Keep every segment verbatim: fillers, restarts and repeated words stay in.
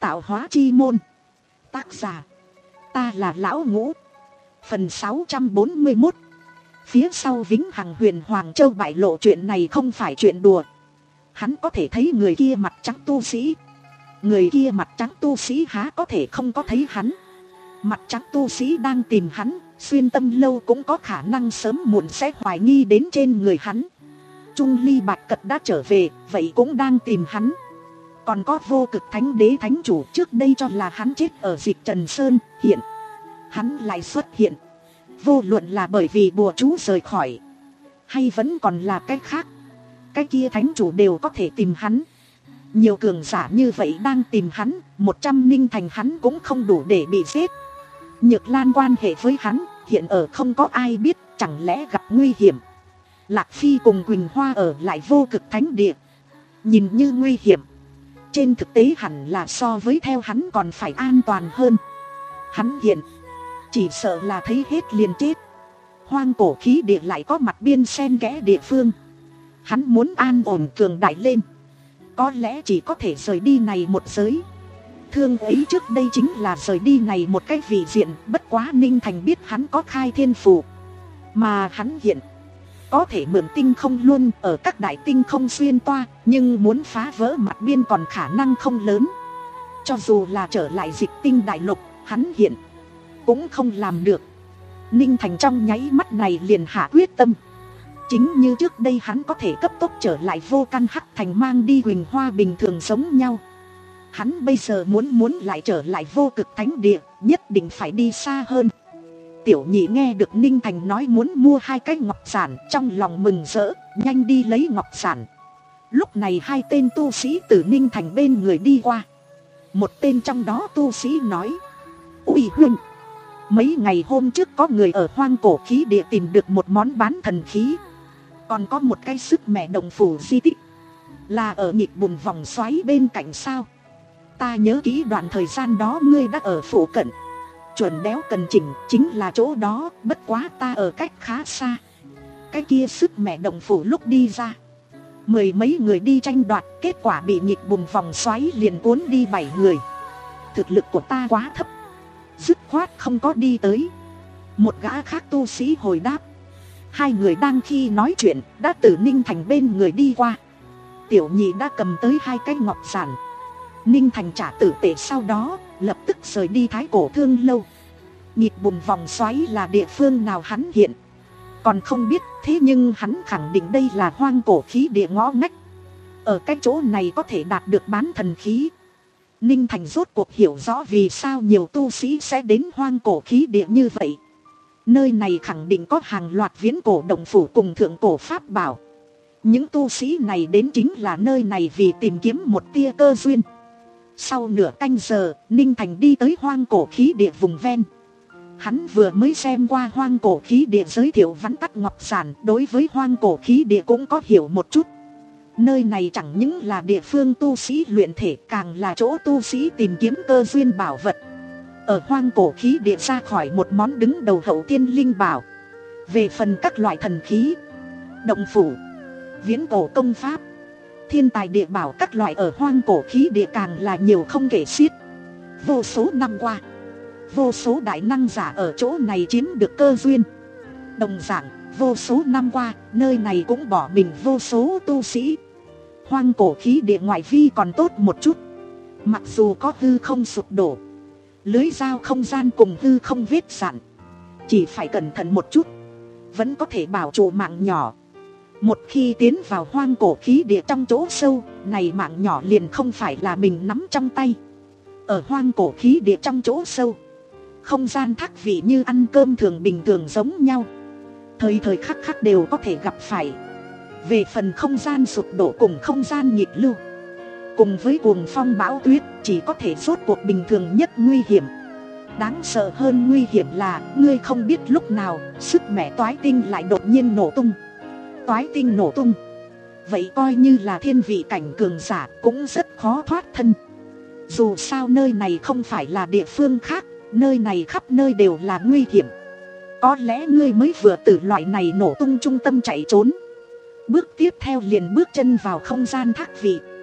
Tạo hóa chi môn. Tác giả, ta là Lão Ngũ. Phần sáu trăm bốn mươi mốt. Phía sau Vĩnh Hằng Huyền Hoàng Châu bại lộ chuyện này không phải chuyện đùa. Hắn có thể thấy người kia mặt trắng tu sĩ. Người kia mặt trắng tu sĩ há có thể không có thấy hắn. Mặt trắng tu sĩ đang tìm hắn, xuyên tâm lâu cũng có khả năng sớm muộn sẽ hoài nghi đến trên người hắn. Trung Ly Bạch Cật đã trở về, vậy cũng đang tìm hắn. Còn có Vô Cực Thánh Đế Thánh Chủ trước đây cho là hắn chết ở Dịch Trần Sơn, hiện hắn lại xuất hiện. Vô luận là bởi vì bùa chú rời khỏi, hay vẫn còn là cái khác, cái kia Thánh Chủ đều có thể tìm hắn. Nhiều cường giả như vậy đang tìm hắn, một trăm ninh thành hắn cũng không đủ để bị giết. Nhược Lan quan hệ với hắn, hiện ở không có ai biết, chẳng lẽ gặp nguy hiểm. Lạc Phi cùng Quỳnh Hoa ở lại Vô Cực Thánh Địa, nhìn như nguy hiểm, trên thực tế hẳn là so với theo hắn còn phải an toàn hơn. Hắn hiện chỉ sợ là thấy hết liền chết. Hoang cổ khí địa lại có mặt biên xen kẽ địa phương, hắn muốn an ổn cường đại lên, có lẽ chỉ có thể rời đi này một giới. Thương ấy trước đây chính là rời đi này một cái vị diện. Bất quá ninh thành biết hắn có khai thiên phù, mà hắn hiện có thể mượn tinh không luôn ở các đại tinh không xuyên toa, nhưng muốn phá vỡ mặt biên còn khả năng không lớn. Cho dù là trở lại Dịch Tinh đại lục, hắn hiện cũng không làm được. Ninh thành trong nháy mắt này liền hạ quyết tâm. Chính như trước đây hắn có thể cấp tốc trở lại Vô Căn Hắc Thành mang đi Quỳnh Hoa bình thường giống nhau, hắn bây giờ muốn muốn lại trở lại Vô Cực Thánh Địa, nhất định phải đi xa hơn. Tiểu Nhị nghe được Ninh Thành nói muốn mua hai cái ngọc giản, trong lòng mừng rỡ, nhanh đi lấy ngọc giản. Lúc này hai tên tu sĩ từ Ninh Thành bên người đi qua. Một tên trong đó tu sĩ nói: "Ui huynh, mấy ngày hôm trước có người ở Hoang Cổ Khí Địa tìm được một món bán thần khí, còn có một cái sức mẹ đồng phủ di tích, là ở Nhịp Bùn vòng xoáy bên cạnh sao? Ta nhớ kỹ đoạn thời gian đó ngươi đã ở phụ cận. Chuẩn đéo cần chỉnh chính là chỗ đó, bất quá ta ở cách khá xa." Cái kia sức mẹ đồng phủ lúc đi ra, mười mấy người đi tranh đoạt, kết quả bị Nhịp Bùn vòng xoáy liền cuốn đi bảy người. Thực lực của ta quá thấp, dứt khoát không có đi tới. Một gã khác tu sĩ hồi đáp. Hai người đang khi nói chuyện đã từ Ninh Thành bên người đi qua. Tiểu Nhị đã cầm tới hai cái ngọc giản. Ninh Thành trả tử tệ sau đó lập tức rời đi Thái Cổ Thương Lâu. Nhịp Bùn vòng xoáy là địa phương nào hắn hiện còn không biết, thế nhưng hắn khẳng định đây là Hoang Cổ Khí Địa ngõ ngách. Ở cái chỗ này có thể đạt được bán thần khí. Ninh Thành rốt cuộc hiểu rõ vì sao nhiều tu sĩ sẽ đến Hoang Cổ Khí Địa như vậy. Nơi này khẳng định có hàng loạt viễn cổ động phủ cùng thượng cổ pháp bảo. Những tu sĩ này đến chính là nơi này vì tìm kiếm một tia cơ duyên. Sau nửa canh giờ, Ninh Thành đi tới Hoang Cổ Khí Địa vùng ven. Hắn vừa mới xem qua Hoang Cổ Khí Địa giới thiệu vắn tắt ngọc giản, đối với Hoang Cổ Khí Địa cũng có hiểu một chút. Nơi này chẳng những là địa phương tu sĩ luyện thể, càng là chỗ tu sĩ tìm kiếm cơ duyên bảo vật. Ở Hoang Cổ Khí Địa ra khỏi một món đứng đầu hậu thiên linh bảo. Về phần các loại thần khí, động phủ, viễn cổ công pháp, thiên tài địa bảo các loại ở Hoang Cổ Khí Địa càng là nhiều không kể xiết. Vô số năm qua, vô số đại năng giả ở chỗ này chiếm được cơ duyên. Đồng dạng, vô số năm qua, nơi này cũng bỏ mình vô số tu sĩ. Hoang Cổ Khí Địa ngoại vi còn tốt một chút, mặc dù có hư không sụp đổ, lưới giao không gian cùng hư không vết dạn, chỉ phải cẩn thận một chút, vẫn có thể bảo trụ mạng nhỏ. Một khi tiến vào Hoang Cổ Khí Địa trong chỗ sâu, này mạng nhỏ liền không phải là mình nắm trong tay. Ở Hoang Cổ Khí Địa trong chỗ sâu, không gian thác vị như ăn cơm thường bình thường giống nhau, thời thời khắc khắc đều có thể gặp phải. Về phần không gian sụp đổ cùng không gian nhịp lưu, cùng với cuồng phong bão tuyết, chỉ có thể rốt cuộc bình thường nhất nguy hiểm. Đáng sợ hơn nguy hiểm là, ngươi không biết lúc nào, sức mẹ toái tinh lại đột nhiên nổ tung. Toái tinh nổ tung, vậy coi như là thiên vị cảnh cường giả cũng rất khó thoát thân. Dù sao nơi này không phải là địa phương khác, nơi này khắp nơi đều là nguy hiểm. Có lẽ ngươi mới vừa từ loại này nổ tung trung tâm chạy trốn, bước tiếp theo liền bước chân vào không gian thác vị.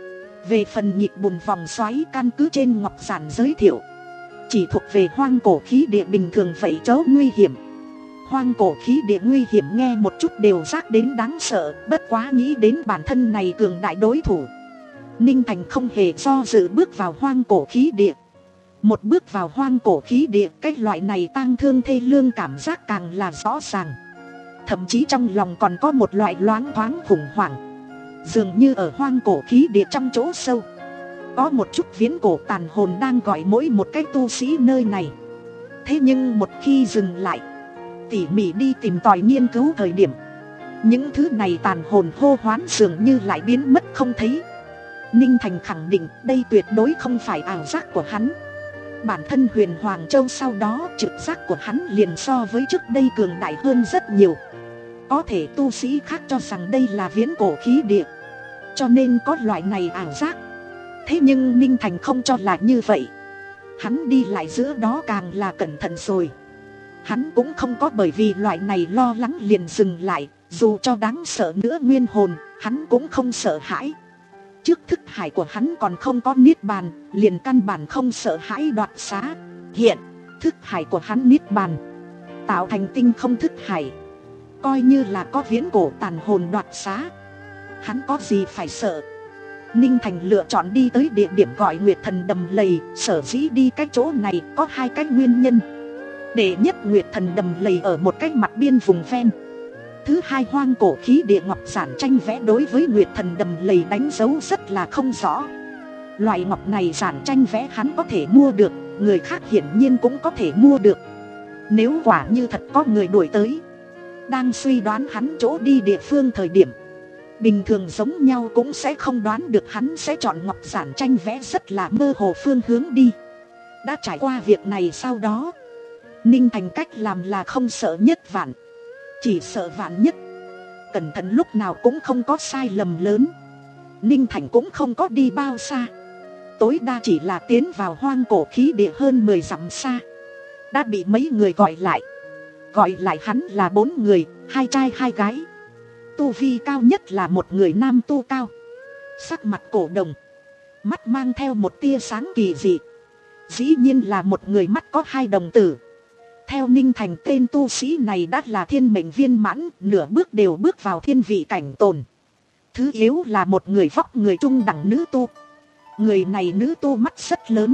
Về phần nhịp bùn vòng xoáy căn cứ trên ngọc giản giới thiệu, chỉ thuộc về hoang cổ khí địa bình thường vậy chớ nguy hiểm. Hoang cổ khí địa nguy hiểm nghe một chút đều giác đến đáng sợ, bất quá nghĩ đến bản thân này cường đại đối thủ, Ninh Thành không hề do dự bước vào hoang cổ khí địa. Một bước vào hoang cổ khí địa, cái loại này tang thương thê lương cảm giác càng là rõ ràng. Thậm chí trong lòng còn có một loại loáng thoáng khủng hoảng. Dường như ở hoang cổ khí địa trong chỗ sâu, có một chút viễn cổ tàn hồn đang gọi mỗi một cái tu sĩ nơi này. Thế nhưng một khi dừng lại, tỉ mỉ đi tìm tòi nghiên cứu thời điểm, những thứ này tàn hồn hô hoán dường như lại biến mất không thấy. Ninh Thành khẳng định đây tuyệt đối không phải ảo giác của hắn. Bản thân Huyền Hoàng Châu sau đó trực giác của hắn liền so với trước đây cường đại hơn rất nhiều. Có thể tu sĩ khác cho rằng đây là viễn cổ khí địa, cho nên có loại này ảo giác. Thế nhưng Ninh Thành không cho là như vậy. Hắn đi lại giữa đó càng là cẩn thận rồi. Hắn cũng không có bởi vì loại này lo lắng liền dừng lại. Dù cho đáng sợ nữa nguyên hồn, hắn cũng không sợ hãi. Trước thức hải của hắn còn không có niết bàn, liền căn bản không sợ hãi đoạt xá. Hiện, thức hải của hắn niết bàn, tạo thành tinh không thức hải. Coi như là có viễn cổ tàn hồn đoạt xá, hắn có gì phải sợ. Ninh Thành lựa chọn đi tới địa điểm gọi Nguyệt Thần Đầm Lầy. Sở dĩ đi cái chỗ này có hai cái nguyên nhân. Đệ nhất, Nguyệt Thần Đầm Lầy ở một cái mặt biên vùng ven. Thứ hai, hoang cổ khí địa ngọc giản tranh vẽ đối với Nguyệt Thần Đầm Lầy đánh dấu rất là không rõ. Loại ngọc này giản tranh vẽ hắn có thể mua được, người khác hiển nhiên cũng có thể mua được. Nếu quả như thật có người đuổi tới, đang suy đoán hắn chỗ đi địa phương thời điểm, bình thường giống nhau cũng sẽ không đoán được hắn sẽ chọn ngọc giản tranh vẽ rất là mơ hồ phương hướng đi. Đã trải qua việc này sau đó, Ninh Thành cách làm là không sợ nhất vạn, chỉ sợ vạn nhất. Cẩn thận lúc nào cũng không có sai lầm lớn. Ninh Thành cũng không có đi bao xa, tối đa chỉ là tiến vào hoang cổ khí địa hơn mười dặm xa, đã bị mấy người gọi lại. Gọi lại hắn là bốn người, hai trai hai gái. Tu vi cao nhất là một người nam tu cao, sắc mặt cổ đồng, mắt mang theo một tia sáng kỳ dị. Dĩ nhiên là một người mắt có hai đồng tử. Theo Ninh Thành, tên tu sĩ này đã là thiên mệnh viên mãn, nửa bước đều bước vào thiên vị cảnh tồn. Thứ yếu là một người vóc người trung đẳng nữ tu. Người này nữ tu mắt rất lớn,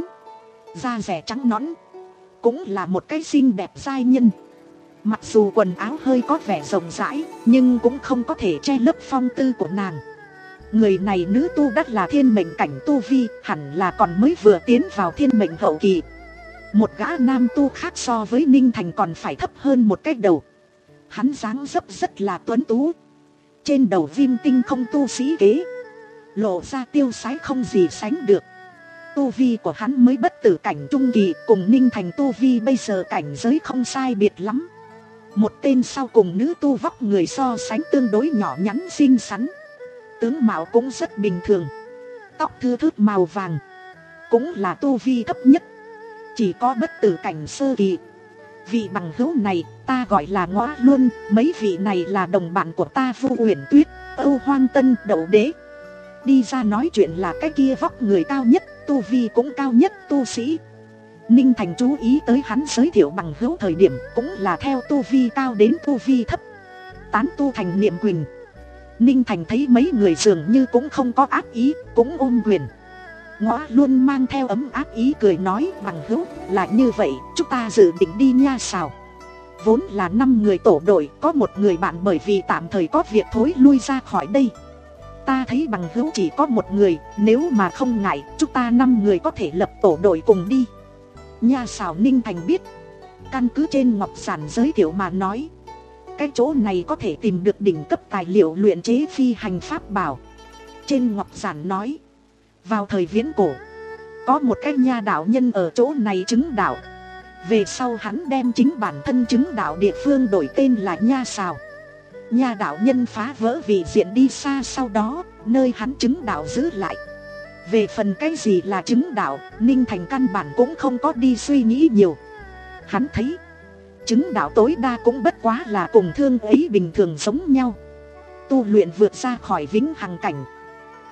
da dẻ trắng nõn, cũng là một cái xinh đẹp giai nhân. Mặc dù quần áo hơi có vẻ rộng rãi, nhưng cũng không có thể che lấp phong tư của nàng. Người này nữ tu đắt là thiên mệnh cảnh tu vi, hẳn là còn mới vừa tiến vào thiên mệnh hậu kỳ. Một gã nam tu khác so với Ninh Thành còn phải thấp hơn một cái đầu. Hắn dáng dấp rất là tuấn tú, trên đầu viêm tinh không tu sĩ kế, lộ ra tiêu sái không gì sánh được. Tu vi của hắn mới bất tử cảnh trung kỳ, cùng Ninh Thành tu vi bây giờ cảnh giới không sai biệt lắm. Một tên sau cùng nữ tu vóc người so sánh tương đối nhỏ nhắn xinh xắn, tướng mạo cũng rất bình thường, tóc thưa thớt màu vàng, cũng là tu vi thấp nhất, chỉ có bất tử cảnh sơ kỳ. Vị bằng hữu này ta gọi là Ngõa Luân, mấy vị này là đồng bạn của ta Vu Uyển Tuyết, Âu Hoang Tân, Đậu Đế. Đi ra nói chuyện là cái kia vóc người cao nhất, tu vi cũng cao nhất tu sĩ. Ninh Thành chú ý tới hắn giới thiệu bằng hữu thời điểm cũng là theo tu vi cao đến tu vi thấp, tán tu thành niệm quyền. Ninh Thành thấy mấy người dường như cũng không có ác ý, cũng ôm quyền. Ngõa luôn mang theo ấm áp ý cười nói, bằng hữu là như vậy, chúng ta dự định đi Nha Sào. Vốn là năm người tổ đội, có một người bạn bởi vì tạm thời có việc thối lui ra khỏi đây. Ta thấy bằng hữu chỉ có một người, nếu mà không ngại, chúng ta năm người có thể lập tổ đội cùng đi. Nha Sào Ninh Thành biết, căn cứ trên ngọc giản giới thiệu mà nói, cái chỗ này có thể tìm được đỉnh cấp tài liệu luyện chế phi hành pháp bảo. Trên ngọc giản nói, vào thời viễn cổ, có một cái nha đạo nhân ở chỗ này chứng đạo. Về sau hắn đem chính bản thân chứng đạo địa phương đổi tên là Nha Sào. Nha đạo nhân phá vỡ vị diện đi xa, sau đó nơi hắn chứng đạo giữ lại. Về phần cái gì là chứng đạo, Ninh Thành căn bản cũng không có đi suy nghĩ nhiều. Hắn thấy chứng đạo tối đa cũng bất quá là cùng thương ấy bình thường giống nhau. Tu luyện vượt ra khỏi vĩnh hằng cảnh,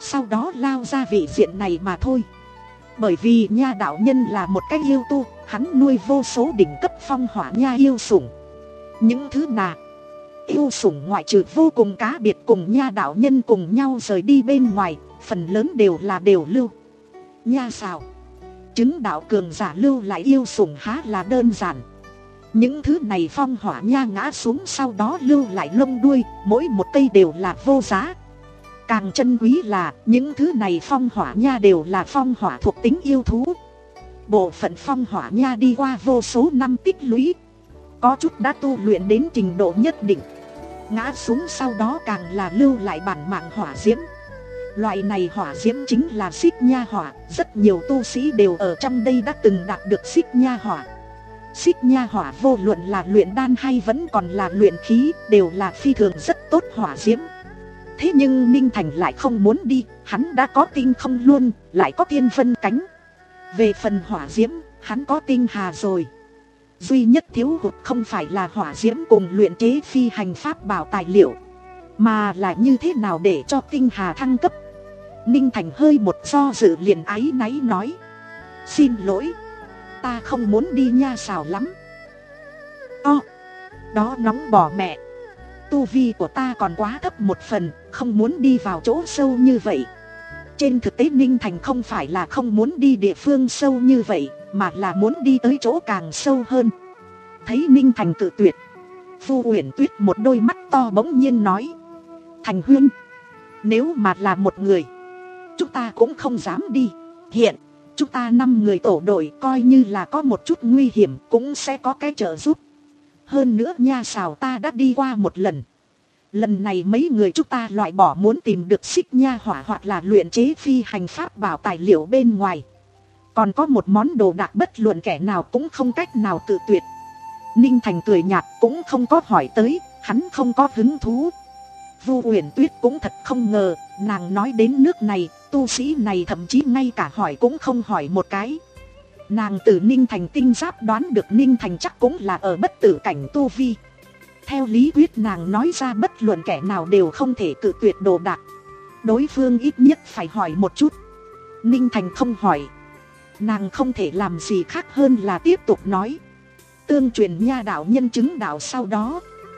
sau đó lao ra vị diện này mà thôi. Bởi vì nha đạo nhân là một cái yêu tu, hắn nuôi vô số đỉnh cấp phong hỏa nha yêu sủng. Những thứ nào yêu sủng ngoại trừ vô cùng cá biệt cùng nha đạo nhân cùng nhau rời đi bên ngoài, phần lớn đều là đều lưu. Nha sao chứng đạo cường giả lưu lại yêu sủng há là đơn giản. Những thứ này phong hỏa nha ngã xuống sau đó lưu lại lông đuôi, mỗi một cây đều là vô giá. Càng chân quý là những thứ này phong hỏa nha đều là phong hỏa thuộc tính yêu thú. Bộ phận phong hỏa nha đi qua vô số năm tích lũy, có chút đã tu luyện đến trình độ nhất định, ngã xuống sau đó càng là lưu lại bản mạng hỏa diễm. Loại này hỏa diễm chính là xích nha hỏa, rất nhiều tu sĩ đều ở trong đây đã từng đạt được xích nha hỏa. Xích nha hỏa vô luận là luyện đan hay vẫn còn là luyện khí, đều là phi thường rất tốt hỏa diễm. Thế nhưng Ninh Thành lại không muốn đi, hắn đã có tinh không luôn, lại có thiên vân cánh. Về phần hỏa diễm, hắn có tinh hà rồi. Duy nhất thiếu hụt không phải là hỏa diễm cùng luyện chế phi hành pháp bảo tài liệu, mà là như thế nào để cho tinh hà thăng cấp. Ninh Thành hơi một do dự liền áy náy nói: xin lỗi, ta không muốn đi nha xào lắm. O, đó nóng bỏ mẹ. Tu vi của ta còn quá thấp một phần, không muốn đi vào chỗ sâu như vậy. Trên thực tế Ninh Thành không phải là không muốn đi địa phương sâu như vậy, mà là muốn đi tới chỗ càng sâu hơn. Thấy Ninh Thành cự tuyệt, Vu Uyển Tuyết một đôi mắt to bỗng nhiên nói: Thành huynh, nếu mà là một người, chúng ta cũng không dám đi. Hiện chúng ta năm người tổ đội, coi như là có một chút nguy hiểm cũng sẽ có cái trợ giúp. Hơn nữa nha xào ta đã đi qua một lần. Lần này mấy người chúng ta loại bỏ muốn tìm được xích nha hỏa hoặc là luyện chế phi hành pháp bảo tài liệu bên ngoài. Còn có một món đồ đạc bất luận kẻ nào cũng không cách nào tự tuyệt. Ninh Thành cười nhạt cũng không có hỏi tới, hắn không có hứng thú. Vu Uyển Tuyết cũng thật không ngờ, nàng nói đến nước này, tu sĩ này thậm chí ngay cả hỏi cũng không hỏi một cái. Nàng từ Ninh Thành tinh giáp đoán được Ninh Thành chắc cũng là ở bất tử cảnh tu vi. Theo lý thuyết nàng nói ra bất luận kẻ nào đều không thể cự tuyệt đồ đạc. Đối phương ít nhất phải hỏi một chút. Ninh Thành không hỏi, nàng không thể làm gì khác hơn là tiếp tục nói: tương truyền nha đạo nhân chứng đạo sau đó,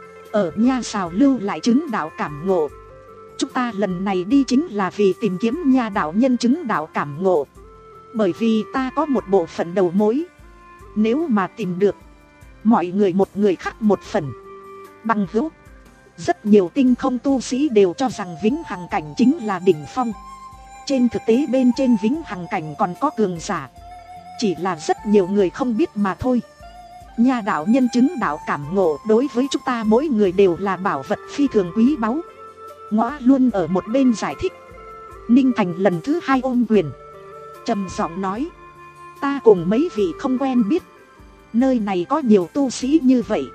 ở nha xào lưu lại chứng đạo cảm ngộ. Chúng ta lần này đi chính là vì tìm kiếm nha đạo nhân chứng đạo cảm ngộ. Bởi vì ta có một bộ phận đầu mối, nếu mà tìm được, mọi người một người khắc một phần. Bằng hữu, rất nhiều tinh không tu sĩ đều cho rằng vĩnh hằng cảnh chính là đỉnh phong. Trên thực tế bên trên vĩnh hằng cảnh còn có cường giả, chỉ là rất nhiều người không biết mà thôi. Nha đạo nhân chứng đạo cảm ngộ đối với chúng ta mỗi người đều là bảo vật phi thường quý báu. Ngõa luôn ở một bên giải thích. Ninh Thành lần thứ hai ôm quyền, trầm giọng nói: ta cùng mấy vị không quen biết, nơi này có nhiều tu sĩ như vậy,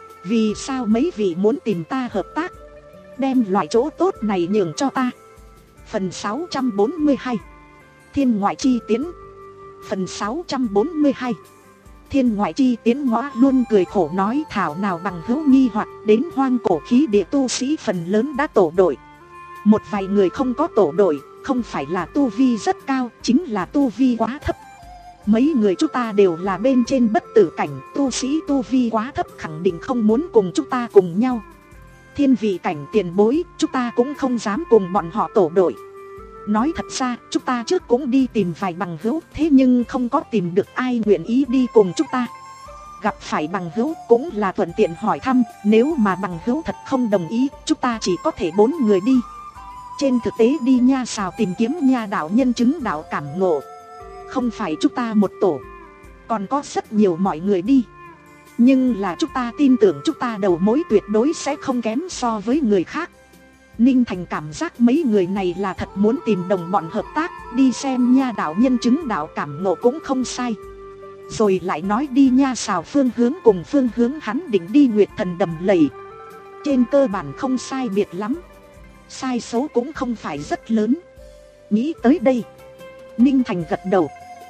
vì sao mấy vị muốn tìm ta hợp tác, đem loại chỗ tốt này nhường cho ta? Phần sáu trăm bốn mươi hai Thiên ngoại chi tiến. Phần sáu trăm bốn mươi hai Thiên ngoại chi tiến. Ngõa luôn cười khổ nói: thảo nào bằng hữu nghi hoặc đến hoang cổ khí địa tu sĩ phần lớn đã tổ đội. Một vài người không có tổ đội, không phải là tu vi rất cao, chính là tu vi quá thấp. Mấy người chúng ta đều là bên trên bất tử cảnh, tu sĩ tu vi quá thấp khẳng định không muốn cùng chúng ta cùng nhau. Thiên vị cảnh tiền bối, chúng ta cũng không dám cùng bọn họ tổ đội. Nói thật ra, chúng ta trước cũng đi tìm vài bằng hữu, thế nhưng không có tìm được ai nguyện ý đi cùng chúng ta. Gặp phải bằng hữu cũng là thuận tiện hỏi thăm, nếu mà bằng hữu thật không đồng ý, chúng ta chỉ có thể bốn người đi. Trên thực tế đi nha xào tìm kiếm nha đạo nhân chứng đạo cảm ngộ, không phải chúng ta một tổ, còn có rất nhiều mọi người đi. Nhưng là chúng ta tin tưởng chúng ta đầu mối tuyệt đối sẽ không kém so với người khác. Ninh Thành cảm giác mấy người này là thật muốn tìm đồng bọn hợp tác, đi xem nha đạo nhân chứng đạo cảm ngộ cũng không sai. Rồi lại nói đi nha xào phương hướng cùng phương hướng hắn định đi Nguyệt Thần Đầm Lầy, trên cơ bản không sai biệt lắm, sai số cũng không phải rất lớn. Nghĩ tới đây, Ninh Thành gật đầu: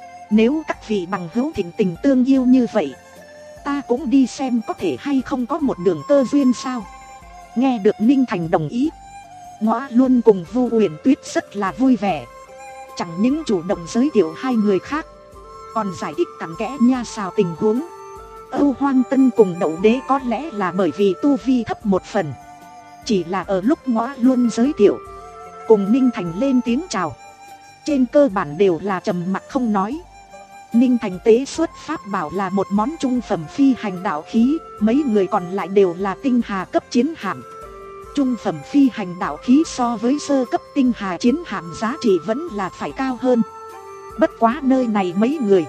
nếu các vị bằng hữu thịnh tình tương yêu như vậy, ta cũng đi xem có thể hay không có một đường cơ duyên sao. Nghe được Ninh Thành đồng ý, Ngõa Luân cùng Vu Uyển Tuyết rất là vui vẻ. Chẳng những chủ động giới thiệu hai người khác, còn giải thích cặn kẽ nha xào tình huống. Âu Hoang Tân cùng Đậu Đế có lẽ là bởi vì tu vi thấp một phần, chỉ là ở lúc Ngõa Luân giới thiệu cùng Ninh Thành lên tiếng chào, trên cơ bản đều là trầm mặc không nói. Ninh Thành tế xuất pháp bảo là một món trung phẩm phi hành đạo khí, mấy người còn lại đều là tinh hà cấp chiến hạm. Trung phẩm phi hành đạo khí so với sơ cấp tinh hà chiến hạm giá trị vẫn là phải cao hơn. Bất quá nơi này mấy người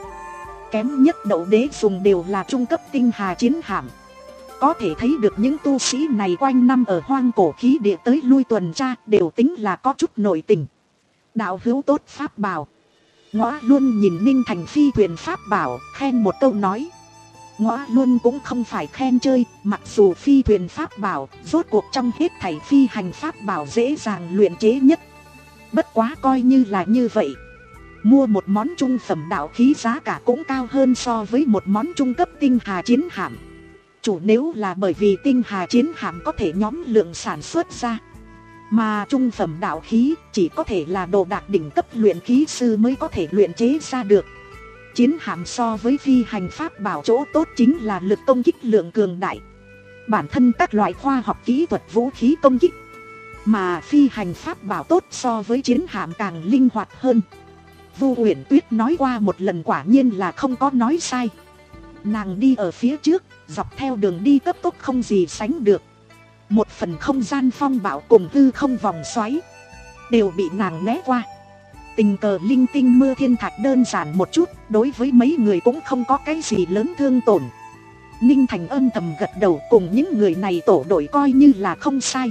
kém nhất Đậu Đế dùng đều là trung cấp tinh hà chiến hạm. Có thể thấy được những tu sĩ này quanh năm ở hoang cổ khí địa tới lui tuần tra đều tính là có chút nội tình. Đạo hữu tốt pháp bảo. Ngõa Luân nhìn Ninh Thành phi thuyền pháp bảo, khen một câu nói. Ngõa Luân cũng không phải khen chơi, mặc dù phi thuyền pháp bảo, rốt cuộc trong hết thảy phi hành pháp bảo dễ dàng luyện chế nhất. Bất quá coi như là như vậy, mua một món trung phẩm đạo khí giá cả cũng cao hơn so với một món trung cấp tinh hà chiến hạm. Chủ nếu là bởi vì tinh hà chiến hạm có thể nhóm lượng sản xuất ra, mà trung phẩm đạo khí chỉ có thể là đồ đạc đỉnh cấp luyện khí sư mới có thể luyện chế ra được. Chiến hạm so với phi hành pháp bảo chỗ tốt chính là lực công kích lượng cường đại, bản thân các loại khoa học kỹ thuật vũ khí công kích. Mà phi hành pháp bảo tốt so với chiến hạm càng linh hoạt hơn. Vu Uyển Tuyết nói qua một lần quả nhiên là không có nói sai. Nàng đi ở phía trước, dọc theo đường đi cấp tốc không gì sánh được. Một phần không gian phong bạo cùng hư không vòng xoáy đều bị nàng né qua. Tình cờ linh tinh mưa thiên thạch đơn giản một chút, đối với mấy người cũng không có cái gì lớn thương tổn. Ninh Thành âm thầm gật đầu, cùng những người này tổ đội coi như là không sai.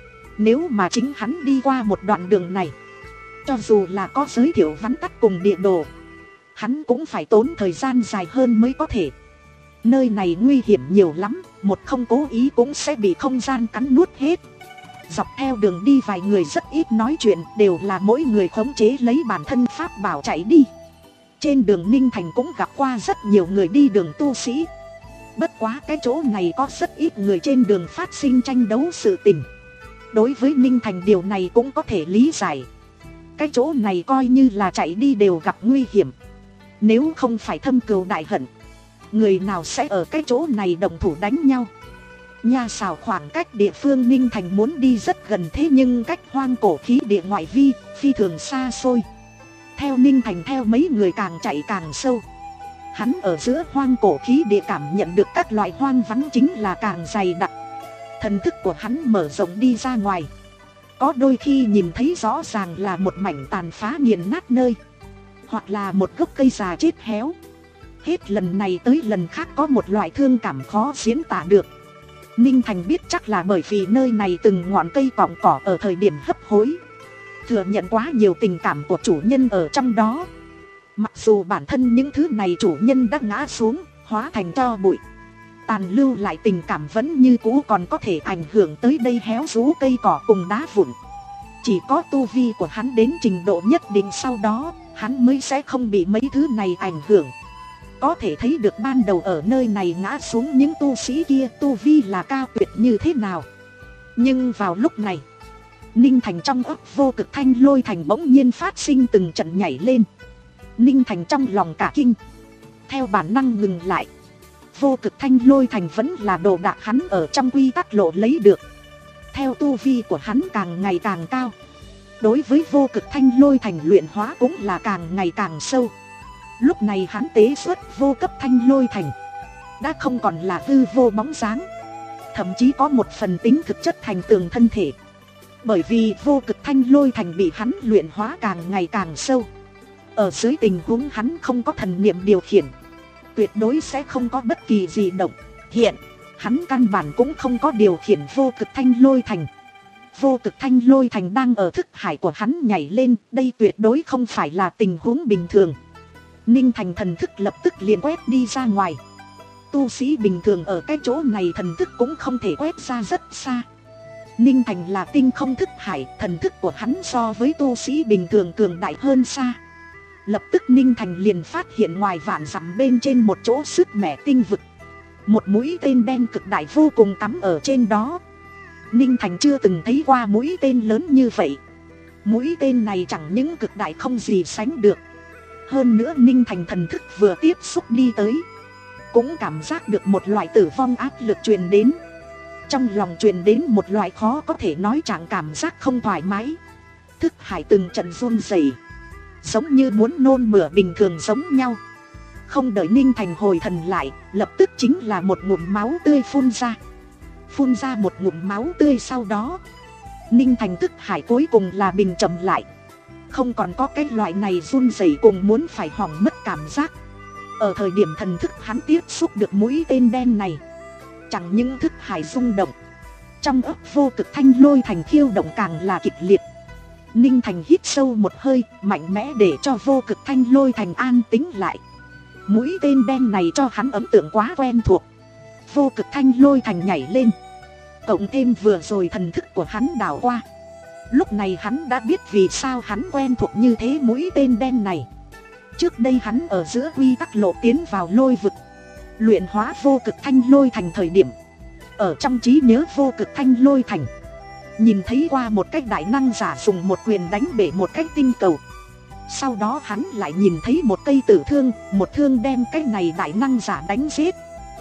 Nếu mà chính hắn đi qua một đoạn đường này, cho dù là có giới thiệu vắn tắt cùng địa đồ, hắn cũng phải tốn thời gian dài hơn mới có thể. Nơi này nguy hiểm nhiều lắm, một không cố ý cũng sẽ bị không gian cắn nuốt hết. Dọc theo đường đi vài người rất ít nói chuyện, đều là mỗi người khống chế lấy bản thân pháp bảo chạy đi. Trên đường Ninh Thành cũng gặp qua rất nhiều người đi đường tu sĩ. Bất quá cái chỗ này có rất ít người trên đường phát sinh tranh đấu sự tình. Đối với Ninh Thành điều này cũng có thể lý giải. Cái chỗ này coi như là chạy đi đều gặp nguy hiểm. Nếu không phải thâm cừu đại hận, người nào sẽ ở cái chỗ này đồng thủ đánh nhau. Nha xào khoảng cách địa phương Ninh Thành muốn đi rất gần, thế nhưng cách hoang cổ khí địa ngoại vi phi thường xa xôi. Theo Ninh Thành theo mấy người càng chạy càng sâu, hắn ở giữa hoang cổ khí địa cảm nhận được các loại hoang vắng chính là càng dày đặc. Thần thức của hắn mở rộng đi ra ngoài, có đôi khi nhìn thấy rõ ràng là một mảnh tàn phá nghiền nát nơi, hoặc là một gốc cây già chết héo. Hết lần này tới lần khác có một loại thương cảm khó diễn tả được. Ninh Thành biết chắc là bởi vì nơi này từng ngọn cây cọng cỏ ở thời điểm hấp hối, thừa nhận quá nhiều tình cảm của chủ nhân ở trong đó. Mặc dù bản thân những thứ này chủ nhân đã ngã xuống, hóa thành tro bụi, tàn lưu lại tình cảm vẫn như cũ còn có thể ảnh hưởng tới đây héo rú cây cỏ cùng đá vụn. Chỉ có tu vi của hắn đến trình độ nhất định sau đó, hắn mới sẽ không bị mấy thứ này ảnh hưởng. Có thể thấy được ban đầu ở nơi này ngã xuống những tu sĩ kia tu vi là cao tuyệt như thế nào. Nhưng vào lúc này, Ninh Thành trong ấp vô cực thanh lôi thành bỗng nhiên phát sinh từng trận nhảy lên. Ninh Thành trong lòng cả kinh, theo bản năng ngừng lại. Vô cực thanh lôi thành vẫn là đồ đạc hắn ở trong quy tắc lộ lấy được. Theo tu vi của hắn càng ngày càng cao, đối với vô cực thanh lôi thành luyện hóa cũng là càng ngày càng sâu. Lúc này hắn tế xuất vô cấp thanh lôi thành đã không còn là hư vô bóng dáng, thậm chí có một phần tính thực chất thành tường thân thể. Bởi vì vô cực thanh lôi thành bị hắn luyện hóa càng ngày càng sâu, ở dưới tình huống hắn không có thần niệm điều khiển, tuyệt đối sẽ không có bất kỳ gì động. Hiện hắn căn bản cũng không có điều khiển vô cực thanh lôi thành. Vô cực thanh lôi thành đang ở thức hải của hắn nhảy lên, đây tuyệt đối không phải là tình huống bình thường. Ninh Thành thần thức lập tức liền quét đi ra ngoài. Tu sĩ bình thường ở cái chỗ này thần thức cũng không thể quét ra rất xa. Ninh Thành là tinh không thức hải, thần thức của hắn so với tu sĩ bình thường cường đại hơn xa. Lập tức Ninh Thành liền phát hiện ngoài vạn dặm bên trên một chỗ sức mẻ tinh vực, một mũi tên đen cực đại vô cùng cắm ở trên đó. Ninh Thành chưa từng thấy qua mũi tên lớn như vậy. Mũi tên này chẳng những cực đại không gì sánh được. Hơn nữa Ninh Thành thần thức vừa tiếp xúc đi tới, cũng cảm giác được một loại tử vong áp lực truyền đến. Trong lòng truyền đến một loại khó có thể nói trạng cảm giác không thoải mái. Thức hải từng trận run rẩy, giống như muốn nôn mửa bình thường giống nhau. Không đợi Ninh Thành hồi thần lại, lập tức chính là một ngụm máu tươi phun ra. Phun ra một ngụm máu tươi sau đó, Ninh Thành thức hải cuối cùng là bình chậm lại. Không còn có cái loại này run rẩy cùng muốn phải hỏng mất cảm giác. Ở thời điểm thần thức hắn tiếp xúc được mũi tên đen này, chẳng những thức hải rung động, trong ấp vô cực thanh lôi thành khiêu động càng là kịch liệt. Ninh Thành hít sâu một hơi, mạnh mẽ để cho vô cực thanh lôi thành an tĩnh lại. Mũi tên đen này cho hắn ấn tượng quá quen thuộc. Vô cực thanh lôi thành nhảy lên, cộng thêm vừa rồi thần thức của hắn đảo qua, lúc này hắn đã biết vì sao hắn quen thuộc như thế mũi tên đen này. Trước đây hắn ở giữa quy tắc lộ tiến vào lôi vực, luyện hóa vô cực thanh lôi thành thời điểm, ở trong trí nhớ vô cực thanh lôi thành, nhìn thấy qua một cách đại năng giả dùng một quyền đánh bể một cái tinh cầu. Sau đó hắn lại nhìn thấy một cây tử thương, một thương đem cái này đại năng giả đánh giết.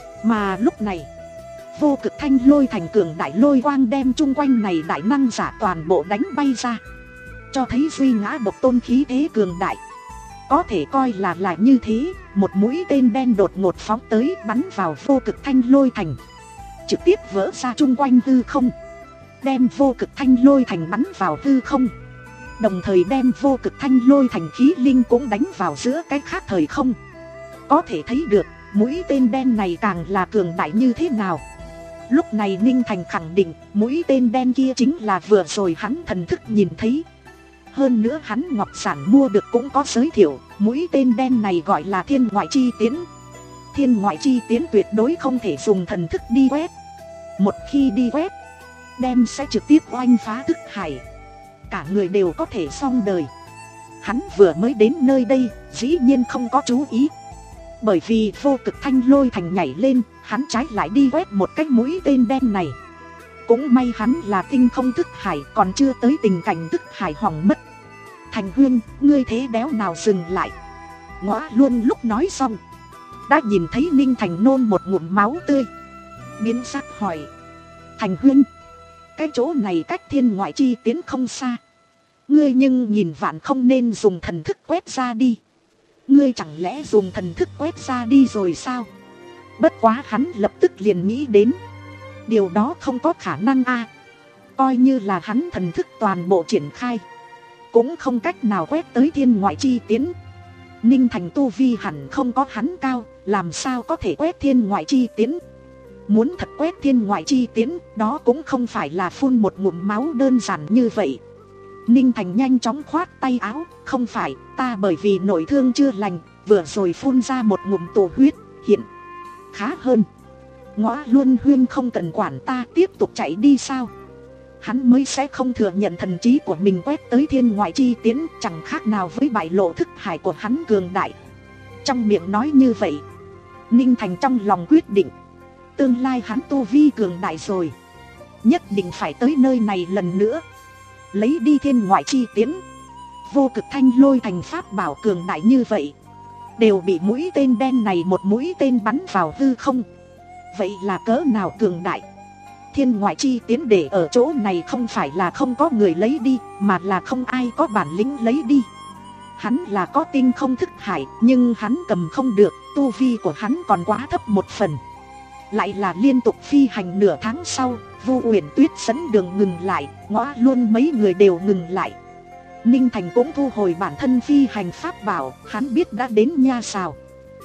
Mà lúc này, vô cực thanh lôi thành cường đại lôi quang đem chung quanh này đại năng giả toàn bộ đánh bay ra, cho thấy duy ngã độc tôn khí thế cường đại. Có thể coi là là như thế, một mũi tên đen đột ngột phóng tới bắn vào vô cực thanh lôi thành, trực tiếp vỡ ra chung quanh hư không, đem vô cực thanh lôi thành bắn vào hư không, đồng thời đem vô cực thanh lôi thành khí linh cũng đánh vào giữa cái khác thời không. Có thể thấy được mũi tên đen này càng là cường đại như thế nào. Lúc này Ninh Thành khẳng định mũi tên đen kia chính là vừa rồi hắn thần thức nhìn thấy. Hơn nữa hắn ngọc sản mua được cũng có giới thiệu, mũi tên đen này gọi là thiên ngoại chi tiến. Thiên ngoại chi tiến tuyệt đối không thể dùng thần thức đi quét. Một khi đi quét, đem sẽ trực tiếp oanh phá thức hải, cả người đều có thể xong đời. Hắn vừa mới đến nơi đây, dĩ nhiên không có chú ý. Bởi vì vô cực thanh lôi thành nhảy lên, hắn trái lại đi quét một cái mũi tên đen này. Cũng may hắn là tinh không thức hải, còn chưa tới tình cảnh thức hải hỏng mất. Thành Huyên, ngươi thế đéo nào dừng lại. Ngõa luôn lúc nói xong, đã nhìn thấy Ninh Thành nôn một ngụm máu tươi, biến sắc hỏi: Thành Huyên, cái chỗ này cách thiên ngoại chi tiến không xa, ngươi nhưng nhìn vạn không nên dùng thần thức quét ra đi. Ngươi chẳng lẽ dùng thần thức quét ra đi rồi sao? Bất quá hắn lập tức liền nghĩ đến, điều đó không có khả năng a. Coi như là hắn thần thức toàn bộ triển khai, cũng không cách nào quét tới thiên ngoại chi tiến. Ninh Thành tu vi hẳn không có hắn cao, làm sao có thể quét thiên ngoại chi tiến. Muốn thật quét thiên ngoại chi tiến, đó cũng không phải là phun một ngụm máu đơn giản như vậy. Ninh Thành nhanh chóng khoát tay áo: không phải, ta bởi vì nội thương chưa lành, vừa rồi phun ra một ngụm tổ huyết, hiện khá hơn. Ngõa Luân Huyên không cần quản ta, tiếp tục chạy đi sao? Hắn mới sẽ không thừa nhận thần trí của mình quét tới thiên ngoại chi tiến, chẳng khác nào với bại lộ thức hải của hắn cường đại. Trong miệng nói như vậy, Ninh Thành trong lòng quyết định, tương lai hắn tu vi cường đại rồi, nhất định phải tới nơi này lần nữa, lấy đi thiên ngoại chi tiến. Vô cực thanh lôi thành pháp bảo cường đại như vậy, đều bị mũi tên đen này một mũi tên bắn vào hư không. Vậy là cỡ nào cường đại? Thiên ngoại chi tiến để ở chỗ này không phải là không có người lấy đi, mà là không ai có bản lĩnh lấy đi. Hắn là có tinh không thức hải, nhưng hắn cầm không được, tu vi của hắn còn quá thấp một phần. Lại là liên tục phi hành nửa tháng sau, Vu Uyển Tuyết dẫn đường ngừng lại, Ngõa Luân mấy người đều ngừng lại. Ninh Thành cũng thu hồi bản thân phi hành pháp bảo, hắn biết đã đến Nha Sào.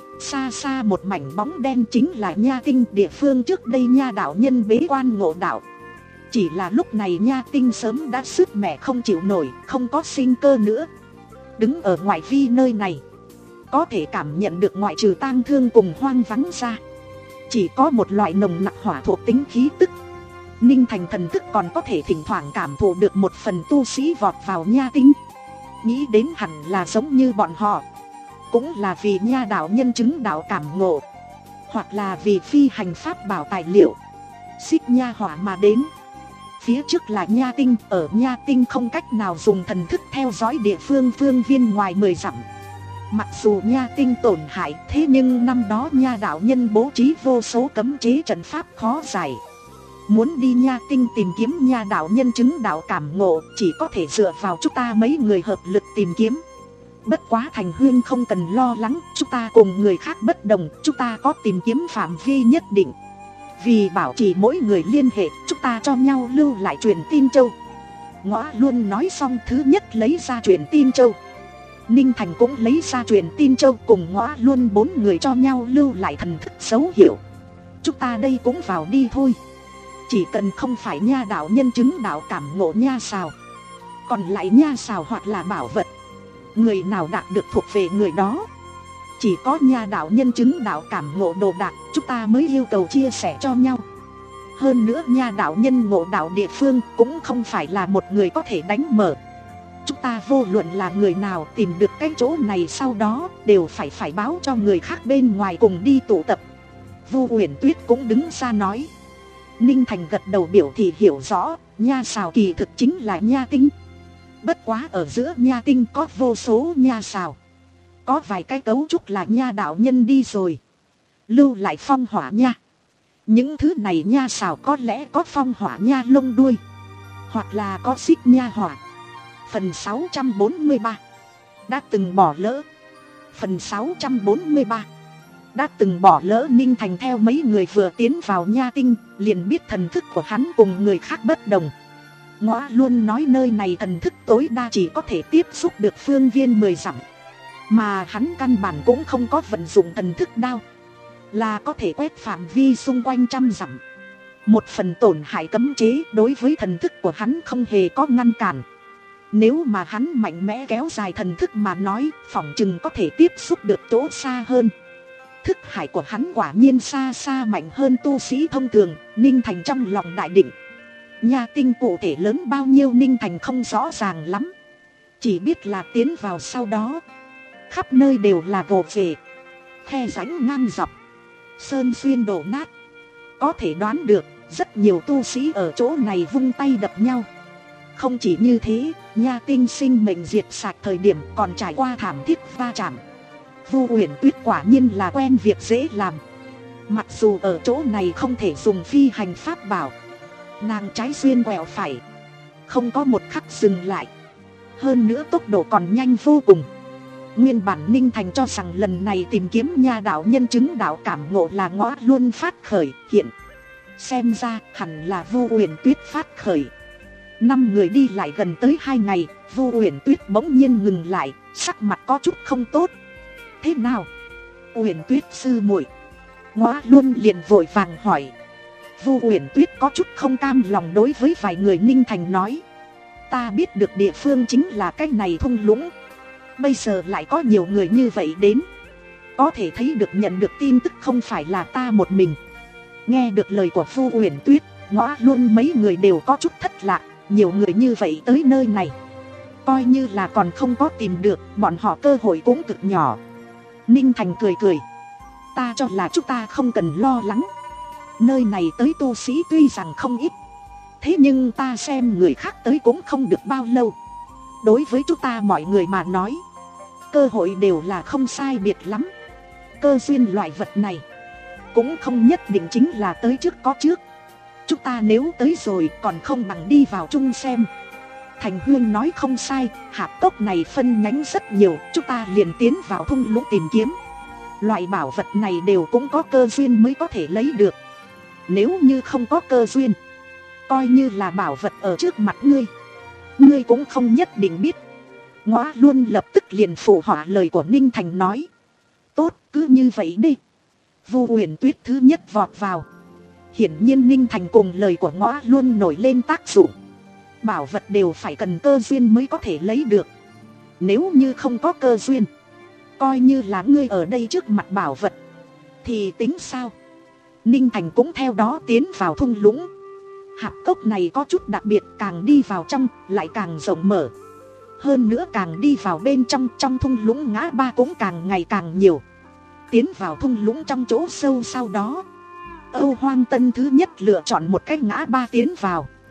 Xa xa một mảnh bóng đen chính là Nha Tinh, địa phương trước đây Nha đạo nhân bế quan ngộ đạo. Chỉ là lúc này Nha Tinh sớm đã sứt mẻ không chịu nổi, không có sinh cơ nữa. Đứng ở ngoại vi nơi này, có thể cảm nhận được ngoại trừ tang thương cùng hoang vắng ra, chỉ có một loại nồng nặc hỏa thuộc tính khí tức. Ninh Thành thần thức còn có thể thỉnh thoảng cảm thụ được một phần tu sĩ vọt vào Nha Tinh. Nghĩ đến hẳn là giống như bọn họ, cũng là vì Nha đạo nhân chứng đạo cảm ngộ, hoặc là vì phi hành pháp bảo tài liệu xích nha hỏa mà đến. Phía trước là nha tinh, ở nha tinh không cách nào dùng thần thức theo dõi địa phương phương viên ngoài mười dặm. Mặc dù nha tinh tổn hại, thế nhưng năm đó nha đạo nhân bố trí vô số cấm chế trận pháp khó giải. Muốn đi nha tinh tìm kiếm nha đạo nhân chứng đạo cảm ngộ, chỉ có thể dựa vào chúng ta mấy người hợp lực tìm kiếm. Bất quá Thành Huyên không cần lo lắng, chúng ta cùng người khác bất đồng, chúng ta có tìm kiếm phạm vi nhất định. Vì bảo trì mỗi người liên hệ, chúng ta cho nhau lưu lại truyền tin châu. Ngõa luôn nói xong thứ nhất lấy ra truyền tin châu. Ninh Thành cũng lấy ra truyền tin châu, cùng Ngõa luôn bốn người cho nhau lưu lại thần thức dấu hiệu. Chúng ta đây cũng vào đi thôi. Chỉ cần không phải nha đạo nhân chứng đạo cảm ngộ nha xào, còn lại nha xào hoặc là bảo vật, người nào đạt được thuộc về người đó. Chỉ có nha đạo nhân chứng đạo cảm ngộ đồ đạc, chúng ta mới yêu cầu chia sẻ cho nhau. Hơn nữa nha đạo nhân ngộ đạo địa phương cũng không phải là một người có thể đánh mở. Chúng ta vô luận là người nào tìm được cái chỗ này sau đó đều phải phải báo cho người khác bên ngoài cùng đi tụ tập. Vu Uyển Tuyết cũng đứng ra nói. Ninh Thành gật đầu biểu thị hiểu rõ, nha xào kỳ thực chính là nha tinh. Bất quá ở giữa nha tinh có vô số nha xào, có vài cái cấu trúc là nha đạo nhân đi rồi, lưu lại phong hỏa nha. Những thứ này nha xào có lẽ có phong hỏa nha lông đuôi, hoặc là có xích nha hỏa. Phần sáu trăm bốn mươi ba đã từng bỏ lỡ. Phần sáu trăm bốn mươi ba đã từng bỏ lỡ. Ninh Thành theo mấy người vừa tiến vào nha tinh, liền biết thần thức của hắn cùng người khác bất đồng. Ngõa luôn nói nơi này thần thức tối đa chỉ có thể tiếp xúc được phương viên mười dặm, mà hắn căn bản cũng không có vận dụng thần thức đao, là có thể quét phạm vi xung quanh trăm dặm. Một phần tổn hại cấm chế đối với thần thức của hắn không hề có ngăn cản. Nếu mà hắn mạnh mẽ kéo dài thần thức mà nói, phỏng chừng có thể tiếp xúc được chỗ xa hơn. Thức hải của hắn quả nhiên xa xa mạnh hơn tu sĩ thông thường. Ninh Thành trong lòng đại định. Nha tinh cụ thể lớn bao nhiêu Ninh Thành không rõ ràng lắm, chỉ biết là tiến vào sau đó khắp nơi đều là gồ ghề, khe rãnh ngang dọc, sơn xuyên đổ nát. Có thể đoán được rất nhiều tu sĩ ở chỗ này vung tay đập nhau. Không chỉ như thế, nha tinh sinh mệnh diệt sạch thời điểm còn trải qua thảm thiết va chạm. Vu Uyển Tuyết quả nhiên là quen việc dễ làm. Mặc dù ở chỗ này không thể dùng phi hành pháp bảo, nàng trái xuyên quẹo phải, không có một khắc dừng lại. Hơn nữa tốc độ còn nhanh vô cùng. Nguyên bản Ninh Thành cho rằng lần này tìm kiếm nha đạo nhân chứng đạo cảm ngộ là Ngõa luôn phát khởi, hiện xem ra hẳn là Vu Uyển Tuyết phát khởi. Năm người đi lại gần tới hai ngày, Vu Uyển Tuyết bỗng nhiên ngừng lại, sắc mặt có chút không tốt. Thế nào, Uyển Tuyết sư muội? Ngõa luôn liền vội vàng hỏi. Vu Uyển Tuyết có chút không cam lòng đối với vài người Ninh Thành nói. Ta biết được địa phương chính là cái này thung lũng, bây giờ lại có nhiều người như vậy đến, có thể thấy được nhận được tin tức không phải là ta một mình. Nghe được lời của Vu Uyển Tuyết, Ngõa luôn mấy người đều có chút thất lạc. Nhiều người như vậy tới nơi này, coi như là còn không có tìm được, bọn họ cơ hội cũng cực nhỏ. Ninh Thành cười cười. Ta cho là chúng ta không cần lo lắng. Nơi này tới tu sĩ tuy rằng không ít, thế nhưng ta xem người khác tới cũng không được bao lâu. Đối với chúng ta mọi người mà nói, cơ hội đều là không sai biệt lắm. Cơ duyên loại vật này cũng không nhất định chính là tới trước có trước. Chúng ta nếu tới rồi còn không bằng đi vào chung xem. Thành Huyên nói không sai, hạp cốc này phân nhánh rất nhiều, chúng ta liền tiến vào thung lũng tìm kiếm. Loại bảo vật này đều cũng có cơ duyên mới có thể lấy được. Nếu như không có cơ duyên, coi như là bảo vật ở trước mặt ngươi, ngươi cũng không nhất định biết. Ngõa luôn lập tức liền phụ họa lời của Ninh Thành nói. Tốt, cứ như vậy đi. Vu Uyển Tuyết thứ nhất vọt vào. Hiển nhiên Ninh Thành cùng lời của Ngõa luôn nổi lên tác dụng. Bảo vật đều phải cần cơ duyên mới có thể lấy được. Nếu như không có cơ duyên, coi như là ngươi ở đây trước mặt bảo vật, thì tính sao? Ninh Thành cũng theo đó tiến vào thung lũng. Hạp cốc này có chút đặc biệt, càng đi vào trong lại càng rộng mở. Hơn nữa càng đi vào bên trong, trong thung lũng ngã ba cũng càng ngày càng nhiều. Tiến vào thung lũng trong chỗ sâu sau đó, Âu Hoang Tân thứ nhất lựa chọn một cái ngã ba tiến vào.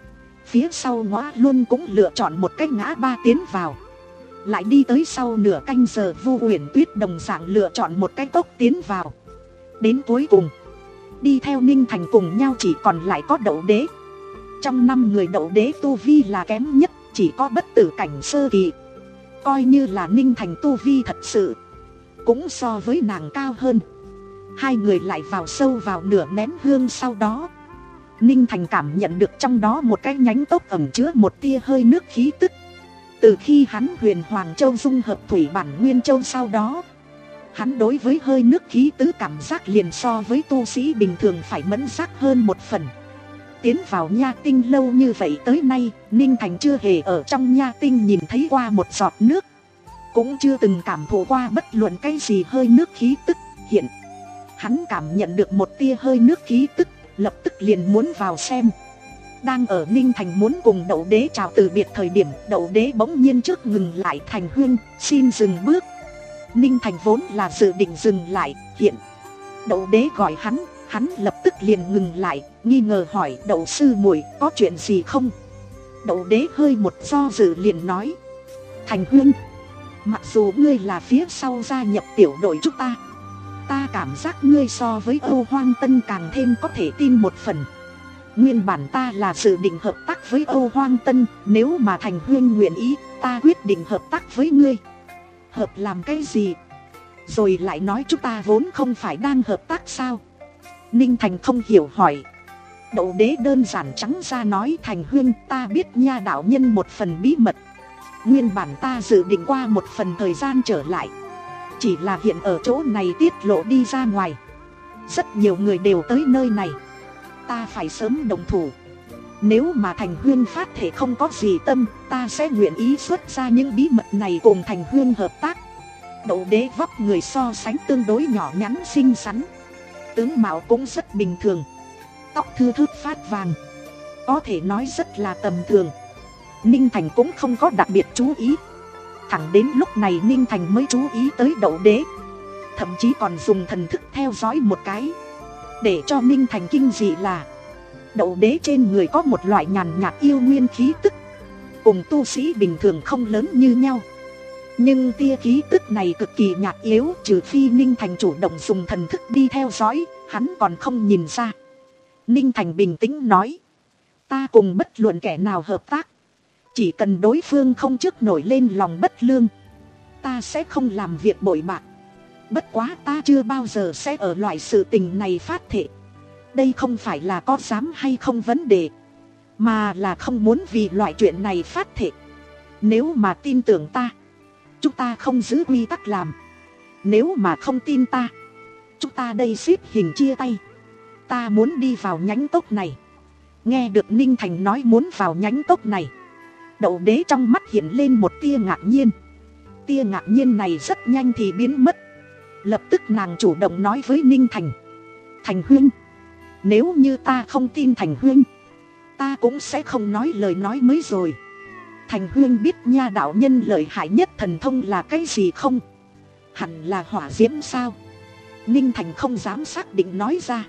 Phía sau ngõ luôn cũng lựa chọn một cái ngã ba tiến vào. Lại đi tới sau nửa canh giờ, Vu Uyển Tuyết đồng dạng lựa chọn một cái cốc tiến vào. Đến cuối cùng, đi theo Ninh Thành cùng nhau chỉ còn lại có Đậu Đế. Trong năm người Đậu Đế tu vi là kém nhất, chỉ có bất tử cảnh sơ kỳ. Coi như là Ninh Thành tu vi thật sự, cũng so với nàng cao hơn. Hai người lại vào sâu vào nửa nén hương sau đó, Ninh Thành cảm nhận được trong đó một cái nhánh cốc ẩn chứa một tia hơi nước khí tức. Từ khi hắn Huyền Hoàng Châu dung hợp thủy bản Nguyên Châu sau đó, hắn đối với hơi nước khí tứ cảm giác liền so với tu sĩ bình thường phải mẫn giác hơn một phần. Tiến vào Nha Tinh lâu như vậy tới nay, Ninh Thành chưa hề ở trong Nha Tinh nhìn thấy qua một giọt nước, cũng chưa từng cảm thụ qua bất luận cái gì hơi nước khí tức. Hiện hắn cảm nhận được một tia hơi nước khí tức, lập tức liền muốn vào xem. Đang ở Ninh Thành muốn cùng Đậu Đế chào từ biệt thời điểm, Đậu Đế bỗng nhiên trước ngừng lại. Thành Huynh, xin dừng bước. Ninh Thành vốn là dự định dừng lại, hiện Đậu Đế gọi hắn, hắn lập tức liền ngừng lại, nghi ngờ hỏi: Đậu sư muội, có chuyện gì không? Đậu Đế hơi một do dự liền nói: Thành Huynh, mặc dù ngươi là phía sau gia nhập tiểu đội chúng ta, ta cảm giác ngươi so với Âu Hoang Tân càng thêm có thể tin một phần. Nguyên bản ta là dự định hợp tác với Âu Hoang Tân, nếu mà Thành Huynh nguyện ý, ta quyết định hợp tác với ngươi. Hợp làm cái gì? Rồi lại nói chúng ta vốn không phải đang hợp tác sao? Ninh Thành không hiểu hỏi. Đậu Đế đơn giản trắng ra nói: Thành Huynh, ta biết Nha đạo nhân một phần bí mật. Nguyên bản ta dự định qua một phần thời gian trở lại, chỉ là hiện ở chỗ này tiết lộ đi ra ngoài, rất nhiều người đều tới nơi này, ta phải sớm động thủ. Nếu mà Thành Huynh phát thể không có gì tâm, ta sẽ nguyện ý xuất ra những bí mật này cùng Thành Huynh hợp tác. Đậu Đế vóc người so sánh tương đối nhỏ nhắn xinh xắn, tướng mạo cũng rất bình thường, tóc thưa thớt phát vàng, có thể nói rất là tầm thường. Ninh Thành cũng không có đặc biệt chú ý. Thẳng đến lúc này Ninh Thành mới chú ý tới Đậu Đế, thậm chí còn dùng thần thức theo dõi một cái. Để cho Ninh Thành kinh dị là Đậu Đế trên người có một loại nhàn nhạt yêu nguyên khí tức, cùng tu sĩ bình thường không lớn như nhau, nhưng tia khí tức này cực kỳ nhạt yếu. Trừ phi Ninh Thành chủ động dùng thần thức đi theo dõi, hắn còn không nhìn ra. Ninh Thành bình tĩnh nói: Ta cùng bất luận kẻ nào hợp tác, chỉ cần đối phương không trước nổi lên lòng bất lương, ta sẽ không làm việc bội bạc. Bất quá ta chưa bao giờ sẽ ở loại sự tình này phát thệ. Đây không phải là có dám hay không vấn đề, mà là không muốn vì loại chuyện này phát thệ. Nếu mà tin tưởng ta, chúng ta không giữ quy tắc làm. Nếu mà không tin ta, chúng ta đây xếp hình chia tay. Ta muốn đi vào nhánh cốc này. Nghe được Ninh Thành nói muốn vào nhánh cốc này, Đậu Đế trong mắt hiện lên một tia ngạc nhiên. Tia ngạc nhiên này rất nhanh thì biến mất. Lập tức nàng chủ động nói với Ninh Thành: Thành Huynh, nếu như ta không tin Thành Huynh, ta cũng sẽ không nói lời nói mới rồi. Thành Huynh biết Nha đạo nhân lợi hại nhất thần thông là cái gì không? Hẳn là hỏa diễm sao? Ninh Thành không dám xác định nói ra.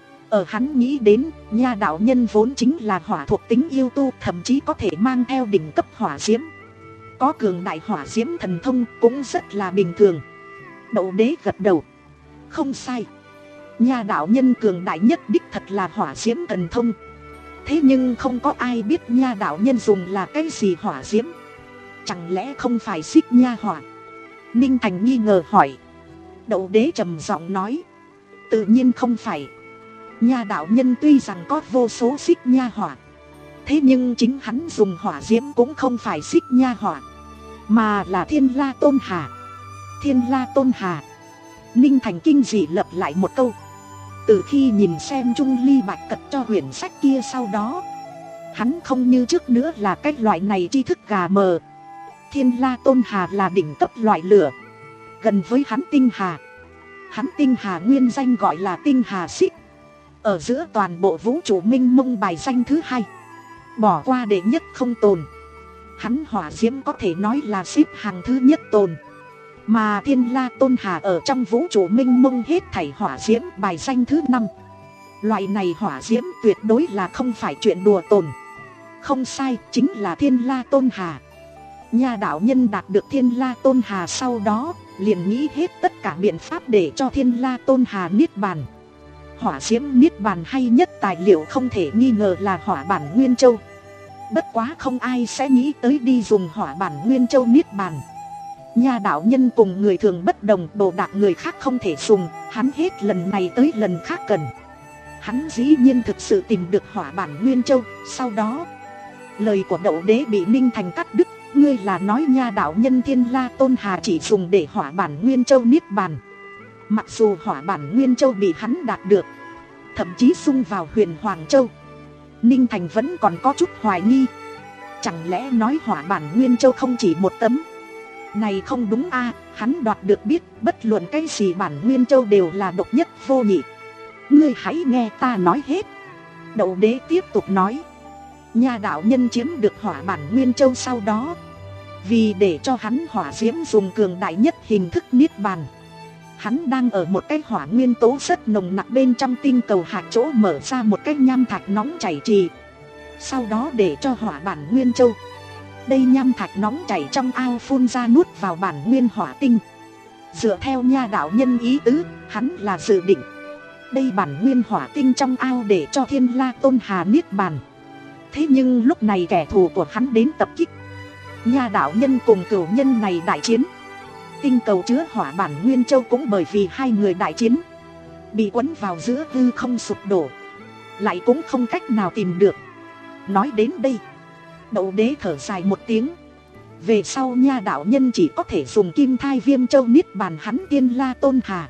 Ở hắn nghĩ đến, Nha đạo nhân vốn chính là hỏa thuộc tính yêu tu, thậm chí có thể mang theo đỉnh cấp hỏa diễm. Có cường đại hỏa diễm thần thông cũng rất là bình thường. Đậu Đế gật đầu: Không sai, Nha đạo nhân cường đại nhất đích thật là hỏa diễm thần thông. Thế nhưng không có ai biết Nha đạo nhân dùng là cái gì hỏa diễm. Chẳng lẽ không phải xích nha hỏa? Ninh Thành nghi ngờ hỏi. Đậu Đế trầm giọng nói: Tự nhiên không phải. Nha đạo nhân tuy rằng có vô số xích nha hỏa, thế nhưng chính hắn dùng hỏa diễm cũng không phải xích nha hỏa, mà là Thiên La Tôn Hà. Thiên La Tôn Hà. Ninh Thành kinh dị lặp lại một câu. Từ khi nhìn xem Trung Ly Bạch Cật cho quyển sách kia sau đó, hắn không như trước nữa là cái loại này tri thức gà mờ. Thiên La Tôn Hà là đỉnh cấp loại lửa, gần với hắn tinh hà. Hắn tinh hà nguyên danh gọi là tinh hà xích, ở giữa toàn bộ vũ trụ minh mông bài danh thứ hai, bỏ qua đệ nhất không tồn. Hắn hỏa diễm có thể nói là xếp hàng thứ nhất tồn, mà Thiên La Tôn Hà ở trong vũ trụ minh mông hết thảy hỏa diễm bài danh thứ năm. Loại này hỏa diễm tuyệt đối là không phải chuyện đùa tồn. Không sai, chính là Thiên La Tôn Hà. Nha đạo nhân đạt được Thiên La Tôn Hà sau đó liền nghĩ hết tất cả biện pháp để cho Thiên La Tôn Hà niết bàn. Hỏa diễm niết bàn hay nhất tài liệu không thể nghi ngờ là hỏa bản Nguyên Châu. Bất quá không ai sẽ nghĩ tới đi dùng hỏa bản Nguyên Châu niết bàn. Nha đạo nhân cùng người thường bất đồng, đồ đạc người khác không thể dùng, hắn hết lần này tới lần khác cần. Hắn dĩ nhiên thực sự tìm được hỏa bản Nguyên Châu. Sau đó lời của Đậu Đế bị Ninh Thành cắt đứt. Ngươi là nói nha đạo nhân Thiên La Tôn Hà chỉ dùng để hỏa bản Nguyên Châu niết bàn. Mặc dù hỏa bản Nguyên Châu bị hắn đạt được, thậm chí xung vào Huyền Hoàng Châu, Ninh Thành vẫn còn có chút hoài nghi. Chẳng lẽ nói hỏa bản Nguyên Châu không chỉ một tấm? Này không đúng a, à, hắn đoạt được biết bất luận cái gì bản Nguyên Châu đều là độc nhất vô nhị. Ngươi hãy nghe ta nói hết. Đậu Đế tiếp tục nói. Nha đạo nhân chiếm được hỏa bản Nguyên Châu sau đó, vì để cho hắn hỏa diễm dùng cường đại nhất hình thức niết bàn, hắn đang ở một cái hỏa nguyên tố rất nồng nặc bên trong tinh cầu hạt chỗ mở ra một cái nham thạch nóng chảy trì. Sau đó để cho hỏa bản Nguyên Châu, đây nham thạch nóng chảy trong ao phun ra nuốt vào bản nguyên hỏa tinh. Dựa theo nha đạo nhân ý tứ, hắn là dự định đây bản nguyên hỏa tinh trong ao để cho Thiên La Tôn Hà niết bàn. Thế nhưng lúc này kẻ thù của hắn đến tập kích. Nha đạo nhân cùng cửu nhân này đại chiến. Tinh cầu chứa hỏa bản Nguyên Châu cũng bởi vì hai người đại chiến bị quấn vào giữa hư không sụp đổ, lại cũng không cách nào tìm được. Nói đến đây, Đậu Đế thở dài một tiếng. Về sau nha đạo nhân chỉ có thể dùng Kim Thai Viêm Châu niết bàn hắn Thiên La Tôn Hà.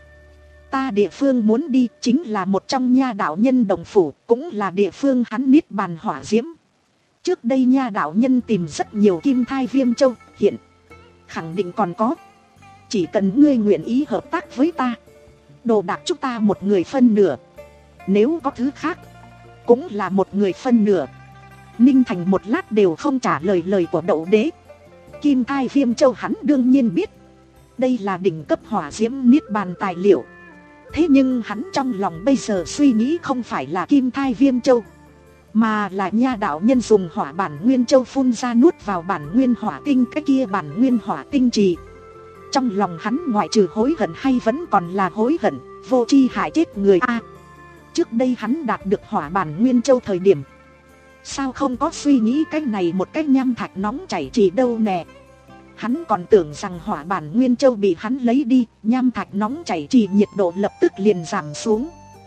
Ta địa phương muốn đi chính là một trong nha đạo nhân đồng phủ, cũng là địa phương hắn niết bàn hỏa diễm. Trước đây nha đạo nhân tìm rất nhiều Kim Thai Viêm Châu, hiện khẳng định còn có. Chỉ cần ngươi nguyện ý hợp tác với ta, đồ đạc chúng ta một người phân nửa. Nếu có thứ khác, cũng là một người phân nửa. Ninh Thành một lát đều không trả lời lời của Đậu Đế. Kim Thai Viêm Châu hắn đương nhiên biết, đây là đỉnh cấp hỏa diễm niết bàn tài liệu. Thế nhưng hắn trong lòng bây giờ suy nghĩ không phải là Kim Thai Viêm Châu, mà là nha đạo nhân dùng hỏa bản Nguyên Châu phun ra nuốt vào bản nguyên hỏa tinh cái kia bản nguyên hỏa tinh trì. Trong lòng hắn ngoại trừ hối hận hay vẫn còn là hối hận, vô tri hại chết người a. À, trước đây hắn đạt được hỏa bản Nguyên Châu thời điểm, sao không có suy nghĩ cái này một cái nham thạch nóng chảy trì đâu nè. Hắn còn tưởng rằng hỏa bản Nguyên Châu bị hắn lấy đi, nham thạch nóng chảy trì nhiệt độ lập tức liền giảm xuống,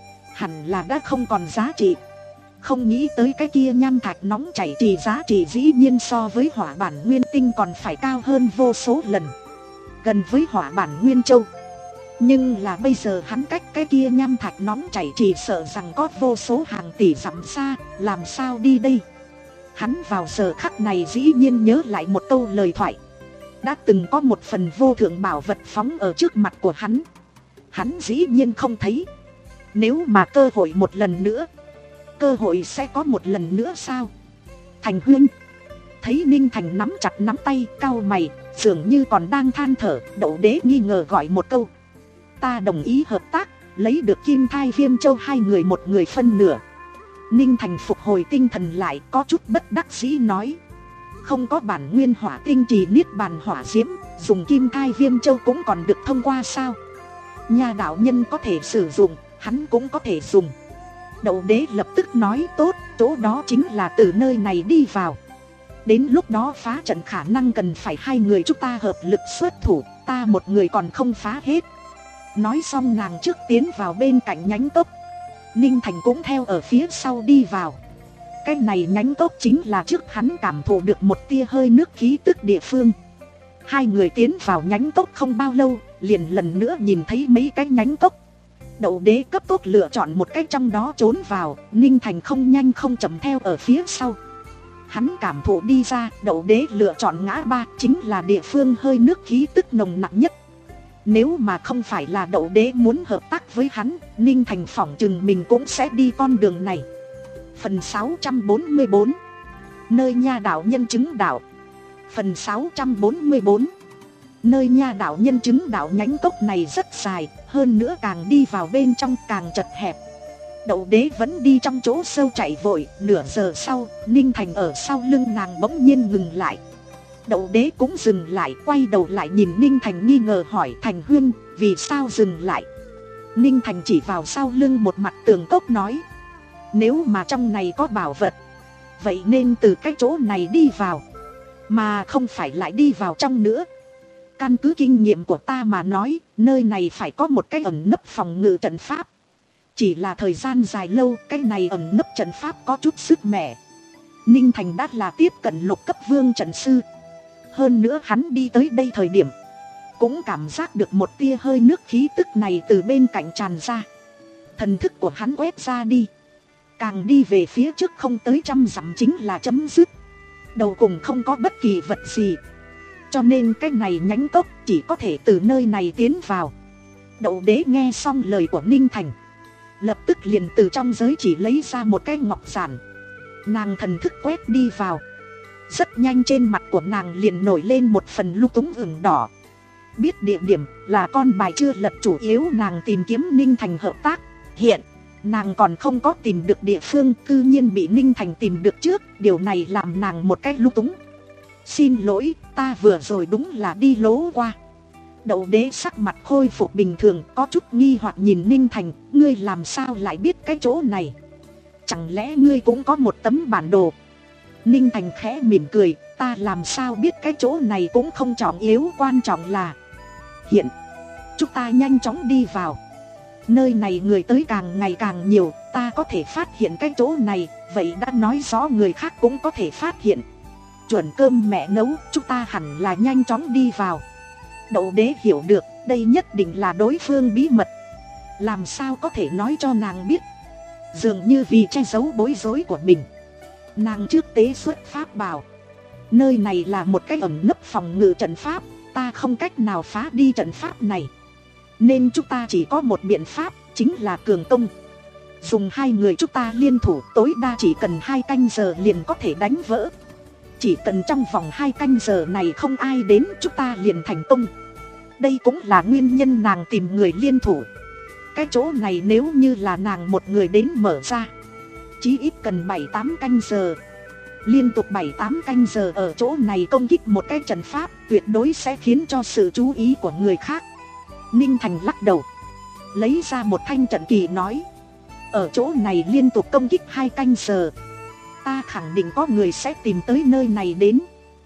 hẳn là đã không còn giá trị. Không nghĩ tới cái kia nham thạch nóng chảy trì giá trị dĩ nhiên so với hỏa bản Nguyên Tinh còn phải cao hơn vô số lần, gần với hỏa bản Nguyên Châu. Nhưng là bây giờ hắn cách cái kia nham thạch nóng chảy trì sợ rằng có vô số hàng tỷ dặm xa, làm sao đi đây? Hắn vào giờ khắc này dĩ nhiên nhớ lại một câu lời thoại. Đã từng có một phần vô thượng bảo vật phóng ở trước mặt của hắn, hắn dĩ nhiên không thấy. Nếu mà cơ hội một lần nữa, cơ hội sẽ có một lần nữa sao? Thành huynh. Thấy Ninh Thành nắm chặt nắm tay, cau mày, dường như còn đang than thở. Đậu Đế nghi ngờ gọi một câu. Ta đồng ý hợp tác, lấy được Kim Thai Viêm Châu hai người một người phân nửa. Ninh Thành phục hồi tinh thần lại, có chút bất đắc dĩ nói. Không có bản nguyên hỏa tinh trì niết bàn hỏa diễm, dùng Kim Thai Viêm Châu cũng còn được thông qua sao? Nha đạo nhân có thể sử dụng, hắn cũng có thể dùng. Đậu Đế lập tức nói tốt, chỗ đó chính là từ nơi này đi vào. Đến lúc đó phá trận khả năng cần phải hai người chúng ta hợp lực xuất thủ, ta một người còn không phá hết. Nói xong nàng trước tiến vào bên cạnh nhánh cốc, Ninh Thành cũng theo ở phía sau đi vào. Cái này nhánh cốc chính là trước hắn cảm thụ được một tia hơi nước khí tức địa phương. Hai người tiến vào nhánh cốc không bao lâu, liền lần nữa nhìn thấy mấy cái nhánh cốc. Đậu Đế cấp tốc lựa chọn một cái trong đó trốn vào, Ninh Thành không nhanh không chậm theo ở phía sau. Hắn cảm thụ đi ra, Đậu Đế lựa chọn ngã ba chính là địa phương hơi nước khí tức nồng nặng nhất. Nếu mà không phải là Đậu Đế muốn hợp tác với hắn, Ninh Thành phỏng chừng mình cũng sẽ đi con đường này. Phần sáu trăm bốn mươi bốn, nơi nha đạo nhân chứng đạo. Phần sáu trăm bốn mươi bốn, nơi nha đạo nhân chứng đạo. Nhánh cốc này rất dài, hơn nữa càng đi vào bên trong càng chật hẹp. Đậu đế vẫn đi trong chỗ sâu chạy vội. Nửa giờ sau, Ninh Thành ở sau lưng nàng bỗng nhiên ngừng lại. Đậu đế cũng dừng lại, quay đầu lại nhìn Ninh Thành nghi ngờ hỏi: Thành huynh, vì sao dừng lại? Ninh Thành chỉ vào sau lưng một mặt tường cốc nói: nếu mà trong này có bảo vật, vậy nên từ cái chỗ này đi vào, mà không phải lại đi vào trong nữa. Căn cứ kinh nghiệm của ta mà nói, nơi này phải có một cái ẩn nấp phòng ngự trận pháp. Chỉ là thời gian dài lâu, cái này ẩn nấp trận pháp có chút sức mẻ. Ninh Thành đã là tiếp cận lục cấp vương trận sư. Hơn nữa hắn đi tới đây thời điểm, cũng cảm giác được một tia hơi nước khí tức này từ bên cạnh tràn ra. Thần thức của hắn quét ra đi, càng đi về phía trước không tới trăm dặm chính là chấm dứt. Đầu cùng không có bất kỳ vật gì, cho nên cái này nhánh cốc chỉ có thể từ nơi này tiến vào. Đậu đế nghe xong lời của Ninh Thành, lập tức liền từ trong giới chỉ lấy ra một cái ngọc giản. Nàng thần thức quét đi vào, rất nhanh trên mặt của nàng liền nổi lên một phần lung túng ửng đỏ. Biết địa điểm là con bài chưa lật chủ yếu nàng tìm kiếm Ninh Thành hợp tác. Hiện nàng còn không có tìm được địa phương, cư nhiên bị Ninh Thành tìm được trước. Điều này làm nàng một cách lung túng. Xin lỗi, ta vừa rồi đúng là đi lố qua. Đậu đế sắc mặt khôi phục bình thường, có chút nghi hoặc nhìn Ninh Thành: ngươi làm sao lại biết cái chỗ này? Chẳng lẽ ngươi cũng có một tấm bản đồ? Ninh Thành khẽ mỉm cười: ta làm sao biết cái chỗ này cũng không trọng yếu, quan trọng là hiện chúng ta nhanh chóng đi vào. Nơi này người tới càng ngày càng nhiều, ta có thể phát hiện cái chỗ này, vậy đã nói rõ người khác cũng có thể phát hiện. Chuẩn cơm mẹ nấu, chúng ta hẳn là nhanh chóng đi vào. Đậu đế hiểu được, đây nhất định là đối phương bí mật. Làm sao có thể nói cho nàng biết? Dường như vì che giấu bối rối của mình, nàng trước tế xuất pháp bảo. Nơi này là một cái ẩn nấp phòng ngự trận pháp, ta không cách nào phá đi trận pháp này, nên chúng ta chỉ có một biện pháp, chính là cường công. Dùng hai người chúng ta liên thủ, tối đa chỉ cần hai canh giờ liền có thể đánh vỡ. Chỉ cần trong vòng hai canh giờ này không ai đến, chúng ta liền thành công. Đây cũng là nguyên nhân nàng tìm người liên thủ. Cái chỗ này nếu như là nàng một người đến mở ra, chí ít cần bảy tám canh giờ. Liên tục bảy tám canh giờ ở chỗ này công kích một cái trận pháp, tuyệt đối sẽ khiến cho sự chú ý của người khác. Ninh Thành lắc đầu, lấy ra một thanh trận kỳ nói: ở chỗ này liên tục công kích hai canh giờ, ta khẳng định có người sẽ tìm tới nơi này đến.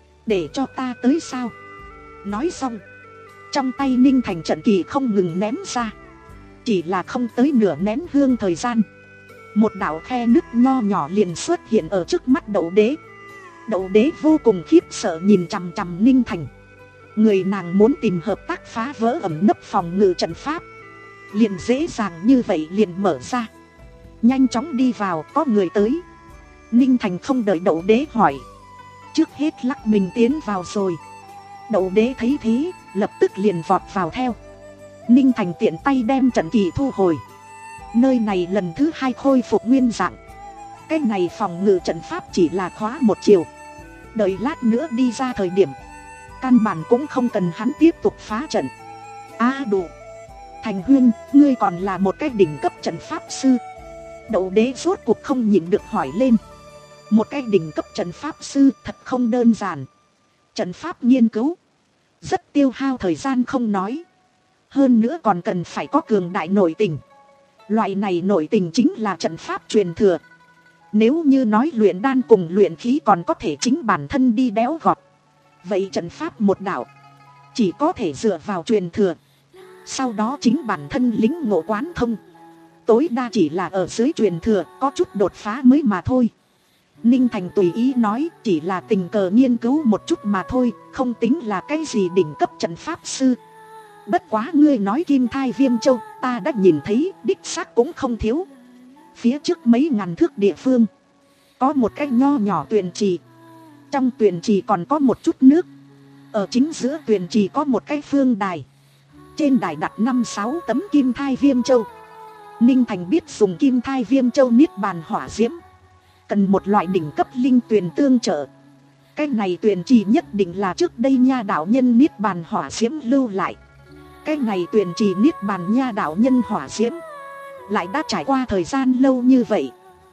Để cho ta tới sao? Nói xong, trong tay Ninh Thành trận kỳ không ngừng ném ra. Chỉ là không tới nửa nén hương thời gian, một đạo khe nứt nho nhỏ liền xuất hiện ở trước mắt đậu đế. Đậu đế vô cùng khiếp sợ nhìn chằm chằm Ninh Thành. Người nàng muốn tìm hợp tác phá vỡ ẩn nấp phòng ngự trận pháp, liền dễ dàng như vậy liền mở ra. Nhanh chóng đi vào, có người tới. Ninh Thành không đợi đậu đế hỏi, trước hết lắc mình tiến vào rồi. Đậu đế thấy thế, lập tức liền vọt vào theo. Ninh Thành tiện tay đem trận kỳ thu hồi. Nơi này lần thứ hai khôi phục nguyên dạng. Cái này phòng ngự trận pháp chỉ là khóa một chiều, đợi lát nữa đi ra thời điểm, căn bản cũng không cần hắn tiếp tục phá trận. A à, đủ. Thành huynh, ngươi còn là một cái đỉnh cấp trận pháp sư. Đậu đế rốt cuộc không nhịn được hỏi lên. Một cái đỉnh cấp trận pháp sư thật không đơn giản. Trận pháp nghiên cứu rất tiêu hao thời gian không nói, hơn nữa còn cần phải có cường đại nội tình. Loại này nội tình chính là trận pháp truyền thừa. Nếu như nói luyện đan cùng luyện khí còn có thể chính bản thân đi đéo gọt, vậy trận pháp một đạo chỉ có thể dựa vào truyền thừa, sau đó chính bản thân lính ngộ quán thông. Tối đa chỉ là ở dưới truyền thừa có chút đột phá mới mà thôi. Ninh Thành tùy ý nói, chỉ là tình cờ nghiên cứu một chút mà thôi, không tính là cái gì đỉnh cấp trận pháp sư. Bất quá ngươi nói Kim Thai Viêm Châu, ta đã nhìn thấy, đích xác cũng không thiếu. Phía trước mấy ngàn thước địa phương, có một cái nho nhỏ tuyền trì. Trong tuyền trì còn có một chút nước. Ở chính giữa tuyền trì có một cái phương đài. Trên đài đặt năm sáu tấm Kim Thai Viêm Châu. Ninh Thành biết dùng Kim Thai Viêm Châu niết bàn hỏa diễm, cần một loại đỉnh cấp linh tuyền tương trợ. Cái này tuyền trì nhất định là trước đây nha đạo nhân niết bàn hỏa diễm lưu lại. Cái này tuyền trì niết bàn nha đạo nhân hỏa diễm lại đã trải qua thời gian lâu như vậy,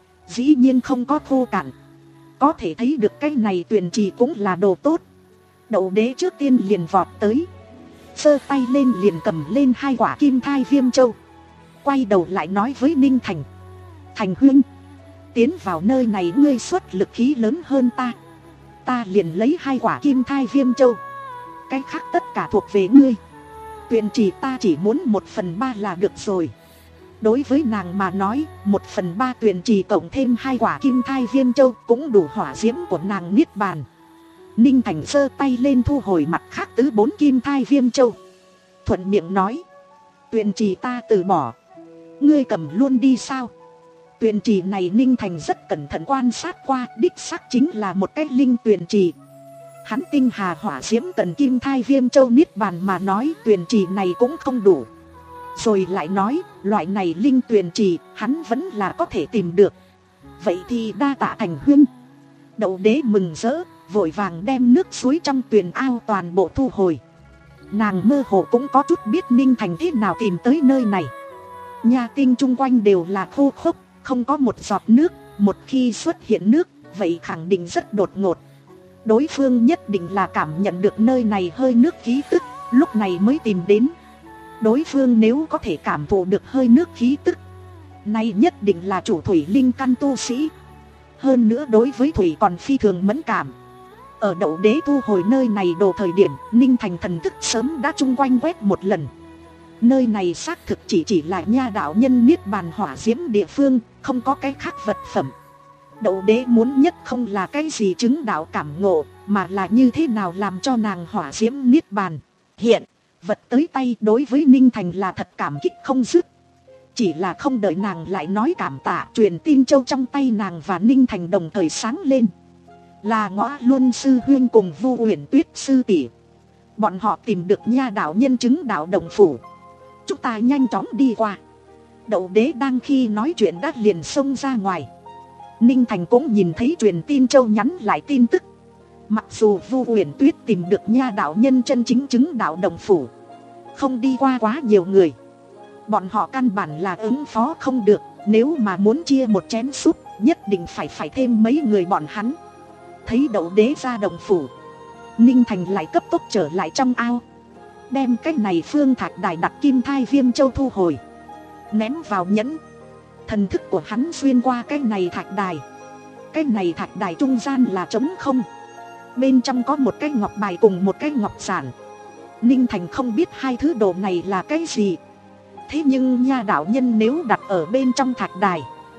dĩ nhiên không có khô cạn. Có thể thấy được cái này tuyền trì cũng là đồ tốt. Đậu đế trước tiên liền vọt tới, giơ tay lên liền cầm lên hai quả kim thai viêm châu, quay đầu lại nói với Ninh Thành: Thành huynh, tiến vào nơi này ngươi xuất lực khí lớn hơn ta, ta liền lấy hai quả kim thai viêm châu, cái khác tất cả thuộc về ngươi. Tuyền trì ta chỉ muốn một phần ba là được rồi. Đối với nàng mà nói, một phần ba tuyền trì cộng thêm hai quả kim thai viêm châu cũng đủ hỏa diễm của nàng niết bàn. Ninh Thành giơ tay lên thu hồi mặt khác tứ bốn kim thai viêm châu, thuận miệng nói: Tuyền trì ta từ bỏ, ngươi cầm luôn đi sao? Tuyền trì này Ninh Thành rất cẩn thận quan sát qua, đích xác chính là một cái linh tuyền trì. Hắn tinh hà hỏa diễm cần kim thai viêm châu niết bàn mà nói, tuyền trì này cũng không đủ. Rồi lại nói, loại này linh tuyền trì hắn vẫn là có thể tìm được. Vậy thì đa tạ Thành huynh. Đậu đế mừng rỡ, vội vàng đem nước suối trong tuyền ao toàn bộ thu hồi. Nàng mơ hồ cũng có chút biết Ninh Thành thế nào tìm tới nơi này. Nha tinh chung quanh đều là khô khốc, không có một giọt nước. Một khi xuất hiện nước, vậy khẳng định rất đột ngột. Đối phương nhất định là cảm nhận được nơi này hơi nước khí tức, lúc này mới tìm đến. Đối phương nếu có thể cảm thụ được hơi nước khí tức, nay nhất định là chủ thủy linh căn tu sĩ. Hơn nữa đối với thủy còn phi thường mẫn cảm. Ở đậu đế thu hồi nơi này đồ thời điểm, Ninh Thành thần thức sớm đã chung quanh quét một lần. Nơi này xác thực chỉ chỉ là nha đạo nhân niết bàn hỏa diễm địa phương, không có cái khác vật phẩm. Đậu đế muốn nhất không là cái gì chứng đạo cảm ngộ, mà là như thế nào làm cho nàng hỏa diễm niết bàn hiện vật tới tay. Đối với Ninh Thành là thật cảm kích không dứt. Chỉ là không đợi nàng lại nói cảm tạ, truyền tin châu trong tay nàng và Ninh Thành đồng thời sáng lên. Là Ngõa Luân sư huyên cùng Vu Uyển Tuyết sư tỷ. Bọn họ tìm được nha đạo nhân chứng đạo đồng phủ, chúng ta nhanh chóng đi qua. Đậu đế đang khi nói chuyện đã liền xông ra ngoài. Ninh Thành cũng nhìn thấy truyền tin châu nhắn lại tin tức. Mặc dù Vu Uyển Tuyết tìm được nha đạo nhân chân chính chứng đạo đồng phủ, không đi qua quá nhiều người, bọn họ căn bản là ứng phó không được. Nếu mà muốn chia một chén súp, nhất định phải phải thêm mấy người bọn hắn. Thấy đậu đế ra đồng phủ, Ninh Thành lại cấp tốc trở lại trong ao, đem cái này phương thạch đài đặt kim thai viêm châu thu hồi, ném vào nhẫn. Thần thức của hắn xuyên qua cái này thạch đài. Cái này thạch đài trung gian là trống không, bên trong có một cái ngọc bài cùng một cái ngọc giản. Ninh Thành không biết hai thứ đồ này là cái gì, thế nhưng nha đạo nhân nếu đặt ở bên trong thạch đài,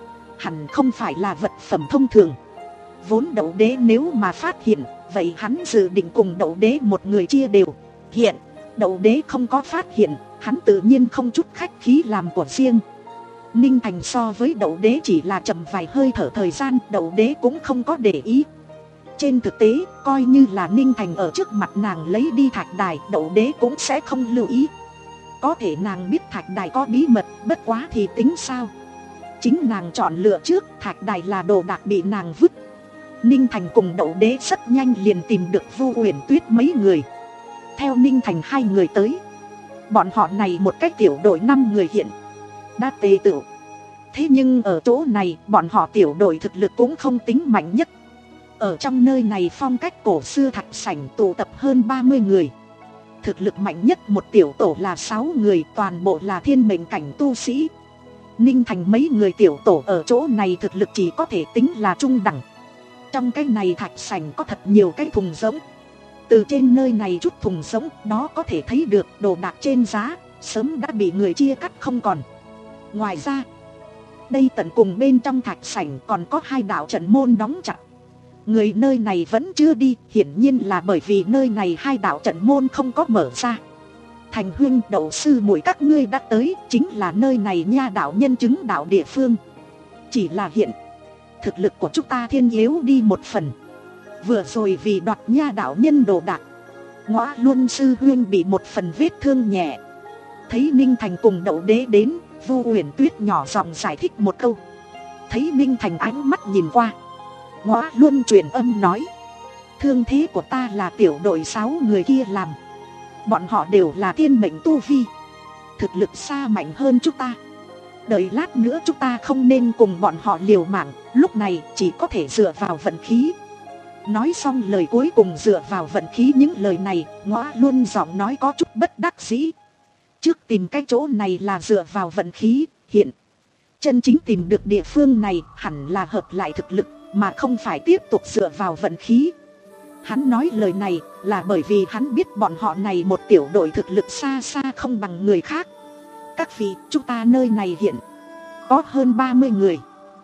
hẳn không phải là vật phẩm thông thường. Vốn đậu đế nếu mà phát hiện, vậy hắn dự định cùng đậu đế một người chia đều. Hiện đậu đế không có phát hiện, hắn tự nhiên không chút khách khí làm của riêng. Ninh Thành so với đậu đế chỉ là chậm vài hơi thở thời gian, đậu đế cũng không có để ý. Trên thực tế, coi như là Ninh Thành ở trước mặt nàng lấy đi thạch đài, đậu đế cũng sẽ không lưu ý. Có thể nàng biết thạch đài có bí mật, bất quá thì tính sao. Chính nàng chọn lựa trước, thạch đài là đồ đạc bị nàng vứt. Ninh Thành cùng đậu đế rất nhanh liền tìm được Vu Uyển Tuyết mấy người. Theo Ninh Thành hai người tới, bọn họ này một cách tiểu đội năm người hiện đã tề tựu. Thế nhưng ở chỗ này, bọn họ tiểu đội thực lực cũng không tính mạnh nhất. Ở trong nơi này phong cách cổ xưa thạch sảnh tụ tập hơn ba mươi người. Thực lực mạnh nhất một tiểu tổ là sáu người, toàn bộ là thiên mệnh cảnh tu sĩ. Ninh Thành mấy người tiểu tổ ở chỗ này thực lực chỉ có thể tính là trung đẳng. Trong cái này thạch sảnh có thật nhiều cái thùng rỗng. Từ trên nơi này chút thùng rỗng đó có thể thấy được đồ đạc trên giá sớm đã bị người chia cắt không còn. Ngoài ra, đây tận cùng bên trong thạch sảnh còn có hai đạo trận môn đóng chặt. Người nơi này vẫn chưa đi, hiển nhiên là bởi vì nơi này hai đạo trận môn không có mở ra. Thành huynh, đậu sư muội các ngươi đã tới, chính là nơi này nha đạo nhân chứng đạo địa phương. Chỉ là hiện thực lực của chúng ta thiên yếu đi một phần. Vừa rồi vì đoạt nha đạo nhân đồ đạc, Ngõa Luân sư huynh bị một phần vết thương nhẹ. Thấy Ninh Thành cùng đậu đế đến, Vu Uyển Tuyết nhỏ giọng giải thích một câu. Thấy Ninh Thành ánh mắt nhìn qua, Ngõa Luân truyền âm nói: thương thế của ta là tiểu đội sáu người kia làm. Bọn họ đều là thiên mệnh tu vi, thực lực xa mạnh hơn chúng ta. Đợi lát nữa chúng ta không nên cùng bọn họ liều mạng, lúc này chỉ có thể dựa vào vận khí. Nói xong lời cuối cùng dựa vào vận khí, những lời này Ngõa Luân giọng nói có chút bất đắc dĩ. Trước tìm cái chỗ này là dựa vào vận khí, hiện chân chính tìm được địa phương này hẳn là hợp lại thực lực, mà không phải tiếp tục dựa vào vận khí. Hắn nói lời này là bởi vì hắn biết bọn họ này một tiểu đội thực lực xa xa không bằng người khác. Các vị, chúng ta nơi này hiện có hơn ba mươi người.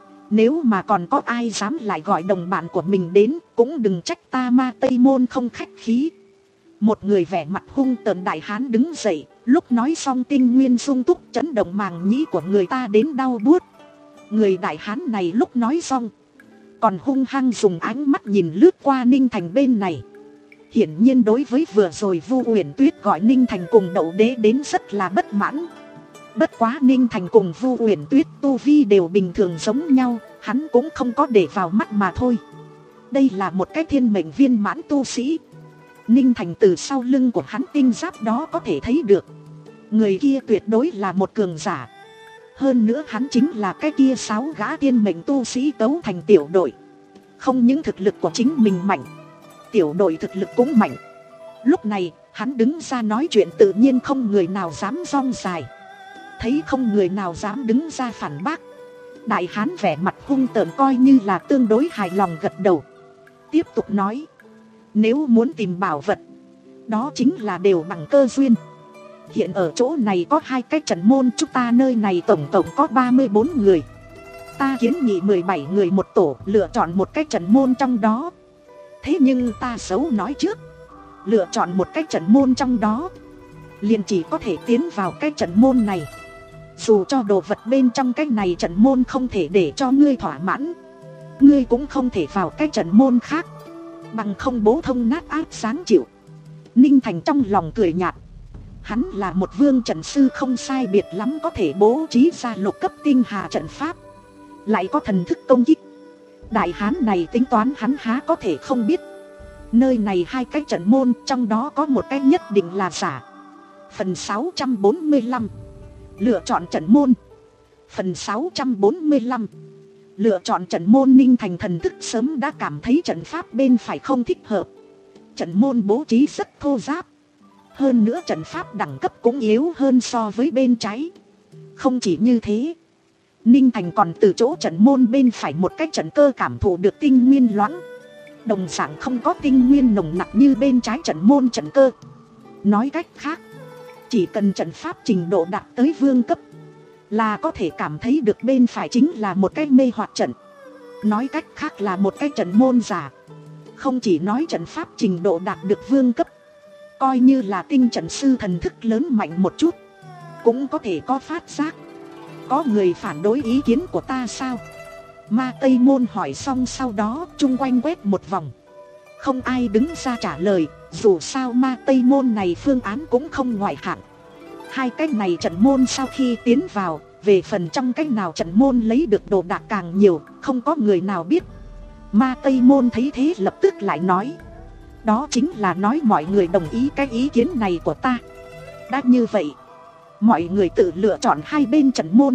Nếu mà còn có ai dám lại gọi đồng bạn của mình đến, cũng đừng trách ta Ma Tây Môn không khách khí. Một người vẻ mặt hung tợn đại hán đứng dậy, lúc nói xong tinh nguyên sung túc chấn động màng nhĩ của người ta đến đau buốt. Người đại hán này lúc nói xong còn hung hăng dùng ánh mắt nhìn lướt qua Ninh Thành bên này. Hiển nhiên đối với vừa rồi Vu Uyển Tuyết gọi Ninh Thành cùng Đậu Đế đến rất là bất mãn. Bất quá Ninh Thành cùng Vu Uyển Tuyết tu vi đều bình thường giống nhau, hắn cũng không có để vào mắt mà thôi. Đây là một cái thiên mệnh viên mãn tu sĩ. Ninh Thành từ sau lưng của hắn tinh giáp đó có thể thấy được, người kia tuyệt đối là một cường giả. Hơn nữa hắn chính là cái kia sáu gã thiên mệnh tu sĩ tấu thành tiểu đội. Không những thực lực của chính mình mạnh, tiểu đội thực lực cũng mạnh. Lúc này hắn đứng ra nói chuyện tự nhiên không người nào dám rong dài. Thấy không người nào dám đứng ra phản bác, đại hán vẻ mặt hung tợn coi như là tương đối hài lòng gật đầu. Tiếp tục nói, nếu muốn tìm bảo vật, đó chính là đều bằng cơ duyên. Hiện ở chỗ này có hai cái trận môn, chúng ta nơi này tổng tổng có ba mươi bốn người. Ta kiến nghị mười bảy người một tổ, lựa chọn một cái trận môn trong đó. Thế nhưng ta xấu nói trước, lựa chọn một cái trận môn trong đó liền chỉ có thể tiến vào cái trận môn này. Dù cho đồ vật bên trong cái này trận môn không thể để cho ngươi thỏa mãn, ngươi cũng không thể vào cái trận môn khác, bằng không bố thông nát áp sáng chịu. Ninh Thành trong lòng cười nhạt. Hắn là một vương trận sư không sai biệt lắm, có thể bố trí ra lục cấp tinh hà trận pháp, lại có thần thức công kích. Đại hán này tính toán hắn há có thể không biết. Nơi này hai cái trận môn, trong đó có một cái nhất định là giả. Phần sáu trăm bốn mươi lăm lựa chọn trận môn. Phần sáu trăm bốn mươi lăm lựa chọn trận môn. Ninh Thành thần thức sớm đã cảm thấy trận pháp bên phải không thích hợp. Trận môn bố trí rất thô ráp, hơn nữa trận pháp đẳng cấp cũng yếu hơn so với bên trái. Không chỉ như thế, Ninh Thành còn từ chỗ trận môn bên phải một cái trận cơ cảm thụ được tinh nguyên loãng, đồng dạng không có tinh nguyên nồng nặc như bên trái trận môn trận cơ. Nói cách khác, chỉ cần trận pháp trình độ đạt tới vương cấp là có thể cảm thấy được bên phải chính là một cái mê hoặc trận. Nói cách khác là một cái trận môn giả. Không chỉ nói trận pháp trình độ đạt được vương cấp, coi như là tinh trận sư thần thức lớn mạnh một chút cũng có thể có phát giác. Có người phản đối ý kiến của ta sao? Ma Tây Môn hỏi xong sau đó chung quanh quét một vòng, không ai đứng ra trả lời. Dù sao Ma Tây Môn này phương án cũng không ngoại hạng. Hai cái này trận môn sau khi tiến vào, về phần trong cách nào trận môn lấy được đồ đạc càng nhiều, không có người nào biết. Ma Tây Môn thấy thế lập tức lại nói, đó chính là nói mọi người đồng ý cái ý kiến này của ta. Đã như vậy, mọi người tự lựa chọn hai bên trận môn.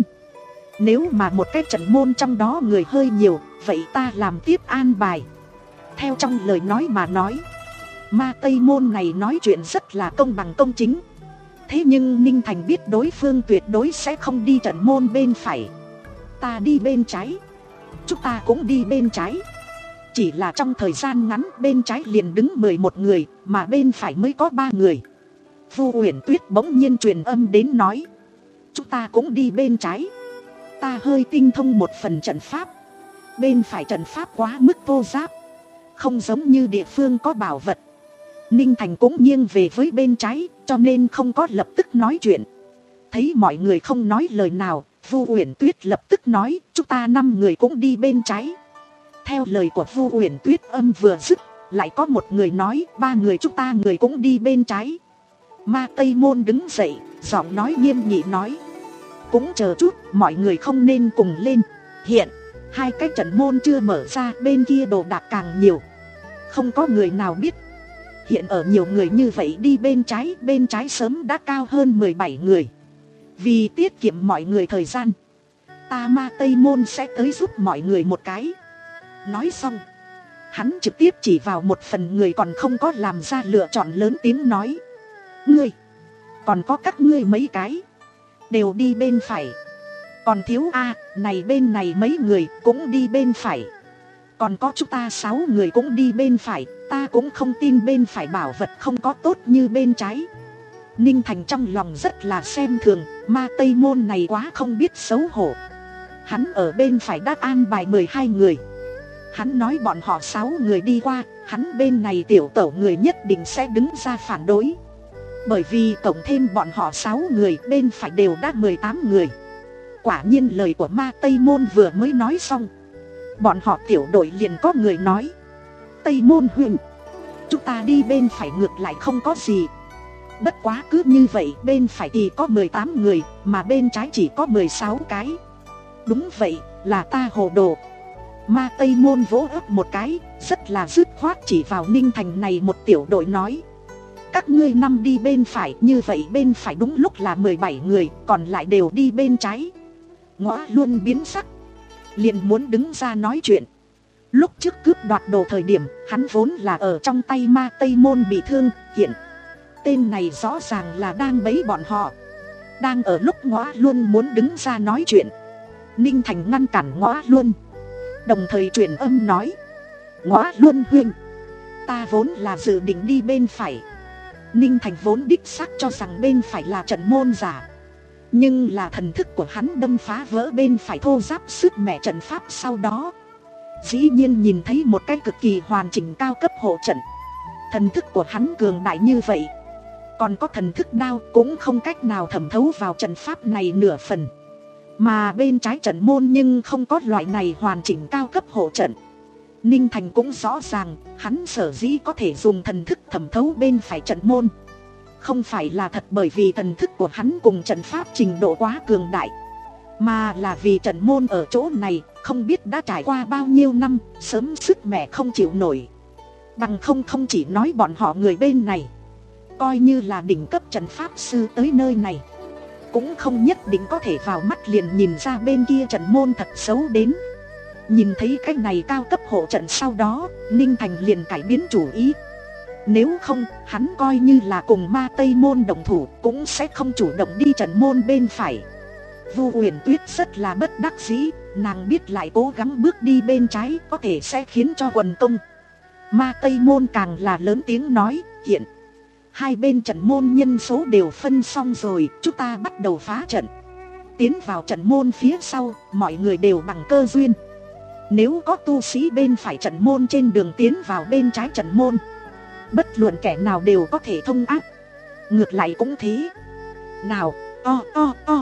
Nếu mà một cái trận môn trong đó người hơi nhiều, vậy ta làm tiếp an bài. Theo trong lời nói mà nói, Ma Tây Môn này nói chuyện rất là công bằng công chính. Thế nhưng Ninh Thành biết đối phương tuyệt đối sẽ không đi trận môn bên phải. Ta đi bên trái, chúng ta cũng đi bên trái. Chỉ là trong thời gian ngắn bên trái liền đứng mười một người, mà bên phải mới có ba người. Vu Uyển Tuyết bỗng nhiên truyền âm đến nói, chúng ta cũng đi bên trái. Ta hơi tinh thông một phần trận pháp, bên phải trận pháp quá mức vô giáp, không giống như địa phương có bảo vật. Ninh Thành cũng nghiêng về với bên trái, cho nên không có lập tức nói chuyện. Thấy mọi người không nói lời nào, Vu Uyển Tuyết lập tức nói, chúng ta năm người cũng đi bên trái. Theo lời của Vu Uyển Tuyết âm vừa dứt, lại có một người nói, ba người chúng ta người cũng đi bên trái. Ma Tây Môn đứng dậy, giọng nói nghiêm nghị nói, cũng chờ chút, mọi người không nên cùng lên. Hiện hai cái trận môn chưa mở ra, bên kia đồ đạc càng nhiều, không có người nào biết. Hiện ở nhiều người như vậy đi bên trái, bên trái sớm đã cao hơn mười bảy người. Vì tiết kiệm mọi người thời gian, Ta Ma Tây Môn sẽ tới giúp mọi người một cái. Nói xong, hắn trực tiếp chỉ vào một phần người còn không có làm ra lựa chọn, lớn tiếng nói: Ngươi, còn có các ngươi mấy cái, đều đi bên phải. Còn thiếu A, này bên này mấy người cũng đi bên phải. Còn có chúng ta sáu người cũng đi bên phải. Ta cũng không tin bên phải bảo vật không có tốt như bên trái. Ninh Thành trong lòng rất là xem thường, Ma Tây Môn này quá không biết xấu hổ. Hắn ở bên phải đã an bài mười hai người. Hắn nói bọn họ sáu người đi qua, hắn bên này tiểu tẩu người nhất định sẽ đứng ra phản đối. Bởi vì cộng thêm bọn họ sáu người, bên phải đều đã mười tám người. Quả nhiên lời của Ma Tây Môn vừa mới nói xong, bọn họ tiểu đội liền có người nói: Tây Môn huynh, chúng ta đi bên phải ngược lại không có gì. Bất quá cứ như vậy, bên phải thì có mười tám người, mà bên trái chỉ có mười sáu cái. Đúng vậy, là ta hồ đồ. Ma Tây Môn vỗ ấp một cái, rất là dứt khoát chỉ vào Ninh Thành này một tiểu đội nói: Các ngươi năm đi bên phải, như vậy bên phải đúng lúc là mười bảy người, còn lại đều đi bên trái. Ngõa Luân biến sắc, liền muốn đứng ra nói chuyện. Lúc trước cướp đoạt đồ thời điểm, hắn vốn là ở trong tay Ma Tây Môn bị thương, hiện tên này rõ ràng là đang bẫy bọn họ. Đang ở lúc Ngõa Luân muốn đứng ra nói chuyện, Ninh Thành ngăn cản Ngõa Luân, đồng thời truyền âm nói: Ngõa Luân huynh, ta vốn là dự định đi bên phải. Ninh Thành vốn đích xác cho rằng bên phải là trận môn giả, nhưng là thần thức của hắn đâm phá vỡ bên phải thô giáp sức mẻ trận pháp sau đó, dĩ nhiên nhìn thấy một cái cực kỳ hoàn chỉnh cao cấp hộ trận. Thần thức của hắn cường đại như vậy, còn có thần thức đao cũng không cách nào thẩm thấu vào trận pháp này nửa phần. Mà bên trái trận môn nhưng không có loại này hoàn chỉnh cao cấp hộ trận. Ninh Thành cũng rõ ràng, hắn sở dĩ có thể dùng thần thức thẩm thấu bên phải trận môn, không phải là thật bởi vì thần thức của hắn cùng trận pháp trình độ quá cường đại, mà là vì trận môn ở chỗ này không biết đã trải qua bao nhiêu năm, sớm sức mẻ không chịu nổi. Bằng không không chỉ nói bọn họ người bên này, coi như là đỉnh cấp trận pháp sư tới nơi này, cũng không nhất định có thể vào mắt liền nhìn ra bên kia trận môn thật xấu đến. Nhìn thấy cái này cao cấp hộ trận sau đó, Ninh Thành liền cải biến chủ ý. Nếu không, hắn coi như là cùng Ma Tây Môn đồng thủ, cũng sẽ không chủ động đi trận môn bên phải. Vu Huyền Tuyết rất là bất đắc dĩ, nàng biết lại cố gắng bước đi bên trái có thể sẽ khiến cho quần công. Ma Tây Môn càng là lớn tiếng nói: Hiện hai bên trận môn nhân số đều phân xong rồi, chúng ta bắt đầu phá trận. Tiến vào trận môn phía sau, mọi người đều bằng cơ duyên. Nếu có tu sĩ bên phải trận môn trên đường tiến vào bên trái trận môn, bất luận kẻ nào đều có thể thông ác. Ngược lại cũng thế. Nào, o o o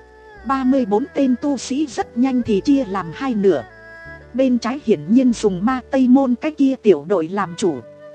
ba mươi bốn tên tu sĩ rất nhanh thì chia làm hai nửa. Bên trái hiển nhiên dùng Ma Tây Môn cái kia tiểu đội làm chủ,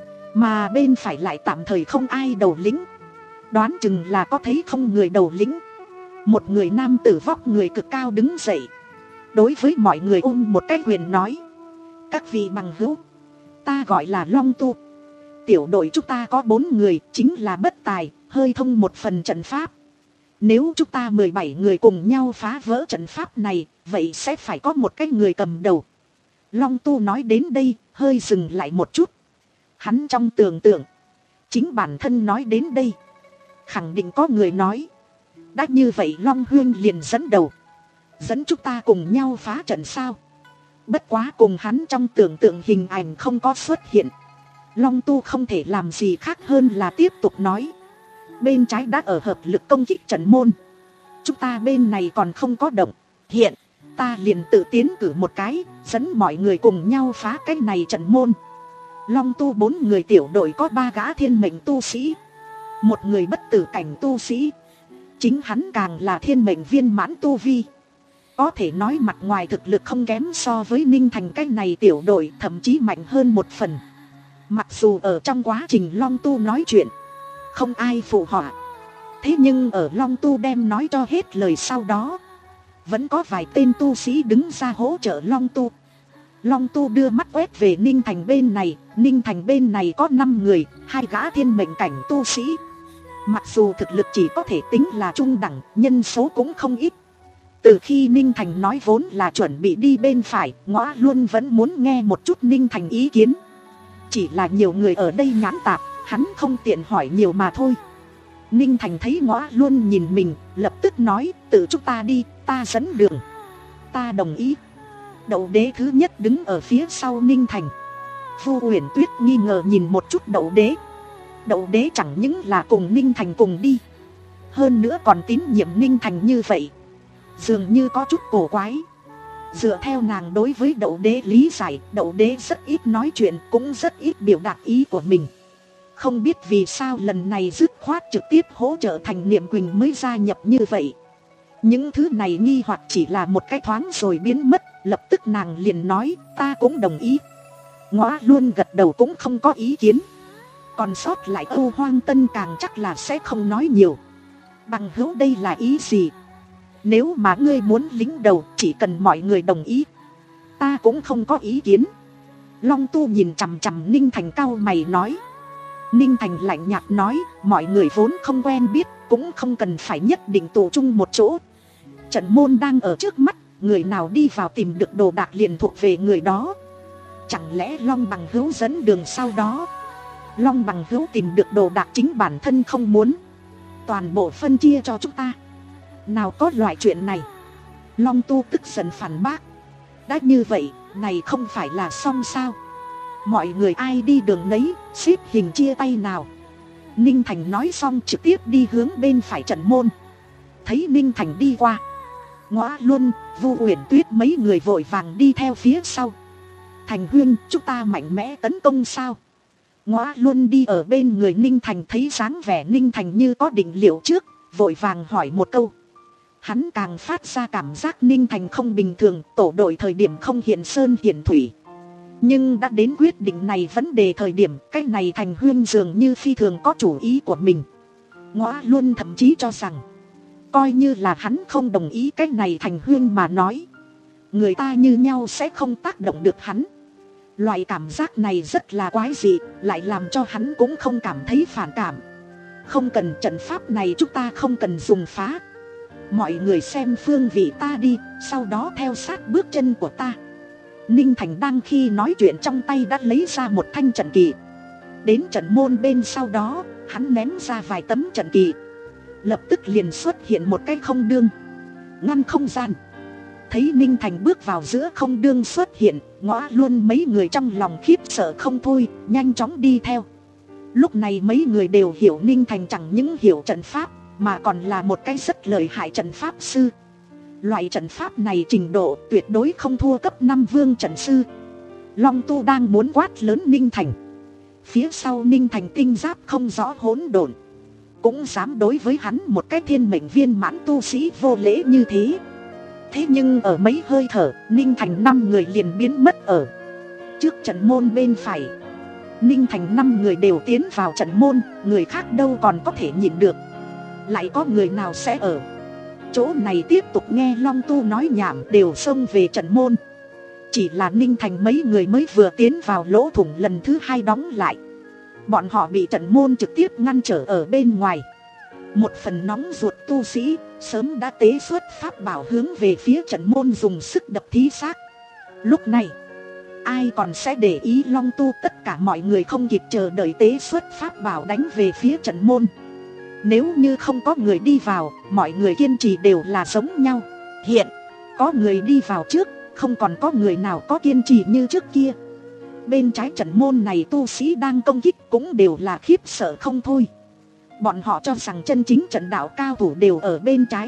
mà bên phải lại tạm thời không ai đầu lĩnh. Đoán chừng là có thấy không người đầu lĩnh. Một người nam tử vóc người cực cao đứng dậy, đối với mọi người ôm một cái quyền nói: Các vị bằng hữu, ta gọi là Long Tu. Tiểu đội chúng ta có bốn người, chính là bất tài, hơi thông một phần trận pháp. Nếu chúng ta mười bảy người cùng nhau phá vỡ trận pháp này, vậy sẽ phải có một cái người cầm đầu. Long Tu nói đến đây, hơi dừng lại một chút. Hắn trong tưởng tượng, chính bản thân nói đến đây, khẳng định có người nói: Đã như vậy Long Huyên liền dẫn đầu, dẫn chúng ta cùng nhau phá trận sao? Bất quá cùng hắn trong tưởng tượng hình ảnh không có xuất hiện. Long Tu không thể làm gì khác hơn là tiếp tục nói: Bên trái đã ở hợp lực công kích trận môn, chúng ta bên này còn không có động. Hiện ta liền tự tiến cử một cái, dẫn mọi người cùng nhau phá cái này trận môn. Long Tu bốn người tiểu đội có ba gã thiên mệnh tu sĩ, một người bất tử cảnh tu sĩ. Chính hắn càng là thiên mệnh viên mãn tu vi, có thể nói mặt ngoài thực lực không kém so với Ninh Thành cái này tiểu đội, thậm chí mạnh hơn một phần. Mặc dù ở trong quá trình Long Tu nói chuyện không ai phụ họa, thế nhưng ở Long Tu đem nói cho hết lời sau đó, vẫn có vài tên tu sĩ đứng ra hỗ trợ Long Tu. Long Tu đưa mắt quét về Ninh Thành bên này. Ninh Thành bên này có năm người, hai gã thiên mệnh cảnh tu sĩ. Mặc dù thực lực chỉ có thể tính là trung đẳng, nhân số cũng không ít. Từ khi Ninh Thành nói vốn là chuẩn bị đi bên phải, Ngõa Luân vẫn muốn nghe một chút Ninh Thành ý kiến. Chỉ là nhiều người ở đây nhãn tạp, hắn không tiện hỏi nhiều mà thôi. Ninh Thành thấy Ngõa Luân nhìn mình, lập tức nói, tự chúng ta đi, ta dẫn đường. Ta đồng ý. Đậu đế thứ nhất đứng ở phía sau Ninh Thành. Vu Uyển Tuyết nghi ngờ nhìn một chút đậu đế. Đậu đế chẳng những là cùng Ninh Thành cùng đi, hơn nữa còn tín nhiệm Ninh Thành như vậy, dường như có chút cổ quái. Dựa theo nàng đối với đậu đế lý giải, đậu đế rất ít nói chuyện, cũng rất ít biểu đạt ý của mình. Không biết vì sao lần này dứt khoát trực tiếp hỗ trợ Thành Niệm Quỳnh mới gia nhập như vậy. Những thứ này nghi hoặc chỉ là một cái thoáng rồi biến mất. Lập tức nàng liền nói, ta cũng đồng ý. Ngõa Luân gật đầu cũng không có ý kiến. Còn sót lại Âu Hoang Tân càng chắc là sẽ không nói nhiều. Bằng hữu đây là ý gì? Nếu mà ngươi muốn lính đầu, chỉ cần mọi người đồng ý, ta cũng không có ý kiến. Long Tu nhìn chằm chằm Ninh Thành cau mày nói. Ninh Thành lạnh nhạt nói, mọi người vốn không quen biết, cũng không cần phải nhất định tụ chung một chỗ. Trận môn đang ở trước mắt, người nào đi vào tìm được đồ đạc liền thuộc về người đó. Chẳng lẽ Long Bằng Hữu dẫn đường sau đó? Long Bằng Hữu tìm được đồ đạc chính bản thân không muốn, toàn bộ phân chia cho chúng ta. Nào có loại chuyện này. Long Tu tức giận phản bác. Đã như vậy, này không phải là xong sao? Mọi người ai đi đường nấy, xếp hình chia tay nào. Ninh Thành nói xong trực tiếp đi hướng bên phải trận môn. Thấy Ninh Thành đi qua, Ngõa Luân, Vu Uyển Tuyết mấy người vội vàng đi theo phía sau. Thành huynh, chúng ta mạnh mẽ tấn công sao? Ngõa Luân đi ở bên người Ninh Thành, thấy dáng vẻ Ninh Thành như có định liệu trước, vội vàng hỏi một câu. Hắn càng phát ra cảm giác Ninh Thành không bình thường, tổ đội thời điểm không hiện sơn hiện thủy. Nhưng đã đến quyết định này vấn đề thời điểm, cái này Thành huynh dường như phi thường có chủ ý của mình. Ngõa Luân thậm chí cho rằng, coi như là hắn không đồng ý cái này Thành huynh mà nói, người ta như nhau sẽ không tác động được hắn. Loại cảm giác này rất là quái dị, lại làm cho hắn cũng không cảm thấy phản cảm. Không cần, trận pháp này chúng ta không cần dùng phá. Mọi người xem phương vị ta đi, sau đó theo sát bước chân của ta. Ninh Thành đang khi nói chuyện trong tay đã lấy ra một thanh trận kỳ. Đến trận môn bên sau đó, hắn ném ra vài tấm trận kỳ. Lập tức liền xuất hiện một cái không đương, ngăn không gian. Thấy Ninh Thành bước vào giữa không đương xuất hiện, Ngõa Luân mấy người trong lòng khiếp sợ không thôi, nhanh chóng đi theo. Lúc này mấy người đều hiểu Ninh Thành chẳng những hiểu trận pháp, mà còn là một cái rất lợi hại trận pháp sư. Loại trận pháp này trình độ tuyệt đối không thua cấp năm vương trận sư. Long Tu đang muốn quát lớn Ninh Thành. Phía sau Ninh Thành tinh giáp không rõ hỗn độn, cũng dám đối với hắn một cái thiên mệnh viên mãn tu sĩ vô lễ như thế. Thế nhưng ở mấy hơi thở, Ninh Thành năm người liền biến mất ở trước trận môn bên phải. Ninh Thành năm người đều tiến vào trận môn, người khác đâu còn có thể nhịn được. Lại có người nào sẽ ở chỗ này tiếp tục nghe Long Tu nói nhảm, đều xông về trận môn. Chỉ là Ninh Thành mấy người mới vừa tiến vào lỗ thủng lần thứ hai đóng lại. Bọn họ bị trận môn trực tiếp ngăn trở ở bên ngoài. Một phần nóng ruột tu sĩ sớm đã tế xuất pháp bảo hướng về phía trận môn dùng sức đập thí xác. Lúc này ai còn sẽ để ý Long Tu? Tất cả mọi người không kịp chờ đợi tế xuất pháp bảo đánh về phía trận môn. Nếu như không có người đi vào, mọi người kiên trì đều là giống nhau. Hiện có người đi vào trước, không còn có người nào có kiên trì như trước kia. Bên trái trận môn này tu sĩ đang công kích cũng đều là khiếp sợ không thôi. Bọn họ cho rằng chân chính trận đạo cao thủ đều ở bên trái.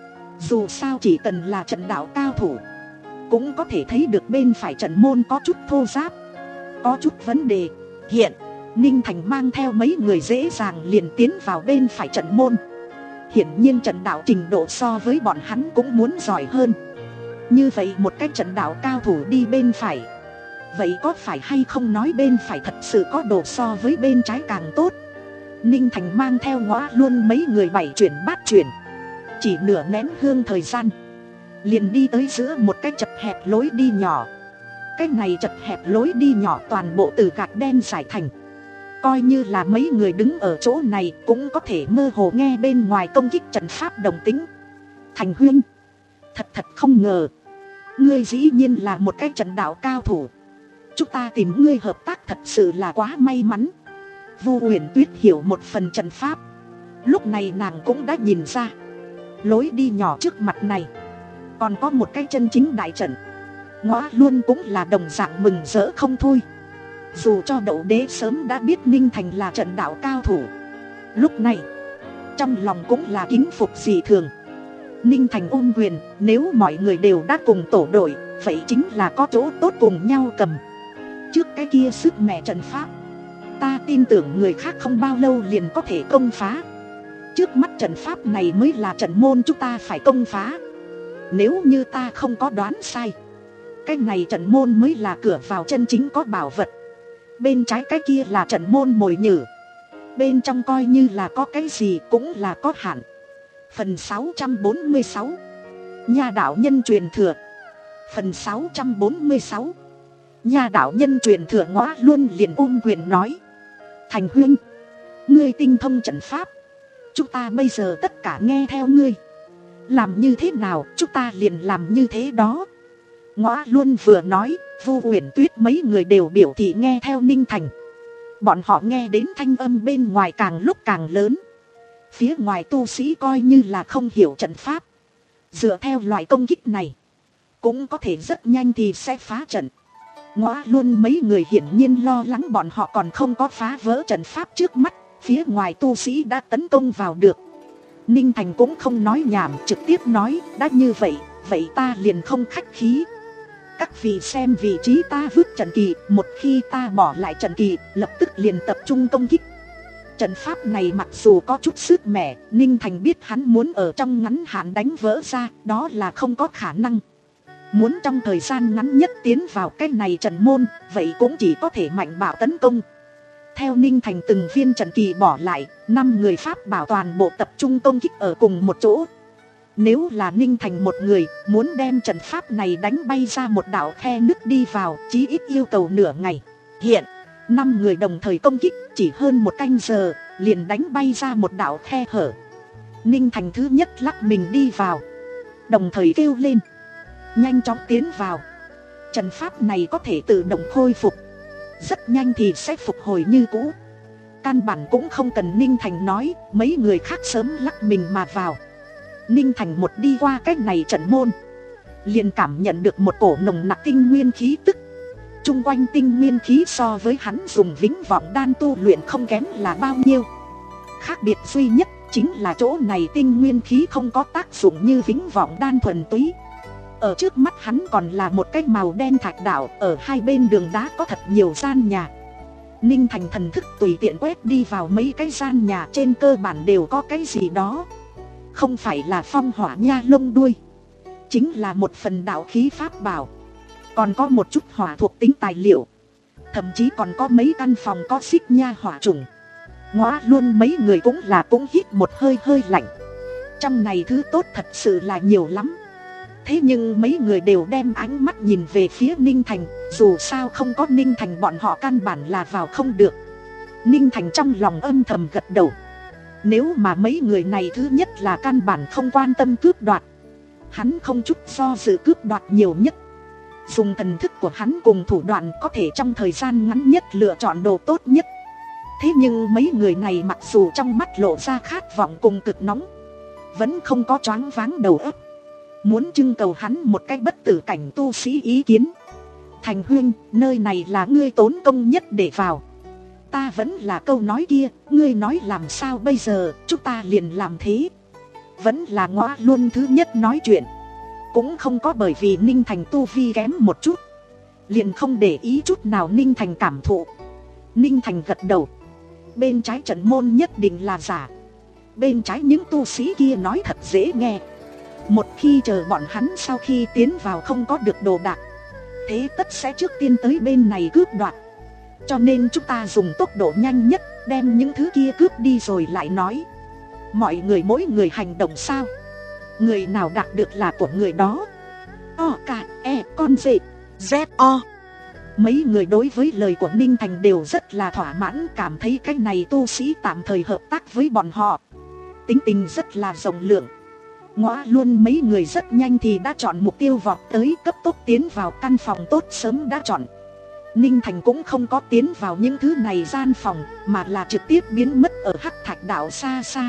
Dù sao chỉ cần là trận đạo cao thủ, cũng có thể thấy được bên phải trận môn có chút thô ráp, có chút vấn đề. Hiện Ninh Thành mang theo mấy người dễ dàng liền tiến vào bên phải trận môn. Hiển nhiên trận đạo trình độ so với bọn hắn cũng muốn giỏi hơn. Như vậy một cái trận đạo cao thủ đi bên phải, vậy có phải hay không nói bên phải thật sự có độ so với bên trái càng tốt? Ninh Thành mang theo Ngõa Luân mấy người bảy chuyển bát chuyển, chỉ nửa nén hương thời gian liền đi tới giữa một cái chật hẹp lối đi nhỏ. Cái này chật hẹp lối đi nhỏ toàn bộ từ gạch đen giải thành. Coi như là mấy người đứng ở chỗ này cũng có thể mơ hồ nghe bên ngoài công kích trận pháp đồng tính. Thành huynh, Thật thật không ngờ, ngươi dĩ nhiên là một cái trận đạo cao thủ. Chúng ta tìm ngươi hợp tác thật sự là quá may mắn. Vu Uyển Tuyết hiểu một phần trận pháp. Lúc này nàng cũng đã nhìn ra, lối đi nhỏ trước mặt này còn có một cái chân chính đại trận. Ngõa Luân cũng là đồng dạng mừng rỡ không thôi. Dù cho Đậu Đế sớm đã biết Ninh Thành là trận đạo cao thủ, lúc này trong lòng cũng là kính phục dị thường. Ninh Thành ôm quyền, nếu mọi người đều đã cùng tổ đội, vậy chính là có chỗ tốt cùng nhau cầm. Trước cái kia sức mẻ trận pháp, ta tin tưởng người khác không bao lâu liền có thể công phá. Trước mắt trận pháp này mới là trận môn chúng ta phải công phá. Nếu như ta không có đoán sai, cái này trận môn mới là cửa vào chân chính có bảo vật. Bên trái cái kia là trận môn mồi nhử, bên trong coi như là có cái gì cũng là có hạn. Phần sáu trăm bốn mươi sáu, Nha đạo nhân truyền thừa. Phần sáu trăm bốn mươi sáu, Nha đạo nhân truyền thừa. Ngõa Luân liền ôm quyền nói, Thành huynh, ngươi tinh thông trận pháp, chúng ta bây giờ tất cả nghe theo ngươi. Làm như thế nào chúng ta liền làm như thế đó. Ngõa Luân vừa nói, Vu Uyển Tuyết mấy người đều biểu thị nghe theo Ninh Thành. Bọn họ nghe đến thanh âm bên ngoài càng lúc càng lớn. Phía ngoài tu sĩ coi như là không hiểu trận pháp, dựa theo loại công kích này cũng có thể rất nhanh thì sẽ phá trận. Ngõa Luân mấy người hiển nhiên lo lắng bọn họ còn không có phá vỡ trận pháp trước mắt, phía ngoài tu sĩ đã tấn công vào được. Ninh Thành cũng không nói nhảm, trực tiếp nói, đã như vậy, vậy ta liền không khách khí. Các vị xem vị trí ta vứt trận kỳ, một khi ta bỏ lại trận kỳ, lập tức liền tập trung công kích. Trận pháp này mặc dù có chút sức mẻ, Ninh Thành biết hắn muốn ở trong ngắn hạn đánh vỡ ra, đó là không có khả năng. Muốn trong thời gian ngắn nhất tiến vào cái này trận môn, vậy cũng chỉ có thể mạnh bạo tấn công. Theo Ninh Thành từng viên trận kỳ bỏ lại, năm người Pháp bảo toàn bộ tập trung công kích ở cùng một chỗ. Nếu là Ninh Thành một người, muốn đem trận pháp này đánh bay ra một đạo khe nứt đi vào, chí ít yêu cầu nửa ngày. Hiện, năm người đồng thời công kích, chỉ hơn một canh giờ, liền đánh bay ra một đạo khe hở. Ninh Thành thứ nhất lắc mình đi vào, đồng thời kêu lên, nhanh chóng tiến vào. Trận pháp này có thể tự động khôi phục, rất nhanh thì sẽ phục hồi như cũ. Căn bản cũng không cần Ninh Thành nói, mấy người khác sớm lắc mình mà vào. Ninh Thành một đi qua cái này trận môn, liền cảm nhận được một cổ nồng nặc tinh nguyên khí tức. Trung quanh tinh nguyên khí so với hắn dùng vĩnh vọng đan tu luyện không kém là bao nhiêu. Khác biệt duy nhất chính là chỗ này tinh nguyên khí không có tác dụng như vĩnh vọng đan thuần túy. Ở trước mắt hắn còn là một cái màu đen thạch đảo, ở hai bên đường đá có thật nhiều gian nhà. Ninh Thành thần thức tùy tiện quét đi vào mấy cái gian nhà, trên cơ bản đều có cái gì đó. Không phải là phong hỏa nha lông đuôi, chính là một phần đạo khí pháp bảo. Còn có một chút hỏa thuộc tính tài liệu, thậm chí còn có mấy căn phòng có xích nha hỏa trùng. Ngõa Luân mấy người cũng là cũng hít một hơi hơi lạnh. Trong này thứ tốt thật sự là nhiều lắm. Thế nhưng mấy người đều đem ánh mắt nhìn về phía Ninh Thành, dù sao không có Ninh Thành bọn họ căn bản là vào không được. Ninh Thành trong lòng âm thầm gật đầu. Nếu mà mấy người này thứ nhất là căn bản không quan tâm cướp đoạt, hắn không chút do dự cướp đoạt nhiều nhất. Dùng thần thức của hắn cùng thủ đoạn có thể trong thời gian ngắn nhất lựa chọn đồ tốt nhất. Thế nhưng mấy người này mặc dù trong mắt lộ ra khát vọng cùng cực nóng, vẫn không có choáng váng đầu óc. Muốn trưng cầu hắn một cái bất tử cảnh tu sĩ ý kiến. Thành huynh, nơi này là ngươi tốn công nhất để vào. Ta vẫn là câu nói kia, ngươi nói làm sao bây giờ, chúng ta liền làm thế. Vẫn là Ngõa Luân thứ nhất nói chuyện. Cũng không có bởi vì Ninh Thành tu vi kém một chút, liền không để ý chút nào Ninh Thành cảm thụ. Ninh Thành gật đầu. Bên trái trận môn nhất định là giả. Bên trái những tu sĩ kia nói thật dễ nghe. Một khi chờ bọn hắn sau khi tiến vào không có được đồ đạc, thế tất sẽ trước tiên tới bên này cướp đoạt. Cho nên chúng ta dùng tốc độ nhanh nhất đem những thứ kia cướp đi rồi lại nói. Mọi người mỗi người hành động sao, người nào đạt được là của người đó. O K E con dệt Z O. Mấy người đối với lời của Ninh Thành đều rất là thỏa mãn, cảm thấy cái này tu sĩ tạm thời hợp tác với bọn họ, tính tình rất là rộng lượng. Ngõa Luân mấy người rất nhanh thì đã chọn mục tiêu vọt tới, cấp tốc tiến vào căn phòng tốt sớm đã chọn. Ninh Thành cũng không có tiến vào những thứ này gian phòng, mà là trực tiếp biến mất ở Hắc Thạch Đảo xa xa.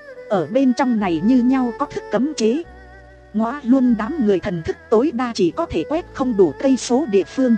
Ở bên trong này như nhau có thức cấm chế. Ngõa Luân đám người thần thức tối đa chỉ có thể quét không đủ cây số địa phương,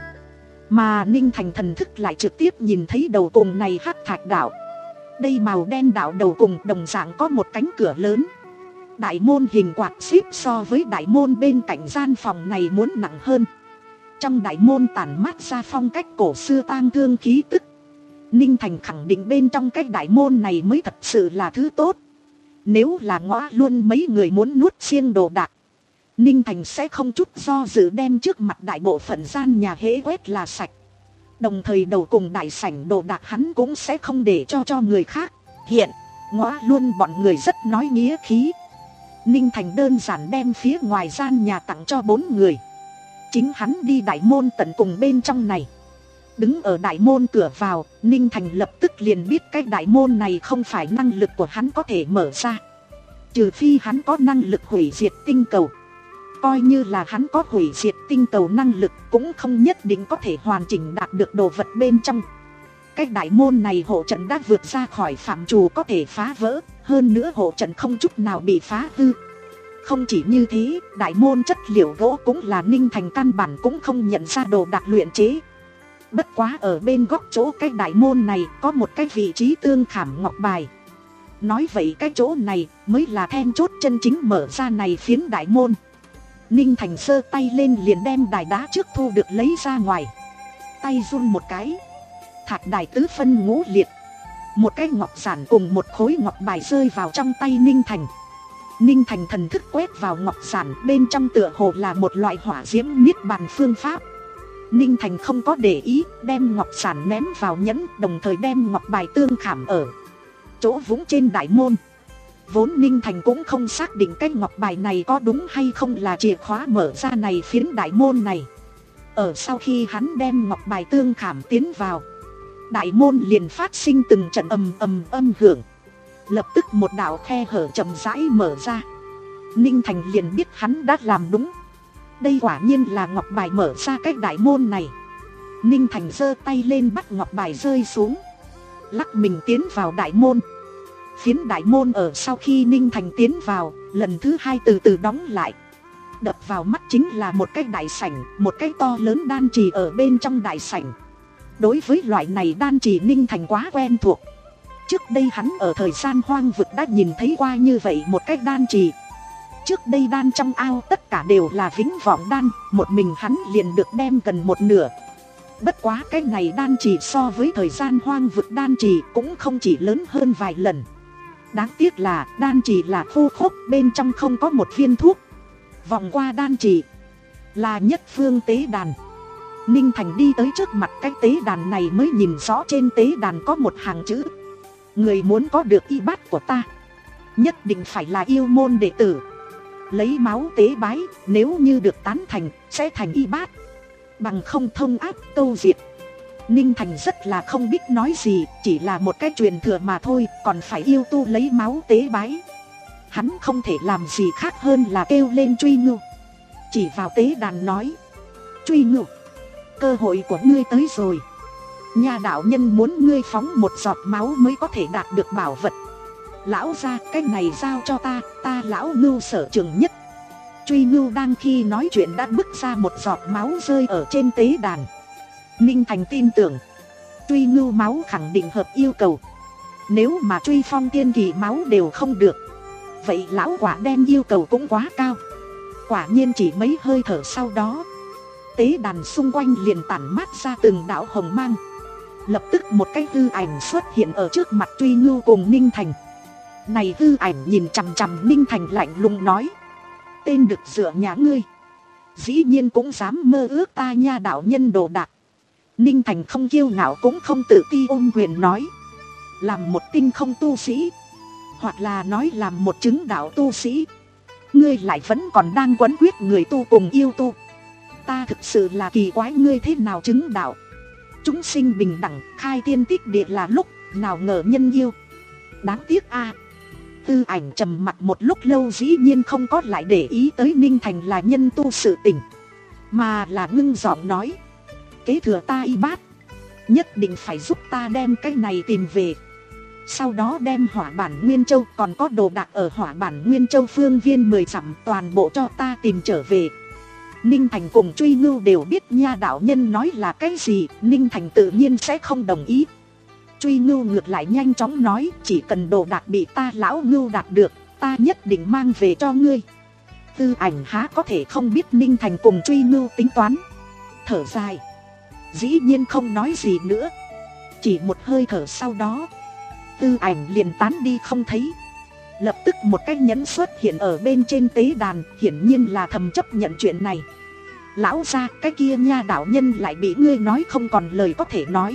mà Ninh Thành thần thức lại trực tiếp nhìn thấy đầu cùng này Hắc Thạch Đảo. Đây màu đen đảo đầu cùng đồng dạng có một cánh cửa lớn. Đại môn hình quạt xíp so với đại môn bên cạnh gian phòng này muốn nặng hơn. Trong đại môn tản mát ra phong cách cổ xưa tang thương khí tức. Ninh Thành khẳng định bên trong cái đại môn này mới thật sự là thứ tốt. Nếu là Ngõa Luân mấy người muốn nuốt xiêng đồ đạc, Ninh Thành sẽ không chút do dự đem trước mặt đại bộ phận gian nhà hễ quét là sạch. Đồng thời đầu cùng đại sảnh đồ đạc hắn cũng sẽ không để cho cho người khác. Hiện, Ngõa Luân bọn người rất nói nghĩa khí. Ninh Thành đơn giản đem phía ngoài gian nhà tặng cho bốn người. Chính hắn đi đại môn tận cùng bên trong này. Đứng ở đại môn cửa vào, Ninh Thành lập tức liền biết cái đại môn này không phải năng lực của hắn có thể mở ra. Trừ phi hắn có năng lực hủy diệt tinh cầu. Coi như là hắn có hủy diệt tinh cầu năng lực, cũng không nhất định có thể hoàn chỉnh đạt được đồ vật bên trong. Cái đại môn này hộ trận đã vượt ra khỏi phạm trù có thể phá vỡ. Hơn nữa hộ trận không chút nào bị phá hư. Không chỉ như thế, đại môn chất liệu gỗ cũng là Ninh Thành căn bản cũng không nhận ra đồ đạc luyện chế. Bất quá ở bên góc chỗ cái đại môn này có một cái vị trí tương khảm ngọc bài. Nói vậy cái chỗ này mới là then chốt chân chính mở ra này phiến đại môn. Ninh Thành giơ tay lên liền đem đài đá trước thu được lấy ra ngoài. Tay run một cái, thạch đài tứ phân ngũ liệt. Một cái ngọc giản cùng một khối ngọc bài rơi vào trong tay Ninh Thành. Ninh Thành thần thức quét vào ngọc giản, bên trong tựa hồ là một loại hỏa diễm niết bàn phương pháp. Ninh Thành không có để ý, đem ngọc giản ném vào nhẫn, đồng thời đem ngọc bài tương khảm ở chỗ vũng trên đại môn. Vốn Ninh Thành cũng không xác định cái ngọc bài này có đúng hay không là chìa khóa mở ra này phiến đại môn này. Ở sau khi hắn đem ngọc bài tương khảm tiến vào, đại môn liền phát sinh từng trận ầm ầm âm hưởng. Lập tức một đạo khe hở chậm rãi mở ra. Ninh Thành liền biết hắn đã làm đúng. Đây quả nhiên là ngọc bài mở ra cái đại môn này. Ninh Thành giơ tay lên bắt ngọc bài rơi xuống, lắc mình tiến vào đại môn. Phiến đại môn ở sau khi Ninh Thành tiến vào, lần thứ hai từ từ đóng lại. Đập vào mắt chính là một cái đại sảnh, một cái to lớn đan trì ở bên trong đại sảnh. Đối với loại này đan trì Ninh Thành quá quen thuộc. Trước đây hắn ở thời gian hoang vực đã nhìn thấy qua như vậy một cái đan trì. Trước đây đan trong ao tất cả đều là vĩnh vọng đan, một mình hắn liền được đem gần một nửa. Bất quá cái này đan trì so với thời gian hoang vực đan trì cũng không chỉ lớn hơn vài lần. Đáng tiếc là đan trì là khô khốc, bên trong không có một viên thuốc. Vòng qua đan trì là nhất phương tế đàn. Ninh Thành đi tới trước mặt cái tế đàn này mới nhìn rõ trên tế đàn có một hàng chữ: người muốn có được y bát của ta, nhất định phải là yêu môn đệ tử. Lấy máu tế bái, nếu như được tán thành, sẽ thành y bát. Bằng không thông ác câu diệt. Ninh Thành rất là không biết nói gì, chỉ là một cái truyền thừa mà thôi, còn phải yêu tu lấy máu tế bái. Hắn không thể làm gì khác hơn là kêu lên Truy Ngưu. Chỉ vào tế đàn nói: Truy Ngưu, cơ hội của ngươi tới rồi. Nhà đạo nhân muốn ngươi phóng một giọt máu mới có thể đạt được bảo vật. Lão gia, cái này giao cho ta, ta lão Ngưu sở trường nhất. Truy Ngưu đang khi nói chuyện đã bứt ra một giọt máu rơi ở trên tế đàn. Ninh Thành tin tưởng Truy Ngưu máu khẳng định hợp yêu cầu. Nếu mà Truy Phong tiên kỳ máu đều không được, vậy lão quả đen yêu cầu cũng quá cao. Quả nhiên chỉ mấy hơi thở sau đó, tế đàn xung quanh liền tản mát ra từng đạo hồng mang. Lập tức một cái hư ảnh xuất hiện ở trước mặt Truy Ngưu cùng Ninh Thành. Này hư ảnh nhìn chằm chằm Ninh Thành lạnh lùng nói: tên được dựa nhà ngươi, dĩ nhiên cũng dám mơ ước ta nha đạo nhân đồ đạc. Ninh Thành không kiêu ngạo cũng không tự ti ôm quyền nói: làm một tinh không tu sĩ, hoặc là nói làm một chứng đạo tu sĩ, ngươi lại vẫn còn đang quấn quyết người tu cùng yêu tu. Ta thực sự là kỳ quái ngươi thế nào chứng đạo. Chúng sinh bình đẳng, khai thiên tích địa là lúc, nào ngờ nhân yêu. Đáng tiếc a. Tư Ảnh trầm mặc một lúc lâu dĩ nhiên không có lại để ý tới Ninh Thành là nhân tu sự tình, mà là ngưng giọng nói: kế thừa ta y bát, nhất định phải giúp ta đem cái này tìm về. Sau đó đem Hỏa Bản Nguyên Châu còn có đồ đạc ở Hỏa Bản Nguyên Châu phương viên mười dặm toàn bộ cho ta tìm trở về. Ninh Thành cùng Truy Ngưu đều biết nha đạo nhân nói là cái gì, Ninh Thành tự nhiên sẽ không đồng ý. Truy Ngưu ngược lại nhanh chóng nói: chỉ cần đồ đạc bị ta lão Ngưu đạt được, ta nhất định mang về cho ngươi. Tư Ảnh há có thể không biết Ninh Thành cùng Truy Ngưu tính toán, thở dài, dĩ nhiên không nói gì nữa. Chỉ một hơi thở sau đó, Tư Ảnh liền tán đi không thấy. Lập tức một cái nhẫn xuất hiện ở bên trên tế đàn, hiển nhiên là thầm chấp nhận chuyện này. Lão gia, cái kia nha đạo nhân lại bị ngươi nói không còn lời có thể nói.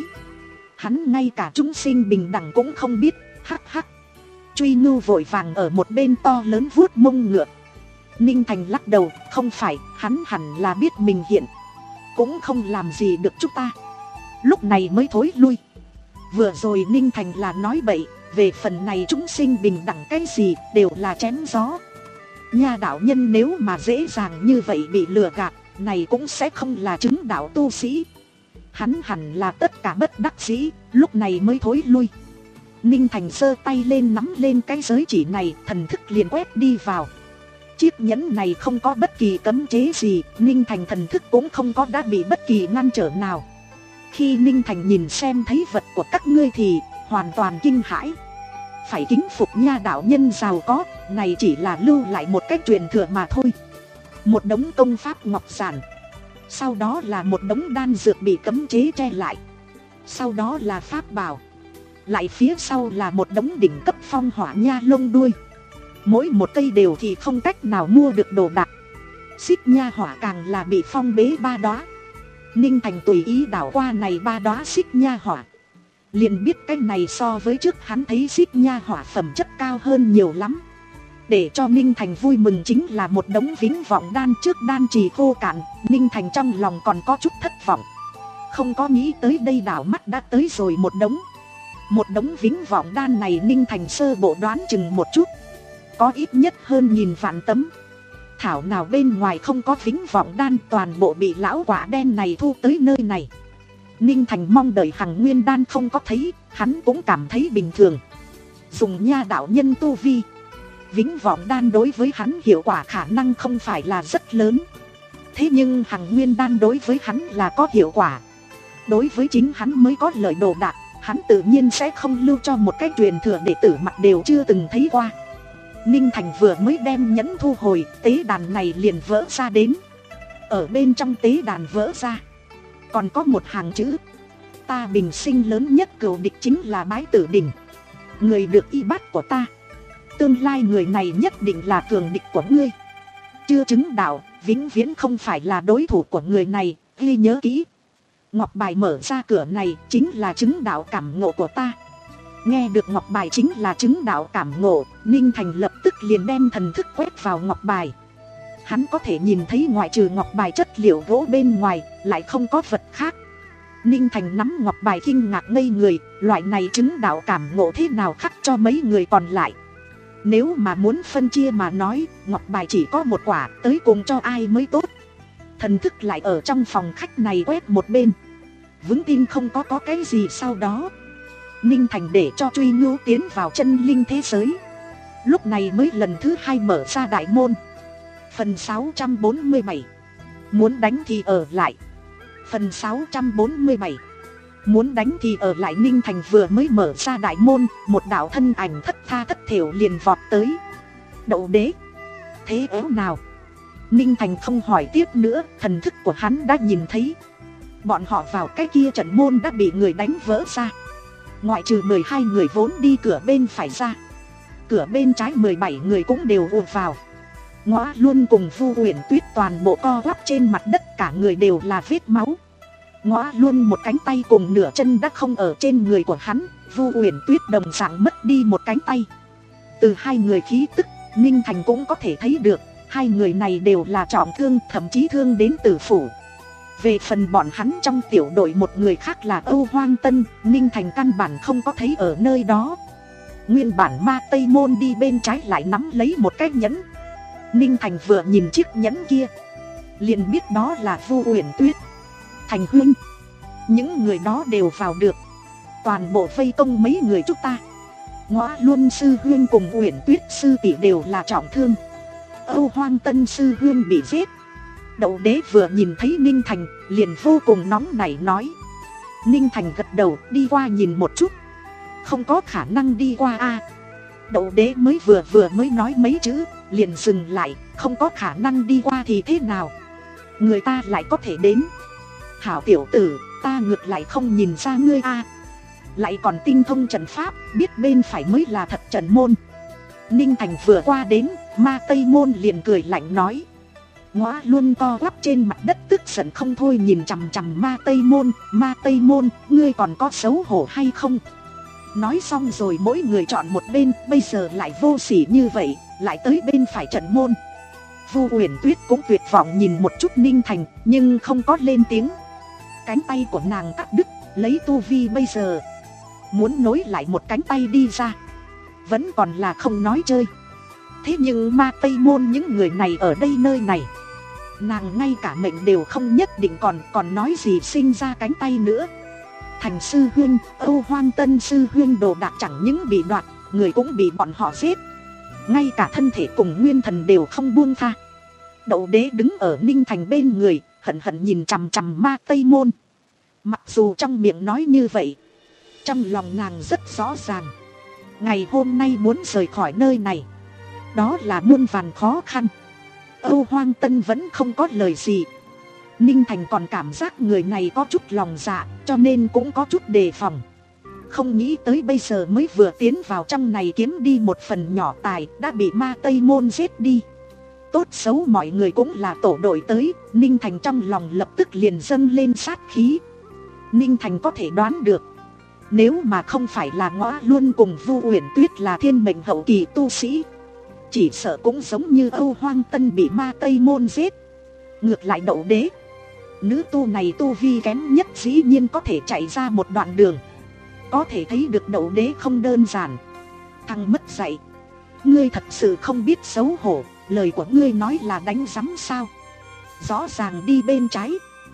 Hắn ngay cả chúng sinh bình đẳng cũng không biết, hắc hắc. Truy Ngưu vội vàng ở một bên to lớn vuốt mông ngựa. Ninh Thành lắc đầu: không phải, hắn hẳn là biết mình hiện cũng không làm gì được chúng ta, lúc này mới thối lui. Vừa rồi Ninh Thành là nói bậy, về phần này chúng sinh bình đẳng cái gì đều là chém gió. Nha đạo nhân nếu mà dễ dàng như vậy bị lừa gạt, này cũng sẽ không là chứng đạo tu sĩ. Hắn hẳn là tất cả bất đắc dĩ, lúc này mới thối lui. Ninh Thành giơ tay lên nắm lên cái giới chỉ này, thần thức liền quét đi vào. Chiếc nhẫn này không có bất kỳ cấm chế gì, Ninh Thành thần thức cũng không có đã bị bất kỳ ngăn trở nào. Khi Ninh Thành nhìn xem thấy vật của các ngươi thì hoàn toàn kinh hãi. Phải kính phục nha đạo nhân giàu có, này chỉ là lưu lại một cách truyền thừa mà thôi. Một đống công pháp ngọc giản, sau đó là một đống đan dược bị cấm chế che lại, sau đó là pháp bảo, lại phía sau là một đống đỉnh cấp phong hỏa nha lông đuôi. Mỗi một cây đều thì không cách nào mua được đồ đạc. Xích nha hỏa càng là bị phong bế ba đóa. Ninh Thành tùy ý đảo qua này ba đóa xích nha hỏa, liền biết cái này so với trước hắn thấy xích nha hỏa phẩm chất cao hơn nhiều lắm. Để cho Ninh Thành vui mừng chính là một đống vĩnh vọng đan, trước đan trì khô cạn, Ninh Thành trong lòng còn có chút thất vọng. Không có nghĩ tới đây đảo mắt đã tới rồi một đống. Một đống vĩnh vọng đan này Ninh Thành sơ bộ đoán chừng một chút, có ít nhất hơn nghìn vạn tấm. Thảo nào bên ngoài không có vĩnh vọng đan, toàn bộ bị lão quả đen này thu tới nơi này. Ninh Thành mong đợi hằng nguyên đan không có thấy, hắn cũng cảm thấy bình thường. Dùng nha đạo nhân tu vi, vĩnh vọng đan đối với hắn hiệu quả khả năng không phải là rất lớn. Thế nhưng hằng nguyên đan đối với hắn là có hiệu quả. Đối với chính hắn mới có lời đồ đạc, hắn tự nhiên sẽ không lưu cho một cái truyền thừa đệ tử mặt đều chưa từng thấy qua. Ninh Thành vừa mới đem nhẫn thu hồi, tế đàn này liền vỡ ra đến. Ở bên trong tế đàn vỡ ra còn có một hàng chữ: ta bình sinh lớn nhất cừu địch chính là Bái Tử Đình, người được y bát của ta, tương lai người này nhất định là cường địch của ngươi. Chưa chứng đạo, vĩnh viễn không phải là đối thủ của người này, ghi nhớ kỹ. Ngọc bài mở ra cửa này chính là chứng đạo cảm ngộ của ta. Nghe được ngọc bài chính là chứng đạo cảm ngộ, Ninh Thành lập tức liền đem thần thức quét vào ngọc bài. Hắn có thể nhìn thấy ngoại trừ ngọc bài chất liệu gỗ bên ngoài, lại không có vật khác. Ninh Thành nắm ngọc bài kinh ngạc ngây người, loại này chứng đạo cảm ngộ thế nào khắc cho mấy người còn lại. Nếu mà muốn phân chia mà nói, ngọc bài chỉ có một quả, tới cùng cho ai mới tốt. Thần thức lại ở trong phòng khách này quét một bên, vững tin không có có cái gì. Sau đó Ninh Thành để cho Truy Ngưu tiến vào chân linh thế giới, lúc này mới lần thứ hai mở ra đại môn. Phần sáu trăm bốn mươi bảy, muốn đánh thì ở lại. Phần sáu trăm bốn mươi bảy, muốn đánh thì ở lại. Ninh Thành vừa mới mở ra đại môn, một đạo thân ảnh thất tha thất thểu liền vọt tới. Đậu đế, thế éo nào? Ninh Thành không hỏi tiếp nữa, thần thức của hắn đã nhìn thấy. Bọn họ vào cái kia trận môn đã bị người đánh vỡ ra. Ngoại trừ mười hai người vốn đi cửa bên phải ra, cửa bên trái mười bảy người cũng đều ùa vào. Ngõa Luân cùng Vu Uyển Tuyết toàn bộ co quắp trên mặt đất, cả người đều là vết máu. Ngõa Luân một cánh tay cùng nửa chân đã không ở trên người của hắn, Vu Uyển Tuyết đồng dạng mất đi một cánh tay. Từ hai người khí tức, Ninh Thành cũng có thể thấy được, hai người này đều là trọng thương, thậm chí thương đến tử phủ. Về phần bọn hắn trong tiểu đội một người khác là Âu Hoang Tân, Ninh Thành căn bản không có thấy ở nơi đó. Nguyên bản ma Tây Môn đi bên trái lại nắm lấy một cái nhẫn. Ninh Thành vừa nhìn chiếc nhẫn kia liền biết đó là Vu Uyển Tuyết. Thành huynh, những người đó đều vào được, toàn bộ vây công mấy người chúng ta. Ngõa Luân sư huynh cùng Uyển Tuyết sư tỷ đều là trọng thương. Âu Hoang Tân sư huynh bị giết. Đậu đế vừa nhìn thấy Ninh Thành liền vô cùng nóng nảy nói. Ninh Thành gật đầu đi qua nhìn một chút. Không có khả năng đi qua a. Đậu đế mới vừa vừa mới nói mấy chữ liền dừng lại. Không có khả năng đi qua thì thế nào, người ta lại có thể đến. Hảo tiểu tử, ta ngược lại không nhìn ra ngươi a. Lại còn tinh thông trận pháp, biết bên phải mới là thật trận môn. Ninh Thành vừa qua đến, ma Tây Môn liền cười lạnh nói. Ngõa Luân co quắp trên mặt đất tức giận không thôi nhìn chằm chằm ma Tây Môn. Ma Tây Môn, ngươi còn có xấu hổ hay không? Nói xong rồi mỗi người chọn một bên, bây giờ lại vô sỉ như vậy, lại tới bên phải trận môn. Vu Uyển Tuyết cũng tuyệt vọng nhìn một chút Ninh Thành, nhưng không có lên tiếng. Cánh tay của nàng cắt đứt, lấy tu vi bây giờ muốn nối lại một cánh tay đi ra vẫn còn là không nói chơi. Thế nhưng ma Tây Môn những người này ở đây nơi này, nàng ngay cả mệnh đều không nhất định còn, còn nói gì sinh ra cánh tay nữa. Thành sư huynh, Âu Hoang Tân sư huynh đồ đạc chẳng những bị đoạt, người cũng bị bọn họ giết, ngay cả thân thể cùng nguyên thần đều không buông tha. Đậu đế đứng ở Ninh Thành bên người, hận hận nhìn chằm chằm ma Tây Môn. Mặc dù trong miệng nói như vậy, trong lòng nàng rất rõ ràng, ngày hôm nay muốn rời khỏi nơi này, đó là muôn vàn khó khăn. Âu Hoang Tân vẫn không có lời gì. Ninh Thành còn cảm giác người này có chút lòng dạ, cho nên cũng có chút đề phòng. Không nghĩ tới bây giờ mới vừa tiến vào trong này kiếm đi một phần nhỏ tài, đã bị ma Tây Môn giết đi. Tốt xấu mọi người cũng là tổ đội tới, Ninh Thành trong lòng lập tức liền dâng lên sát khí. Ninh Thành có thể đoán được, nếu mà không phải là Ngõa Luân cùng Vu Uyển Tuyết là thiên mệnh hậu kỳ tu sĩ, chỉ sợ cũng giống như Âu Hoang Tân bị ma Tây Môn giết. Ngược lại đậu đế, nữ tu này tu vi kém nhất dĩ nhiên có thể chạy ra một đoạn đường. Có thể thấy được đậu đế không đơn giản. Thằng mất dạy, ngươi thật sự không biết xấu hổ. Lời của ngươi nói là đánh rắm sao? Rõ ràng đi bên trái,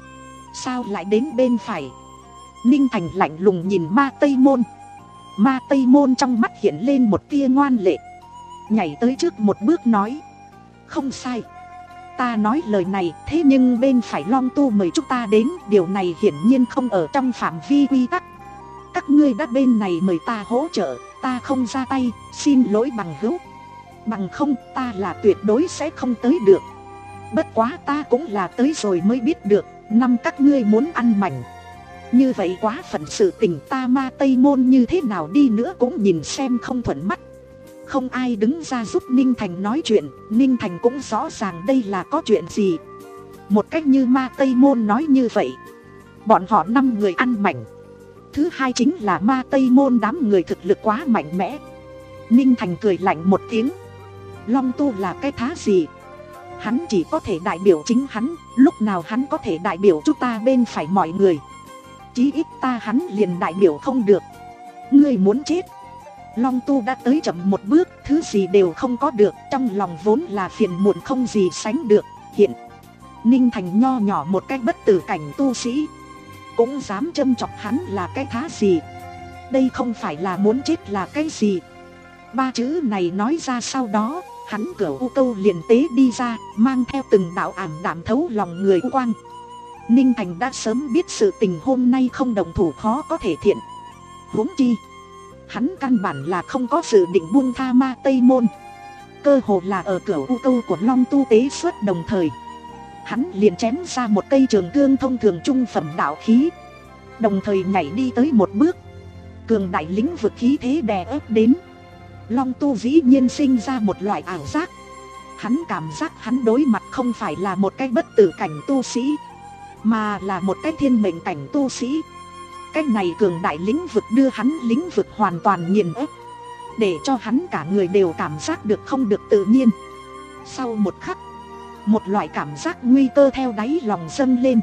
sao lại đến bên phải? Ninh Thành lạnh lùng nhìn ma Tây Môn. Ma Tây Môn trong mắt hiện lên một tia ngoan lệ, nhảy tới trước một bước nói. Không sai, ta nói lời này, thế nhưng bên phải Long Tu mời chúng ta đến, điều này hiển nhiên không ở trong phạm vi quy tắc. Các ngươi đã bên này mời ta hỗ trợ, ta không ra tay, xin lỗi bằng hữu. Bằng không ta là tuyệt đối sẽ không tới được. Bất quá ta cũng là tới rồi mới biết được, năm các ngươi muốn ăn mảnh. Như vậy quá phận sự tình, ta ma Tây Môn như thế nào đi nữa cũng nhìn xem không thuận mắt. Không ai đứng ra giúp Ninh Thành nói chuyện, Ninh Thành cũng rõ ràng đây là có chuyện gì. Một cách như ma Tây Môn nói như vậy, bọn họ năm người ăn mảnh. Thứ hai chính là ma Tây Môn đám người thực lực quá mạnh mẽ. Ninh Thành cười lạnh một tiếng. Long Tu là cái thá gì? Hắn chỉ có thể đại biểu chính hắn, lúc nào hắn có thể đại biểu chúng ta bên phải mọi người? Chí ít ta hắn liền đại biểu không được. Ngươi muốn chết? Long Tu đã tới chậm một bước, thứ gì đều không có được, trong lòng vốn là phiền muộn không gì sánh được. Hiện Ninh Thành nho nhỏ một cái bất tử cảnh tu sĩ, cũng dám châm chọc hắn là cái thá gì? Đây không phải là muốn chết là cái gì? Ba chữ này nói ra sau đó, hắn cửu u câu liền tế đi ra, mang theo từng đạo ảm đạm thấu lòng người u quang. Ninh Thành đã sớm biết sự tình hôm nay không đồng thủ khó có thể thiện. Huống chi, hắn căn bản là không có dự định buông tha ma Tây Môn. Cơ hồ là ở cửu u câu của Long Tu tế xuất đồng thời, hắn liền chém ra một cây trường thương thông thường trung phẩm đạo khí, đồng thời nhảy đi tới một bước. Cường đại lĩnh vực khí thế đè ép đến. Long Tu dĩ nhiên sinh ra một loại ảo giác. Hắn cảm giác hắn đối mặt không phải là một cái bất tử cảnh tu sĩ, mà là một cái thiên mệnh cảnh tu sĩ. Cái này cường đại lĩnh vực đưa hắn lĩnh vực hoàn toàn nghiền ép, để cho hắn cả người đều cảm giác được không được tự nhiên. Sau một khắc, một loại cảm giác nguy cơ theo đáy lòng dâng lên.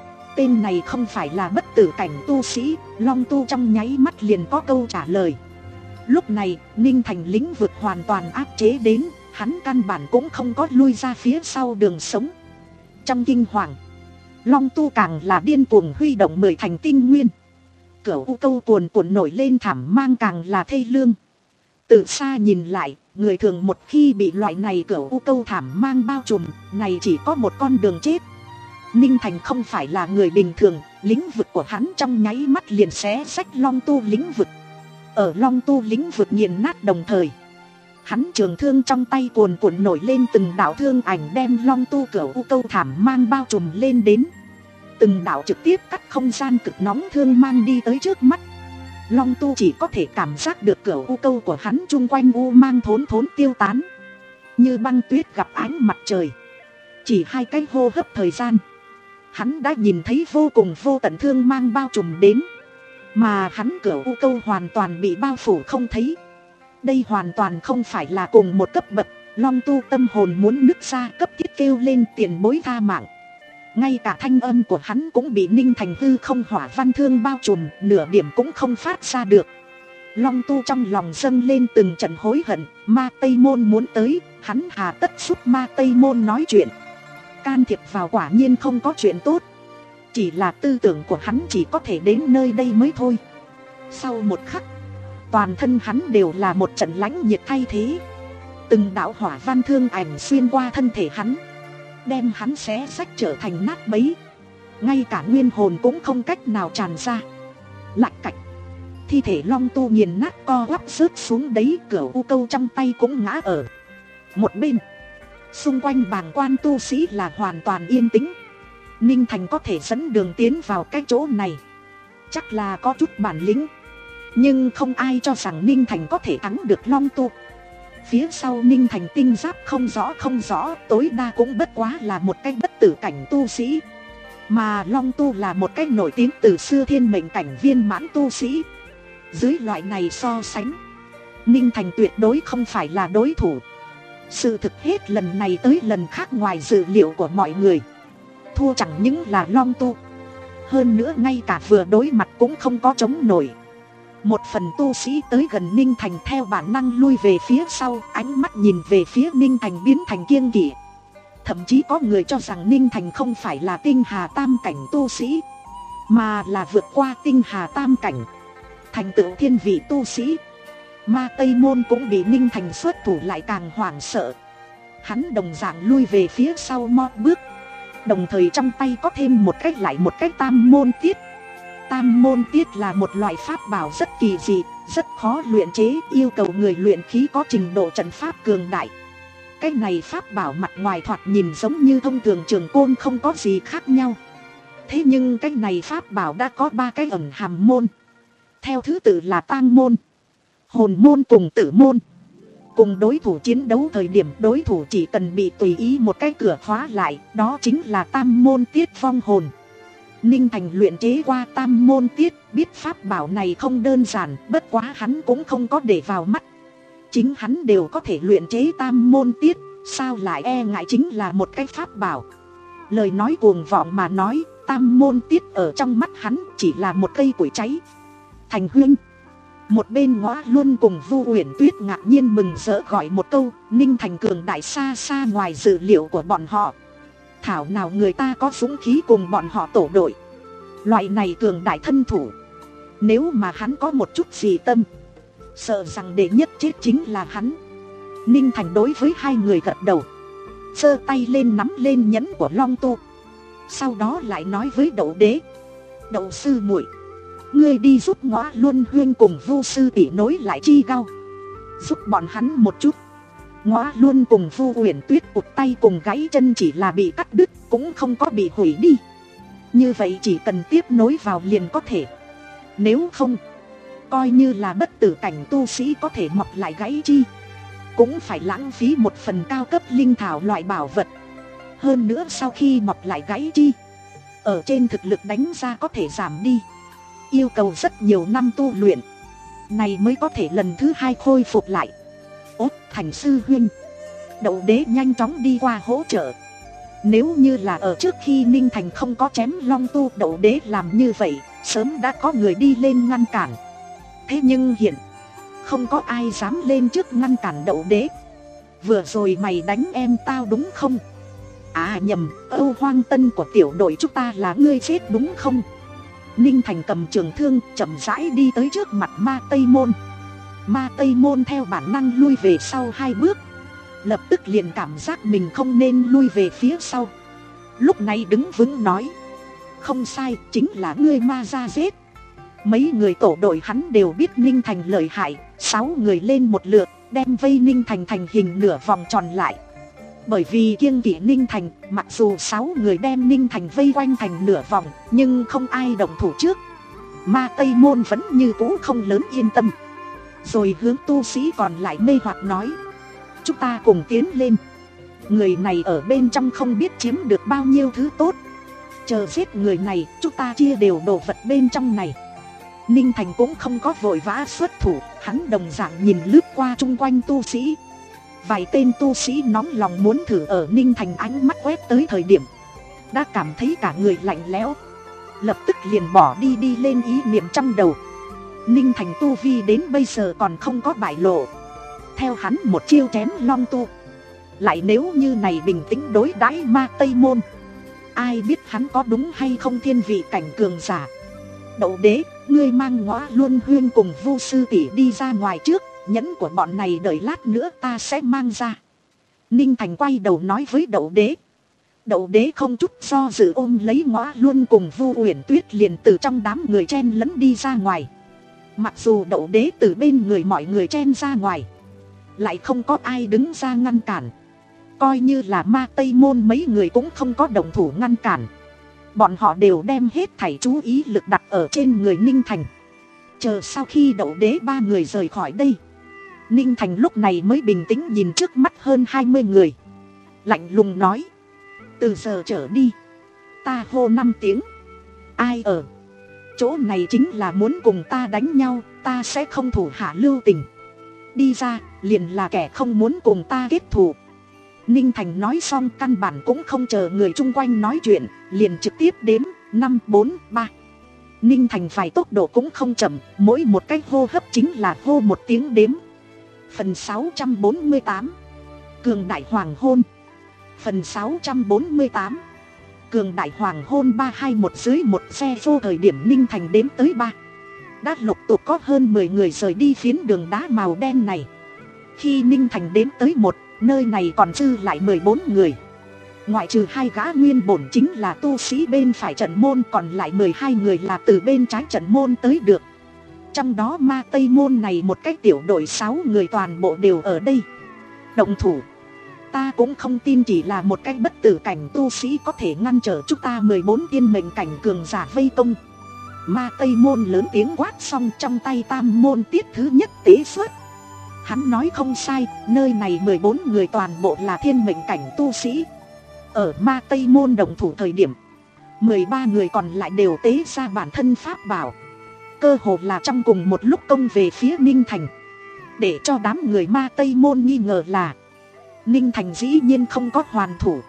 Tên này không phải là bất tử cảnh tu sĩ. Long Tu trong nháy mắt liền có câu trả lời. Lúc này Ninh Thành lĩnh vực hoàn toàn áp chế đến, hắn căn bản cũng không có lui ra phía sau đường sống. Trong kinh hoàng, Long Tu càng là điên cuồng huy động mười thành tinh nguyên. Cửu U Câu cuồn cuộn nổi lên, thảm mang càng là thê lương. Từ xa nhìn lại, người thường một khi bị loại này cửu U Câu thảm mang bao trùm, này chỉ có một con đường chết. Ninh Thành không phải là người bình thường, lĩnh vực của hắn trong nháy mắt liền xé rách Long Tu lĩnh vực. Ở Long Tu lĩnh vực nghiền nát đồng thời, hắn trường thương trong tay cuồn cuộn nổi lên, từng đạo thương ảnh đem Long Tu cửu U Câu thảm mang bao trùm lên đến. Từng đạo trực tiếp cắt không gian cực nóng thương mang đi tới trước mắt. Long Tu chỉ có thể cảm giác được cửu U Câu của hắn chung quanh u mang thốn thốn tiêu tán, như băng tuyết gặp ánh mặt trời. Chỉ hai cái hô hấp thời gian, hắn đã nhìn thấy vô cùng vô tận thương mang bao trùm đến, mà hắn cửu U Câu hoàn toàn bị bao phủ không thấy. Đây hoàn toàn không phải là cùng một cấp bậc. Long Tu tâm hồn muốn nứt ra, cấp thiết kêu lên tiền bối tha mạng. Ngay cả thanh âm của hắn cũng bị Ninh Thành hư không hỏa văn thương bao trùm, nửa điểm cũng không phát ra được. Long Tu trong lòng dâng lên từng trận hối hận. Ma Tây Môn muốn tới, hắn hà tất giúp Ma Tây Môn nói chuyện. Can thiệp vào quả nhiên không có chuyện tốt. Chỉ là tư tưởng của hắn chỉ có thể đến nơi đây mới thôi. Sau một khắc, toàn thân hắn đều là một trận lãnh nhiệt thay thế. Từng đạo hỏa văn thương ảnh xuyên qua thân thể hắn, đem hắn xé rách trở thành nát bấy. Ngay cả nguyên hồn cũng không cách nào tràn ra. Lạch cạch, thi thể Long Tu nghiền nát co quắp rớt xuống đấy. Cửu U Câu trong tay cũng ngã ở một bên. Xung quanh bàng quan tu sĩ là hoàn toàn yên tĩnh. Ninh Thành có thể dẫn đường tiến vào cái chỗ này, chắc là có chút bản lĩnh. Nhưng không ai cho rằng Ninh Thành có thể thắng được Long Tu. Phía sau Ninh Thành tinh giáp không rõ không rõ, tối đa cũng bất quá là một cái bất tử cảnh tu sĩ. Mà Long Tu là một cái nổi tiếng từ xưa thiên mệnh cảnh viên mãn tu sĩ. Dưới loại này so sánh, Ninh Thành tuyệt đối không phải là đối thủ. Sự thực hết lần này tới lần khác ngoài dự liệu của mọi người, thua chẳng những là Long Tu, hơn nữa ngay cả vừa đối mặt cũng không có chống nổi. Một phần tu sĩ tới gần Ninh Thành theo bản năng lui về phía sau, ánh mắt nhìn về phía Ninh Thành biến thành kiêng kỵ. Thậm chí có người cho rằng Ninh Thành không phải là tinh hà tam cảnh tu sĩ, mà là vượt qua tinh hà tam cảnh, thành tựu thiên vị tu sĩ. Ma Tây Môn cũng bị Ninh Thành xuất thủ lại càng hoảng sợ. Hắn đồng dạng lui về phía sau một bước, đồng thời trong tay có thêm một cách lại một cách tam môn tiết. Tam môn tiết là một loại pháp bảo rất kỳ dị, rất khó luyện chế, yêu cầu người luyện khí có trình độ trận pháp cường đại. Cái này pháp bảo mặt ngoài thoạt nhìn giống như thông thường trường côn, không có gì khác nhau. Thế nhưng cái này pháp bảo đã có ba cái ẩn hàm môn, theo thứ tự là tang môn, hồn môn cùng tử môn. Cùng đối thủ chiến đấu thời điểm, đối thủ chỉ cần bị tùy ý một cái cửa khóa lại, đó chính là tam môn tiết vong hồn. Ninh Thành luyện chế qua tam môn tiết, biết pháp bảo này không đơn giản, bất quá hắn cũng không có để vào mắt. Chính hắn đều có thể luyện chế tam môn tiết, sao lại e ngại chính là một cái pháp bảo. Lời nói cuồng vọng mà nói, tam môn tiết ở trong mắt hắn chỉ là một cây củi cháy. Thành huynh. Một bên Ngõa Luân cùng Vu Uyển Tuyết ngạc nhiên mừng rỡ gọi một câu. Ninh Thành cường đại xa xa ngoài dự liệu của bọn họ. Thảo nào người ta có dũng khí cùng bọn họ tổ đội. Loại này cường đại thân thủ, nếu mà hắn có một chút gì tâm, sợ rằng đệ nhất chết chính là hắn. Ninh Thành đối với hai người gật đầu, giơ tay lên nắm lên nhẫn của Long Tu. Sau đó lại nói với Đậu Đế: Đậu sư muội, ngươi đi giúp Ngõa Luân huynh cùng Vu sư tỷ nối lại chi gao, giúp bọn hắn một chút. Ngõa Luân cùng Vu Uyển Tuyết cụt tay cùng gãy chân chỉ là bị cắt đứt, cũng không có bị hủy đi. Như vậy chỉ cần tiếp nối vào liền có thể. Nếu không, coi như là bất tử cảnh tu sĩ có thể mọc lại gãy chi, cũng phải lãng phí một phần cao cấp linh thảo loại bảo vật. Hơn nữa sau khi mọc lại gãy chi, ở trên thực lực đánh ra có thể giảm đi, yêu cầu rất nhiều năm tu luyện, này mới có thể lần thứ hai khôi phục lại. Ốt Thành sư huynh. Đậu Đế nhanh chóng đi qua hỗ trợ. Nếu như là ở trước khi Ninh Thành không có chém Long Tu, Đậu Đế làm như vậy sớm đã có người đi lên ngăn cản. Thế nhưng hiện không có ai dám lên trước ngăn cản Đậu Đế. Vừa rồi mày đánh em tao đúng không? À nhầm, Âu Hoang Tân của tiểu đội chúng ta là ngươi chết đúng không? Ninh Thành cầm trường thương chậm rãi đi tới trước mặt Ma Tây Môn. Ma Tây Môn theo bản năng lui về sau hai bước, lập tức liền cảm giác mình không nên lui về phía sau. Lúc này đứng vững nói: không sai, chính là ngươi Ma Gia giết. Mấy người tổ đội hắn đều biết Ninh Thành lợi hại, sáu người lên một lượt đem vây Ninh Thành thành hình nửa vòng tròn lại. Bởi vì kiêng kỵ Ninh Thành, mặc dù sáu người đem Ninh Thành vây quanh thành nửa vòng, nhưng không ai động thủ trước. Ma Tây Môn vẫn như cũ không lớn yên tâm, rồi hướng tu sĩ còn lại mê hoặc nói: chúng ta cùng tiến lên. Người này ở bên trong không biết chiếm được bao nhiêu thứ tốt, chờ giết người này chúng ta chia đều đồ vật bên trong này. Ninh Thành cũng không có vội vã xuất thủ, hắn đồng dạng nhìn lướt qua chung quanh tu sĩ. Vài tên tu sĩ nóng lòng muốn thử ở Ninh Thành ánh mắt quét tới thời điểm, đã cảm thấy cả người lạnh lẽo, lập tức liền bỏ đi đi lên ý niệm trong đầu. Ninh Thành tu vi đến bây giờ còn không có bại lộ, theo hắn một chiêu chém long tu, lại nếu như này bình tĩnh đối đãi Ma Tây Môn, ai biết hắn có đúng hay không thiên vị cảnh cường giả. Đậu Đế, ngươi mang Ngõa Luân Huyên cùng Vu sư tỷ đi ra ngoài trước, nhẫn của bọn này đợi lát nữa ta sẽ mang ra. Ninh Thành quay đầu nói với Đậu Đế. Đậu Đế không chút do dự ôm lấy Ngõa Luân cùng Vu Uyển Tuyết liền từ trong đám người chen lẫn đi ra ngoài. Mặc dù Đậu Đế từ bên người mọi người chen ra ngoài, lại không có ai đứng ra ngăn cản. Coi như là Ma Tây Môn mấy người cũng không có động thủ ngăn cản. Bọn họ đều đem hết thảy chú ý lực đặt ở trên người Ninh Thành. Chờ sau khi Đậu Đế ba người rời khỏi đây, Ninh Thành lúc này mới bình tĩnh nhìn trước mắt hơn hai mươi người, lạnh lùng nói: từ giờ trở đi, ta hô năm tiếng, ai ở chỗ này chính là muốn cùng ta đánh nhau, ta sẽ không thủ hạ lưu tình. Đi ra, liền là kẻ không muốn cùng ta kết thù. Ninh Thành nói xong căn bản cũng không chờ người chung quanh nói chuyện, liền trực tiếp đếm năm bốn ba. Ninh Thành phải tốc độ cũng không chậm, mỗi một cái hô hấp chính là hô một tiếng đếm. Phần sáu trăm bốn mươi tám Cường Đại Hoàng Hôn. Phần sáu trăm bốn mươi tám Cường Đại Hoàng Hôn. Ba hai một dưới một xe vô. Thời điểm Ninh Thành đếm tới ba, đã lục tục có hơn mười người rời đi phiến đường đá màu đen này. Khi Ninh Thành đếm tới một, nơi này còn dư lại mười bốn người. Ngoại trừ hai gã nguyên bổn chính là tu sĩ bên phải trận môn, còn lại mười hai người là từ bên trái trận môn tới được. Trong đó Ma Tây Môn này một cái tiểu đội sáu người toàn bộ đều ở đây. Động thủ, ta cũng không tin chỉ là một cái bất tử cảnh tu sĩ có thể ngăn trở chúng ta mười bốn tiên mệnh cảnh cường giả vây công. Ma Tây Môn lớn tiếng quát xong, trong tay tam môn tiết thứ nhất tế xuất. Hắn nói không sai, nơi này mười bốn người toàn bộ là thiên mệnh cảnh tu sĩ. Ở Ma Tây Môn động thủ thời điểm, mười ba người còn lại đều tế ra bản thân pháp bảo, cơ hồ là trong cùng một lúc công về phía Ninh Thành. Để cho đám người Ma Tây Môn nghi ngờ là Ninh Thành dĩ nhiên không có hoàn thủ,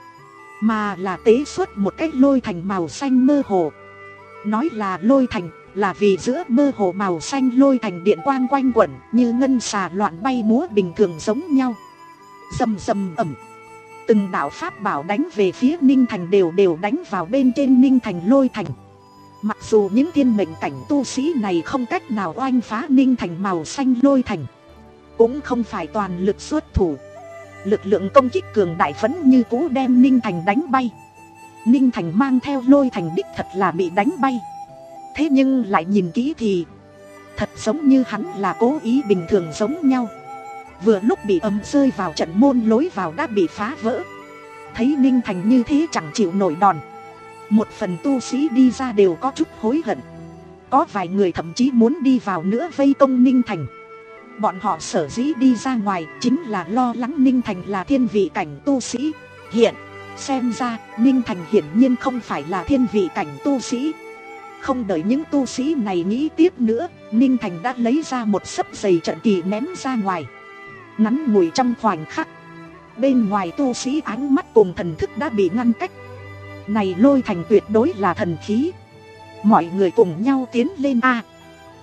mà là tế xuất một cái lôi thành màu xanh mơ hồ. Nói là lôi thành là vì giữa mơ hồ màu xanh lôi thành điện quang quanh quẩn như ngân xà loạn bay múa bình thường giống nhau. Rầm rầm ẩm, từng đạo pháp bảo đánh về phía Ninh Thành đều đều đánh vào bên trên Ninh Thành lôi thành. Mặc dù những thiên mệnh cảnh tu sĩ này không cách nào oanh phá Ninh Thành màu xanh lôi thành, cũng không phải toàn lực xuất thủ, lực lượng công kích cường đại vẫn như cũ đem Ninh Thành đánh bay. Ninh Thành mang theo lôi thành đích thật là bị đánh bay. Thế nhưng lại nhìn kỹ thì thật giống như hắn là cố ý bình thường giống nhau. Vừa lúc bị ấm rơi vào trận môn lối vào đã bị phá vỡ. Thấy Ninh Thành như thế chẳng chịu nổi đòn, một phần tu sĩ đi ra đều có chút hối hận. Có vài người thậm chí muốn đi vào nữa vây công Ninh Thành. Bọn họ sở dĩ đi ra ngoài chính là lo lắng Ninh Thành là thiên vị cảnh tu sĩ. Hiện xem ra Ninh Thành hiển nhiên không phải là thiên vị cảnh tu sĩ. Không đợi những tu sĩ này nghĩ tiếp nữa, Ninh Thành đã lấy ra một xấp giày trận kỳ ném ra ngoài. Ngắn ngủi trong khoảnh khắc, bên ngoài tu sĩ ánh mắt cùng thần thức đã bị ngăn cách. Này lôi thành tuyệt đối là thần khí. Mọi người cùng nhau tiến lên a.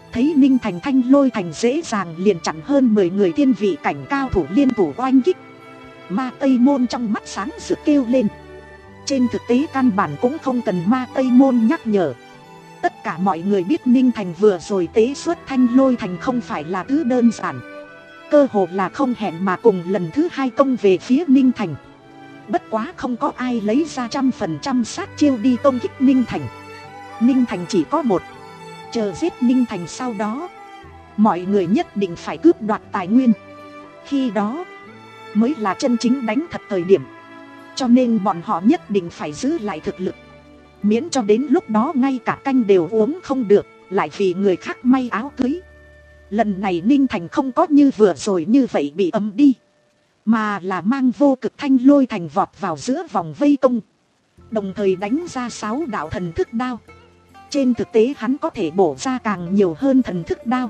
Thấy Ninh Thành Thanh Lôi Thành dễ dàng liền chặn hơn mười người thiên vị cảnh cao thủ liên thủ oanh kích. Ma Tây Môn trong mắt sáng rực kêu lên. Trên thực tế căn bản cũng không cần Ma Tây Môn nhắc nhở. Tất cả mọi người biết Ninh Thành vừa rồi tế xuất Thanh Lôi Thành không phải là thứ đơn giản. Cơ hồ là không hẹn mà cùng lần thứ hai công về phía Ninh Thành. Bất quá không có ai lấy ra trăm phần trăm sát chiêu đi công kích Ninh Thành. Ninh Thành chỉ có một. Chờ giết Ninh Thành sau đó, mọi người nhất định phải cướp đoạt tài nguyên. Khi đó mới là chân chính đánh thật thời điểm. Cho nên bọn họ nhất định phải giữ lại thực lực. Miễn cho đến lúc đó ngay cả canh đều uống không được, lại vì người khác may áo cưới. Lần này Ninh Thành không có như vừa rồi như vậy bị ấm đi, mà là mang vô cực Thanh Lôi Thành vọt vào giữa vòng vây công, đồng thời đánh ra sáu đạo thần thức đao. Trên thực tế hắn có thể bổ ra càng nhiều hơn thần thức đao,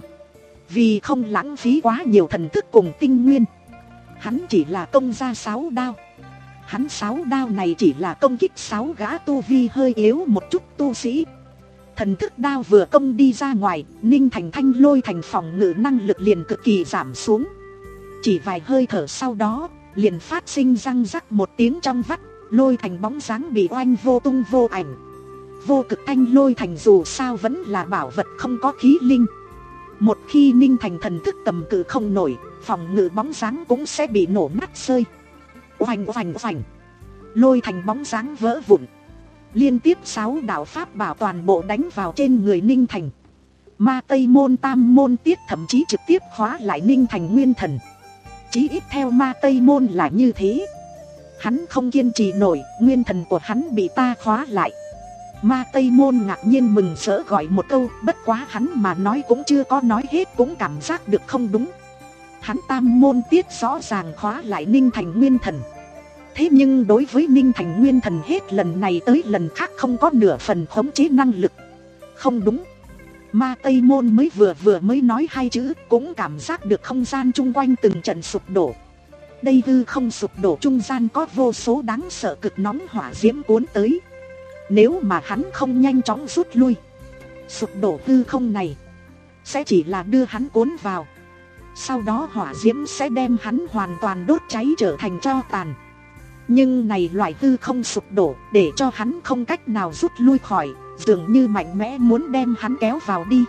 vì không lãng phí quá nhiều thần thức cùng tinh nguyên. Hắn chỉ là công ra sáu đao. Hắn sáu đao này chỉ là công kích sáu gã tu vi hơi yếu một chút tu sĩ. Thần thức đao vừa công đi ra ngoài, Ninh Thành Thanh Lôi Thành phòng ngự năng lực liền cực kỳ giảm xuống. Chỉ vài hơi thở sau đó, liền phát sinh răng rắc một tiếng trong vắt, Lôi Thành bóng dáng bị oanh vô tung vô ảnh. Vô cực Thanh Lôi Thành dù sao vẫn là bảo vật không có khí linh. Một khi Ninh Thành thần thức cầm cự không nổi, phòng ngự bóng dáng cũng sẽ bị nổ nát rơi. Oanh oanh oanh, Lôi Thành bóng dáng vỡ vụn. Liên tiếp sáu đạo pháp bảo toàn bộ đánh vào trên người Ninh Thành. Ma Tây Môn Tam Môn Tiết thậm chí trực tiếp khóa lại Ninh Thành nguyên thần. Chí ít theo Ma Tây Môn là như thế. Hắn không kiên trì nổi, nguyên thần của hắn bị ta khóa lại. Ma Tây Môn ngạc nhiên mừng rỡ gọi một câu, bất quá hắn mà nói cũng chưa có nói hết cũng cảm giác được không đúng. Hắn Tam Môn Tiết rõ ràng khóa lại Ninh Thành nguyên thần. Thế nhưng đối với Ninh Thành nguyên thần hết lần này tới lần khác không có nửa phần khống chế năng lực. Không đúng. Ma Tây Môn mới vừa vừa mới nói hai chữ, cũng cảm giác được không gian chung quanh từng trận sụp đổ. Đây hư không sụp đổ trung gian có vô số đáng sợ cực nóng hỏa diễm cuốn tới. Nếu mà hắn không nhanh chóng rút lui, sụp đổ hư không này sẽ chỉ là đưa hắn cuốn vào. Sau đó hỏa diễm sẽ đem hắn hoàn toàn đốt cháy trở thành tro tàn. Nhưng này loại hư không sụp đổ để cho hắn không cách nào rút lui khỏi, dường như mạnh mẽ muốn đem hắn kéo vào đi.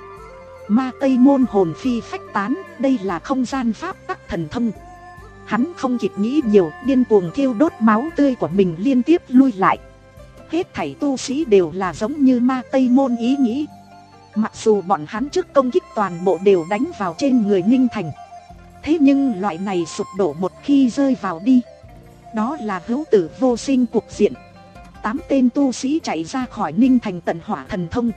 Ma Tây Môn hồn phi phách tán, đây là không gian pháp tắc thần thông. Hắn không kịp nghĩ nhiều, điên cuồng thiêu đốt máu tươi của mình liên tiếp lui lại. Hết thảy tu sĩ đều là giống như Ma Tây Môn ý nghĩ. Mặc dù bọn hắn trước công kích toàn bộ đều đánh vào trên người Ninh Thành, thế nhưng loại này sụp đổ một khi rơi vào đi, đó là hữu tử vô sinh cục diện. Tám tên tu sĩ chạy ra khỏi Ninh Thành tận hỏa thần thông.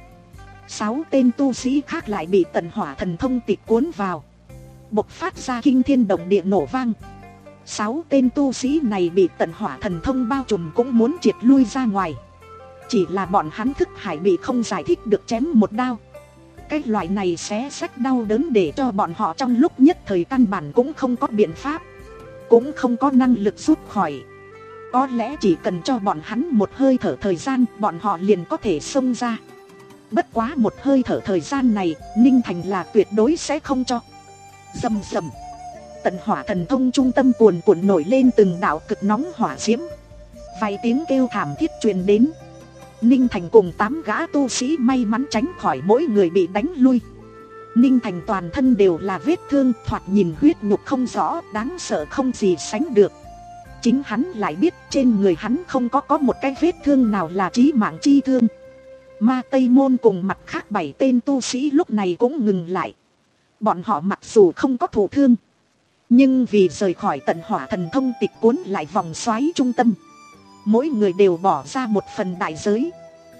Sáu tên tu sĩ khác lại bị tận hỏa thần thông tịch cuốn vào, bộc phát ra kinh thiên động địa nổ vang. Sáu tên tu sĩ này bị tận hỏa thần thông bao trùm cũng muốn triệt lui ra ngoài. Chỉ là bọn hắn thức hải bị không giải thích được chém một đao. Cái loại này xé xách đau đớn để cho bọn họ trong lúc nhất thời căn bản cũng không có biện pháp, cũng không có năng lực rút khỏi. Có lẽ chỉ cần cho bọn hắn một hơi thở thời gian, bọn họ liền có thể xông ra. Bất quá một hơi thở thời gian này, Ninh Thành là tuyệt đối sẽ không cho. Rầm rầm, tận hỏa thần thông trung tâm cuồn cuộn nổi lên từng đạo cực nóng hỏa diễm. Vài tiếng kêu thảm thiết truyền đến. Ninh Thành cùng tám gã tu sĩ may mắn tránh khỏi mỗi người bị đánh lui. Ninh Thành toàn thân đều là vết thương, thoạt nhìn huyết nhục không rõ, đáng sợ không gì sánh được. Chính hắn lại biết trên người hắn không có có một cái vết thương nào là chí mạng chi thương. Ma Tây Môn cùng mặt khác bảy tên tu sĩ lúc này cũng ngừng lại. Bọn họ mặc dù không có thụ thương, nhưng vì rời khỏi tận hỏa thần thông tịch cuốn lại vòng xoáy trung tâm, mỗi người đều bỏ ra một phần đại giới.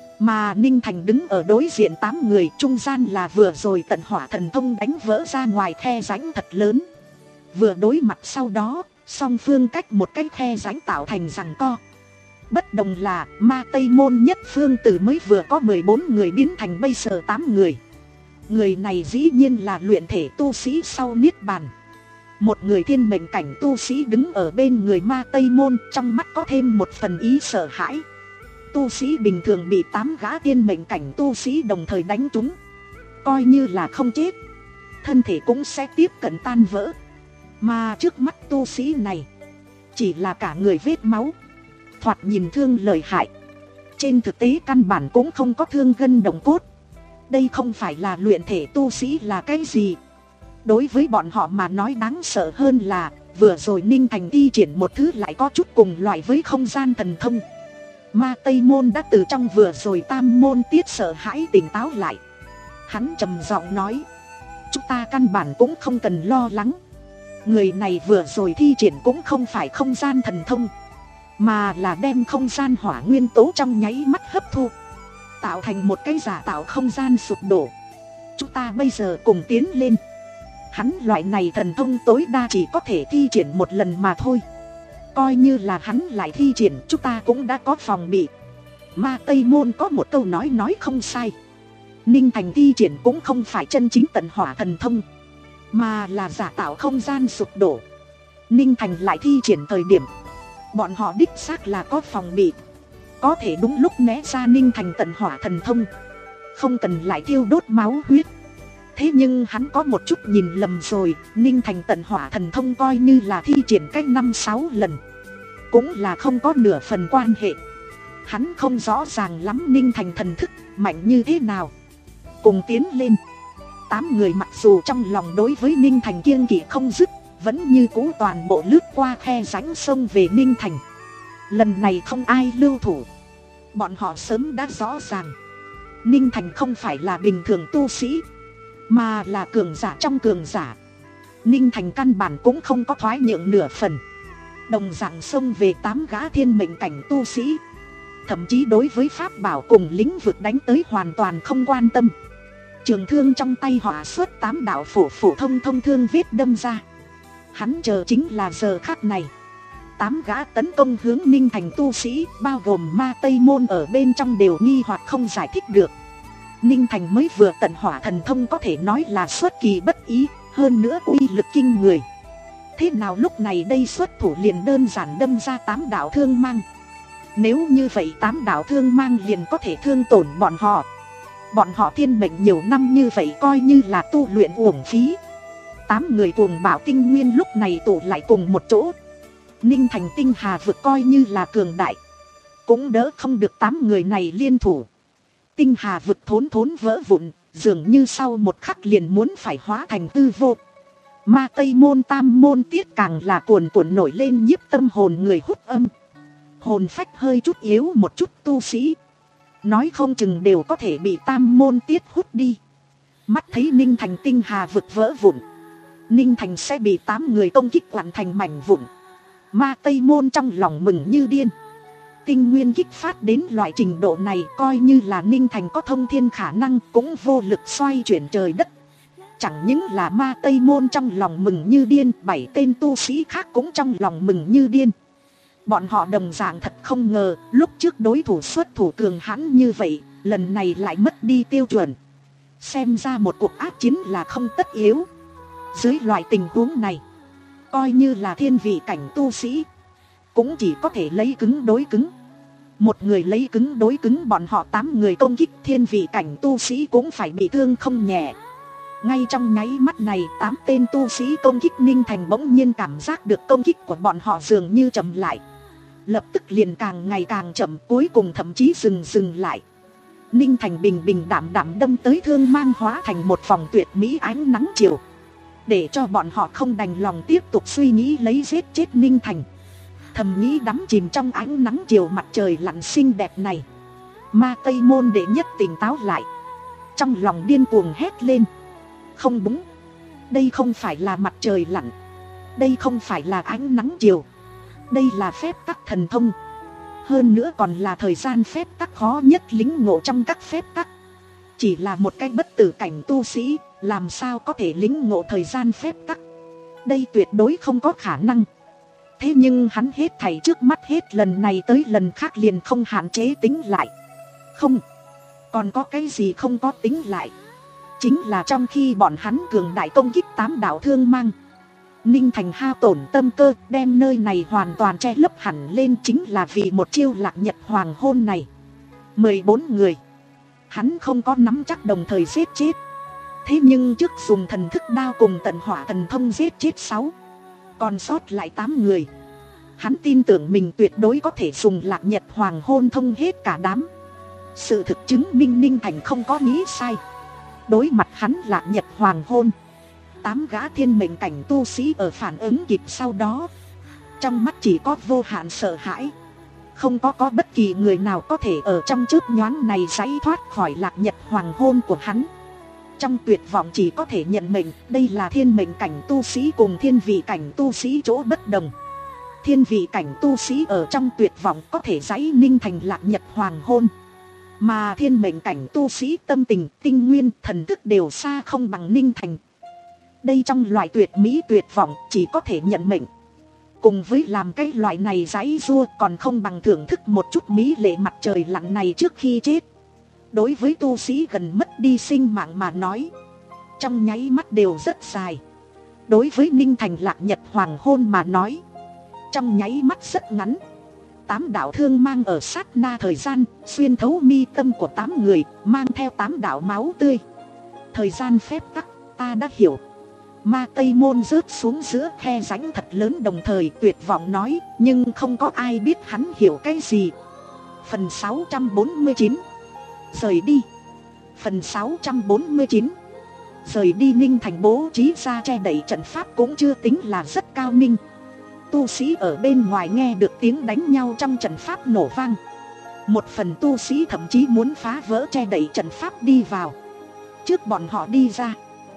Mà Ninh Thành đứng ở đối diện tám người, trung gian là vừa rồi tận hỏa thần thông đánh vỡ ra ngoài khe rãnh thật lớn. Vừa đối mặt sau đó, song phương cách một cái khe rãnh tạo thành giằng co. Bất đồng là Ma Tây Môn nhất phương từ mới vừa có mười bốn người biến thành bây giờ tám người. Người này dĩ nhiên là luyện thể tu sĩ sau niết bàn. Một người thiên mệnh cảnh tu sĩ đứng ở bên người Ma Tây Môn, trong mắt có thêm một phần ý sợ hãi. Tu sĩ bình thường bị tám gã thiên mệnh cảnh tu sĩ đồng thời đánh trúng, coi như là không chết, thân thể cũng sẽ tiếp cận tan vỡ. Mà trước mắt tu sĩ này chỉ là cả người vết máu, thoạt nhìn thương lợi hại, trên thực tế căn bản cũng không có thương gân động cốt. Đây không phải là luyện thể tu sĩ là cái gì. Đối với bọn họ mà nói đáng sợ hơn là vừa rồi Ninh Thành thi triển một thứ lại có chút cùng loại với không gian thần thông. Ma Tây Môn đã từ trong vừa rồi tam môn tiết sợ hãi tỉnh táo lại. Hắn trầm giọng nói, chúng ta căn bản cũng không cần lo lắng. Người này vừa rồi thi triển cũng không phải không gian thần thông, mà là đem không gian hỏa nguyên tố trong nháy mắt hấp thu, tạo thành một cái giả tạo không gian sụp đổ. Chúng ta bây giờ cùng tiến lên. Hắn loại này thần thông tối đa chỉ có thể thi triển một lần mà thôi. Coi như là hắn lại thi triển, chúng ta cũng đã có phòng bị. Ma Tây Môn có một câu nói nói không sai. Ninh Thành thi triển cũng không phải chân chính tận hỏa thần thông, mà là giả tạo không gian sụp đổ. Ninh Thành lại thi triển thời điểm, bọn họ đích xác là có phòng bị, có thể đúng lúc né ra Ninh Thành tận hỏa thần thông, không cần lại thiêu đốt máu huyết. Thế nhưng hắn có một chút nhìn lầm rồi. Ninh Thành tận hỏa thần thông coi như là thi triển cách năm sáu lần, cũng là không có nửa phần quan hệ. Hắn không rõ ràng lắm Ninh Thành thần thức mạnh như thế nào. Cùng tiến lên. Tám người mặc dù trong lòng đối với Ninh Thành kiêng kỵ không dứt, vẫn như cũ toàn bộ lướt qua khe rãnh sông về Ninh Thành. Lần này không ai lưu thủ. Bọn họ sớm đã rõ ràng Ninh Thành không phải là bình thường tu sĩ, mà là cường giả trong cường giả. Ninh Thành căn bản cũng không có thoái nhượng nửa phần, đồng dạng xông về tám gã thiên mệnh cảnh tu sĩ. Thậm chí đối với pháp bảo cùng lĩnh vực đánh tới hoàn toàn không quan tâm. Trường thương trong tay họa xuất tám đạo phổ phổ thông thông thương vết đâm ra. Hắn chờ chính là giờ khắc này. Tám gã tấn công hướng Ninh Thành tu sĩ, bao gồm Ma Tây Môn ở bên trong đều nghi hoặc không giải thích được. Ninh Thành mới vừa tận hỏa thần thông có thể nói là xuất kỳ bất ý, hơn nữa uy lực kinh người. Thế nào lúc này đây xuất thủ liền đơn giản đâm ra tám đạo thương mang. Nếu như vậy tám đạo thương mang liền có thể thương tổn bọn họ. Bọn họ thiên mệnh nhiều năm như vậy coi như là tu luyện uổng phí. Tám người cuồng bảo tinh nguyên lúc này tụ lại cùng một chỗ. Ninh Thành tinh hà vực coi như là cường đại, cũng đỡ không được tám người này liên thủ. Tinh hà vực thốn thốn vỡ vụn, dường như sau một khắc liền muốn phải hóa thành tư vô. Ma Tây Môn tam môn tiết càng là cuồn cuộn nổi lên nhiếp tâm hồn người hút âm. Hồn phách hơi chút yếu một chút tu sĩ, nói không chừng đều có thể bị tam môn tiết hút đi. Mắt thấy Ninh Thành tinh hà vực vỡ vụn, Ninh Thành sẽ bị tám người công kích hoàn thành mảnh vụn. Ma Tây Môn trong lòng mừng như điên. Tinh nguyên kích phát đến loại trình độ này, coi như là Ninh Thành có thông thiên khả năng cũng vô lực xoay chuyển trời đất. Chẳng những là Ma Tây Môn trong lòng mừng như điên, bảy tên tu sĩ khác cũng trong lòng mừng như điên. Bọn họ đồng dạng thật không ngờ, lúc trước đối thủ xuất thủ cường hãn như vậy, lần này lại mất đi tiêu chuẩn. Xem ra một cuộc ác chiến là không tất yếu. Dưới loại tình huống này, coi như là thiên vị cảnh tu sĩ, cũng chỉ có thể lấy cứng đối cứng. Một người lấy cứng đối cứng bọn họ tám người công kích, thiên vị cảnh tu sĩ cũng phải bị thương không nhẹ. Ngay trong nháy mắt này, tám tên tu sĩ công kích Ninh Thành bỗng nhiên cảm giác được công kích của bọn họ dường như chậm lại. Lập tức liền càng ngày càng chậm, cuối cùng thậm chí dừng dừng lại. Ninh Thành bình bình đảm đảm đâm tới thương mang hóa thành một vòng tuyệt mỹ ánh nắng chiều, để cho bọn họ không đành lòng tiếp tục suy nghĩ lấy giết chết Ninh Thành. Thầm nghĩ đắm chìm trong ánh nắng chiều mặt trời lặn xinh đẹp này, Ma Tây Môn đệ nhất tỉnh táo lại, trong lòng điên cuồng hét lên. Không đúng, đây không phải là mặt trời lặn, đây không phải là ánh nắng chiều, đây là phép tắc thần thông. Hơn nữa còn là thời gian phép tắc khó nhất lĩnh ngộ trong các phép tắc. Chỉ là một cái bất tử cảnh tu sĩ, làm sao có thể lĩnh ngộ thời gian phép tắc? Đây tuyệt đối không có khả năng. Thế nhưng hắn hết thảy trước mắt hết lần này tới lần khác liền không hạn chế tính lại. Không, còn có cái gì không có tính lại? Chính là trong khi bọn hắn cường đại công kích tám đạo thương mang, Ninh Thành hao tổn tâm cơ, đem nơi này hoàn toàn che lấp hẳn lên, chính là vì một chiêu lạc nhật hoàng hôn này. Mười bốn người, hắn không có nắm chắc đồng thời giết chết. Thế nhưng trước dùng thần thức đao cùng tận hỏa thần thông giết chết sáu, còn sót lại tám người. Hắn tin tưởng mình tuyệt đối có thể dùng Lạc Nhật Hoàng Hôn thông hết cả đám. Sự thực chứng minh Ninh Thành không có nghĩ sai. Đối mặt hắn Lạc Nhật Hoàng Hôn, tám gã thiên mệnh cảnh tu sĩ ở phản ứng kịp sau đó, trong mắt chỉ có vô hạn sợ hãi. Không có có bất kỳ người nào có thể ở trong chớp nhoáng này giải thoát khỏi Lạc Nhật Hoàng Hôn của hắn. Trong tuyệt vọng chỉ có thể nhận mệnh. Đây là thiên mệnh cảnh tu sĩ cùng thiên vị cảnh tu sĩ chỗ bất đồng. Thiên vị cảnh tu sĩ ở trong tuyệt vọng có thể giải Ninh Thành Lạc Nhật Hoàng Hôn, mà thiên mệnh cảnh tu sĩ tâm tình, tinh nguyên, thần thức đều xa không bằng Ninh Thành. Đây trong loại tuyệt mỹ tuyệt vọng chỉ có thể nhận mệnh. Cùng với làm cái loại này giãy giụa còn không bằng thưởng thức một chút mỹ lệ mặt trời lặn này trước khi chết. Đối với tu sĩ gần mất đi sinh mạng mà nói, trong nháy mắt đều rất dài. Đối với Ninh Thành Lạc Nhật Hoàng Hôn mà nói, trong nháy mắt rất ngắn. Tám đạo thương mang ở sát na thời gian, xuyên thấu mi tâm của tám người, mang theo tám đạo máu tươi. Thời gian phép tắc, ta đã hiểu. Ma Tây Môn rớt xuống giữa khe rãnh thật lớn, đồng thời tuyệt vọng nói, nhưng không có ai biết hắn hiểu cái gì. Phần sáu trăm bốn mươi chín. Rời đi. Phần sáu trăm bốn mươi chín. Rời đi. Ninh Thành bố trí ra che đậy trận pháp cũng chưa tính là rất cao minh. Tu sĩ ở bên ngoài nghe được tiếng đánh nhau trong trận pháp nổ vang. Một phần tu sĩ thậm chí muốn phá vỡ che đậy trận pháp đi vào. Trước bọn họ đi ra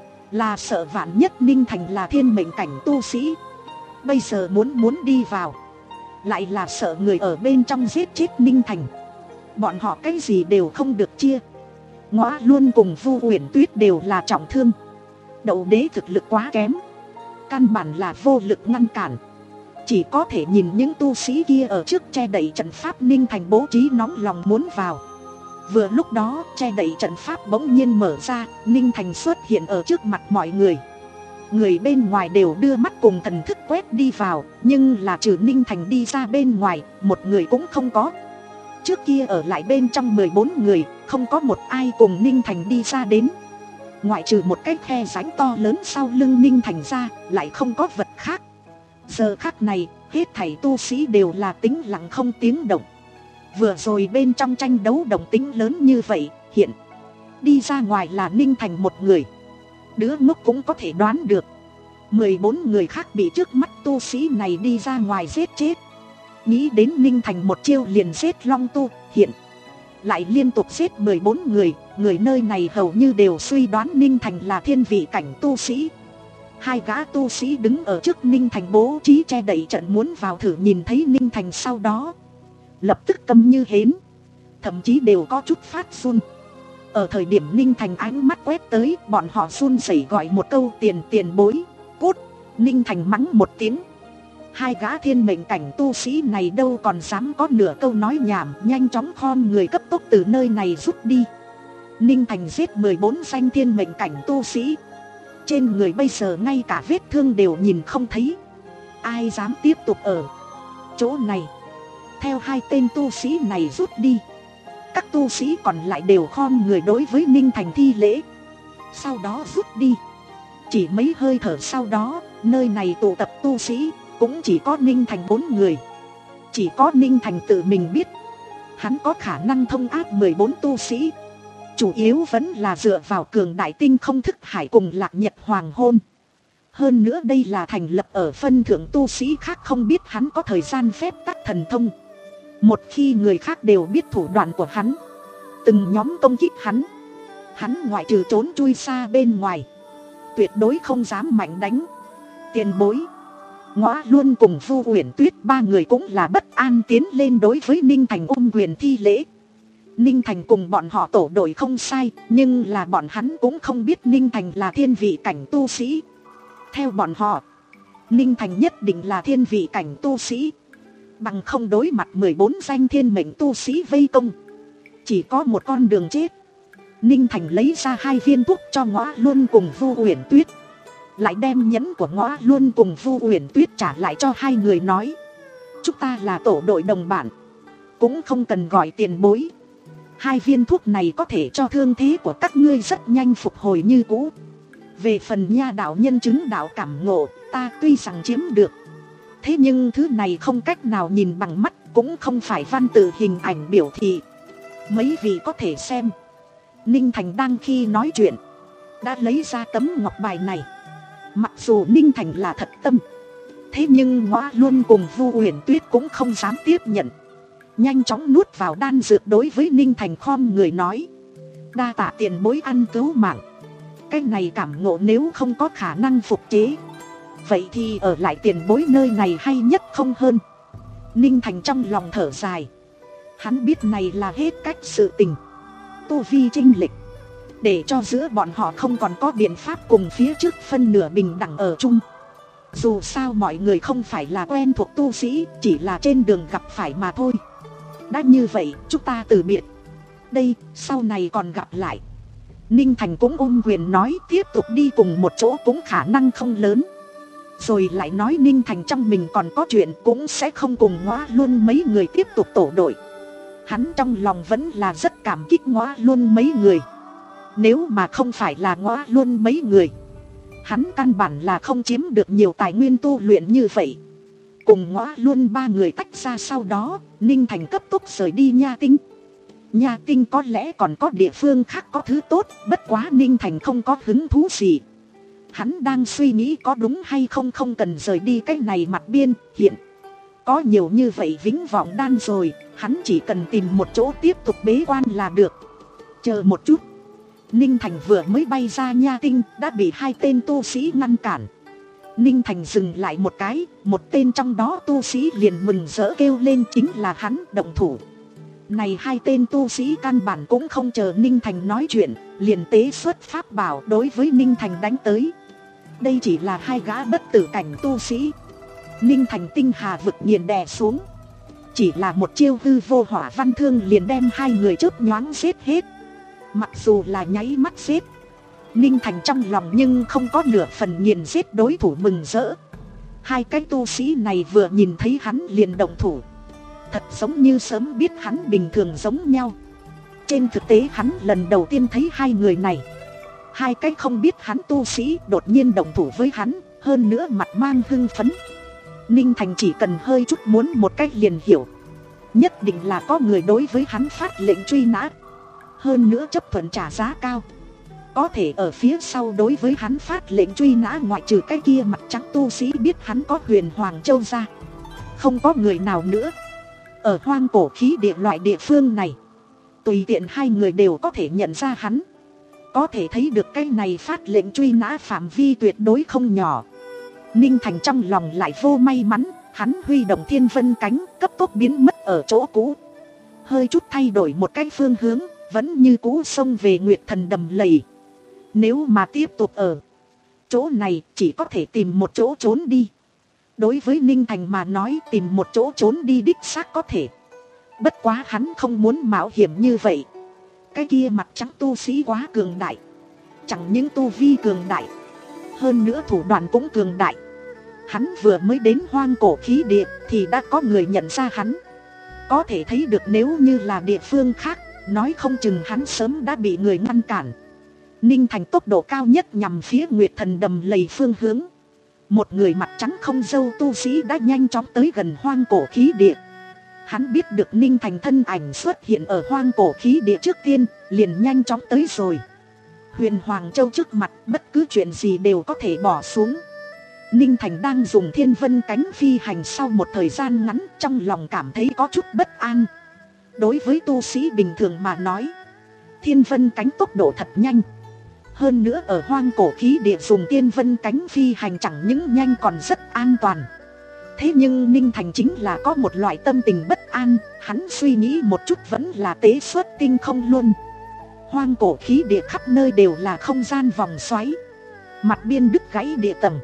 là sợ vạn nhất Ninh Thành là thiên mệnh cảnh tu sĩ, bây giờ muốn muốn đi vào lại là sợ người ở bên trong giết chết Ninh Thành. Bọn họ cái gì đều không được chia. Ngõa Luân cùng Vu Uyển Tuyết đều là trọng thương. Đậu Đế thực lực quá kém, căn bản là vô lực ngăn cản. Chỉ có thể nhìn những tu sĩ kia ở trước che đậy trận pháp Ninh Thành bố trí nóng lòng muốn vào. Vừa lúc đó che đậy trận pháp bỗng nhiên mở ra, Ninh Thành xuất hiện ở trước mặt mọi người. Người bên ngoài đều đưa mắt cùng thần thức quét đi vào, nhưng là trừ Ninh Thành đi ra bên ngoài, một người cũng không có. Trước kia ở lại bên trong mười bốn người, không có một ai cùng Ninh Thành đi ra đến. Ngoại trừ một cái khe rãnh to lớn sau lưng Ninh Thành ra, lại không có vật khác. Giờ khắc này, hết thảy tu sĩ đều là tĩnh lặng không tiếng động. Vừa rồi bên trong tranh đấu động tĩnh lớn như vậy, hiện đi ra ngoài là Ninh Thành một người. Đứa ngốc cũng có thể đoán được, mười bốn người khác bị trước mắt tu sĩ này đi ra ngoài giết chết. Nghĩ đến Ninh Thành một chiêu liền giết Long Tu, hiện lại liên tục giết mười bốn người. Người nơi này hầu như đều suy đoán Ninh Thành là thiên vị cảnh tu sĩ. Hai gã tu sĩ đứng ở trước Ninh Thành bố trí che đậy trận muốn vào thử nhìn thấy Ninh Thành, sau đó lập tức câm như hến, thậm chí đều có chút phát run. Ở thời điểm Ninh Thành ánh mắt quét tới, bọn họ run rẩy gọi một câu tiền tiền bối, cút. Ninh Thành mắng một tiếng. Hai gã thiên mệnh cảnh tu sĩ này đâu còn dám có nửa câu nói nhảm, nhanh chóng khom người cấp tốc từ nơi này rút đi. Ninh Thành giết mười bốn danh thiên mệnh cảnh tu sĩ, trên người bây giờ ngay cả vết thương đều nhìn không thấy. Ai dám tiếp tục ở chỗ này. Theo hai tên tu sĩ này rút đi, các tu sĩ còn lại đều khom người đối với Ninh Thành thi lễ, sau đó rút đi. Chỉ mấy hơi thở sau đó, nơi này tụ tập tu sĩ cũng chỉ có Ninh Thành bốn người. Chỉ có Ninh Thành tự mình biết, hắn có khả năng thông áp mười bốn tu sĩ, chủ yếu vẫn là dựa vào cường đại tinh không thức hải cùng Lạc Nhật Hoàng Hôn. Hơn nữa đây là thành lập ở phân thượng tu sĩ khác không biết hắn có thời gian phép tắc thần thông. Một khi người khác đều biết thủ đoạn của hắn, từng nhóm công kích hắn, hắn ngoại trừ trốn chui xa bên ngoài, tuyệt đối không dám mạnh đánh. Tiền bối, Ngõa Luân cùng Vu Uyển Tuyết ba người cũng là bất an tiến lên đối với Ninh Thành ôm quyền thi lễ. Ninh Thành cùng bọn họ tổ đội không sai, nhưng là bọn hắn cũng không biết Ninh Thành là thiên vị cảnh tu sĩ. Theo bọn họ, Ninh Thành nhất định là thiên vị cảnh tu sĩ, bằng không đối mặt mười bốn danh thiên mệnh tu sĩ vây công, chỉ có một con đường chết. Ninh Thành lấy ra hai viên thuốc cho Ngõa Luân cùng Vu Uyển Tuyết, lại đem nhẫn của Ngõa Luân cùng Vu Uyển Tuyết trả lại cho hai người, nói: chúng ta là tổ đội đồng bạn, cũng không cần gọi tiền bối. Hai viên thuốc này có thể cho thương thế của các ngươi rất nhanh phục hồi như cũ. Về phần nha đạo nhân chứng đạo cảm ngộ, ta tuy rằng chiếm được, thế nhưng thứ này không cách nào nhìn bằng mắt, cũng không phải văn tự hình ảnh biểu thị. Mấy vị có thể xem. Ninh Thành đang khi nói chuyện đã lấy ra tấm ngọc bài này. Mặc dù Ninh Thành là thật tâm, thế nhưng Ngõa Luân cùng Vu Uyển Tuyết cũng không dám tiếp nhận. Nhanh chóng nuốt vào đan dược, đối với Ninh Thành khom người nói: đa tạ tiền bối ăn cứu mạng. Cái này cảm ngộ nếu không có khả năng phục chế, vậy thì ở lại tiền bối nơi này hay nhất không hơn. Ninh Thành trong lòng thở dài. Hắn biết này là hết cách sự tình. Tu vi chênh lệch, để cho giữa bọn họ không còn có biện pháp cùng phía trước phân nửa bình đẳng ở chung. Dù sao mọi người không phải là quen thuộc tu sĩ, chỉ là trên đường gặp phải mà thôi. Đã như vậy, chúng ta từ biệt. Đây, sau này còn gặp lại. Ninh Thành cũng ôm quyền nói tiếp tục đi cùng một chỗ cũng khả năng không lớn. Rồi lại nói Ninh Thành trong mình còn có chuyện, cũng sẽ không cùng Ngõa Luân mấy người tiếp tục tổ đội. Hắn trong lòng vẫn là rất cảm kích Ngõa Luân mấy người. Nếu mà không phải là Ngõa Luân mấy người, hắn căn bản là không chiếm được nhiều tài nguyên tu luyện như vậy. Cùng Ngõa Luân ba người tách ra sau đó, Ninh Thành cấp tốc rời đi Nha Tinh. Nha Tinh có lẽ còn có địa phương khác có thứ tốt, bất quá Ninh Thành không có hứng thú gì. Hắn đang suy nghĩ có đúng hay không không cần rời đi cái này mặt biên. Hiện có nhiều như vậy vĩnh vọng đan rồi, hắn chỉ cần tìm một chỗ tiếp tục bế quan là được. Chờ một chút. Ninh Thành vừa mới bay ra Nha Tinh đã bị hai tên tu sĩ ngăn cản. Ninh Thành dừng lại một cái, một tên trong đó tu sĩ liền mừng rỡ kêu lên chính là hắn động thủ. Này hai tên tu sĩ căn bản cũng không chờ Ninh Thành nói chuyện, liền tế xuất pháp bảo đối với Ninh Thành đánh tới. Đây chỉ là hai gã bất tử cảnh tu sĩ. Ninh Thành tinh hà vực nghiền đè xuống. Chỉ là một chiêu hư vô hỏa văn thương liền đem hai người chớp nhoáng giết hết. Mặc dù là nháy mắt giết, Ninh Thành trong lòng nhưng không có nửa phần nghiền giết đối thủ mừng rỡ. Hai cái tu sĩ này vừa nhìn thấy hắn liền động thủ, thật giống như sớm biết hắn bình thường giống nhau. Trên thực tế hắn lần đầu tiên thấy hai người này. Hai cái không biết hắn tu sĩ đột nhiên động thủ với hắn, hơn nữa mặt mang hưng phấn. Ninh Thành chỉ cần hơi chút muốn một cách liền hiểu, nhất định là có người đối với hắn phát lệnh truy nã, hơn nữa chấp thuận trả giá cao. Có thể ở phía sau đối với hắn phát lệnh truy nã ngoại trừ cái kia mặt trắng tu sĩ biết hắn có Huyền Hoàng Châu ra, không có người nào nữa. Ở hoang cổ khí địa loại địa phương này, tùy tiện hai người đều có thể nhận ra hắn. Có thể thấy được cái này phát lệnh truy nã phạm vi tuyệt đối không nhỏ. Ninh Thành trong lòng lại vô may mắn, hắn huy động Thiên Vân cánh cấp tốc biến mất ở chỗ cũ. Hơi chút thay đổi một cái phương hướng, vẫn như cũ xông về Nguyệt Thần đầm lầy. Nếu mà tiếp tục ở chỗ này, chỉ có thể tìm một chỗ trốn đi. Đối với Ninh Thành mà nói, tìm một chỗ trốn đi đích xác có thể. Bất quá hắn không muốn mạo hiểm như vậy. Cái kia mặt trắng tu sĩ quá cường đại. Chẳng những tu vi cường đại, hơn nữa thủ đoạn cũng cường đại. Hắn vừa mới đến hoang cổ khí địa thì đã có người nhận ra hắn. Có thể thấy được nếu như là địa phương khác, nói không chừng hắn sớm đã bị người ngăn cản. Ninh Thành tốc độ cao nhất nhằm phía Nguyệt Thần đầm lầy phương hướng. Một người mặt trắng không râu tu sĩ đã nhanh chóng tới gần hoang cổ khí địa. Hắn biết được Ninh Thành thân ảnh xuất hiện ở hoang cổ khí địa trước tiên, liền nhanh chóng tới rồi. Huyền Hoàng Châu trước mặt, bất cứ chuyện gì đều có thể bỏ xuống. Ninh Thành đang dùng Thiên Vân cánh phi hành sau một thời gian ngắn, trong lòng cảm thấy có chút bất an. Đối với tu sĩ bình thường mà nói, Thiên Vân cánh tốc độ thật nhanh. Hơn nữa ở hoang cổ khí địa dùng Thiên Vân cánh phi hành chẳng những nhanh còn rất an toàn. Thế nhưng Ninh Thành chính là có một loại tâm tình bất an, hắn suy nghĩ một chút vẫn là tế xuất tinh không luôn. Hoang cổ khí địa khắp nơi đều là không gian vòng xoáy, mặt biên đứt gãy địa tầng.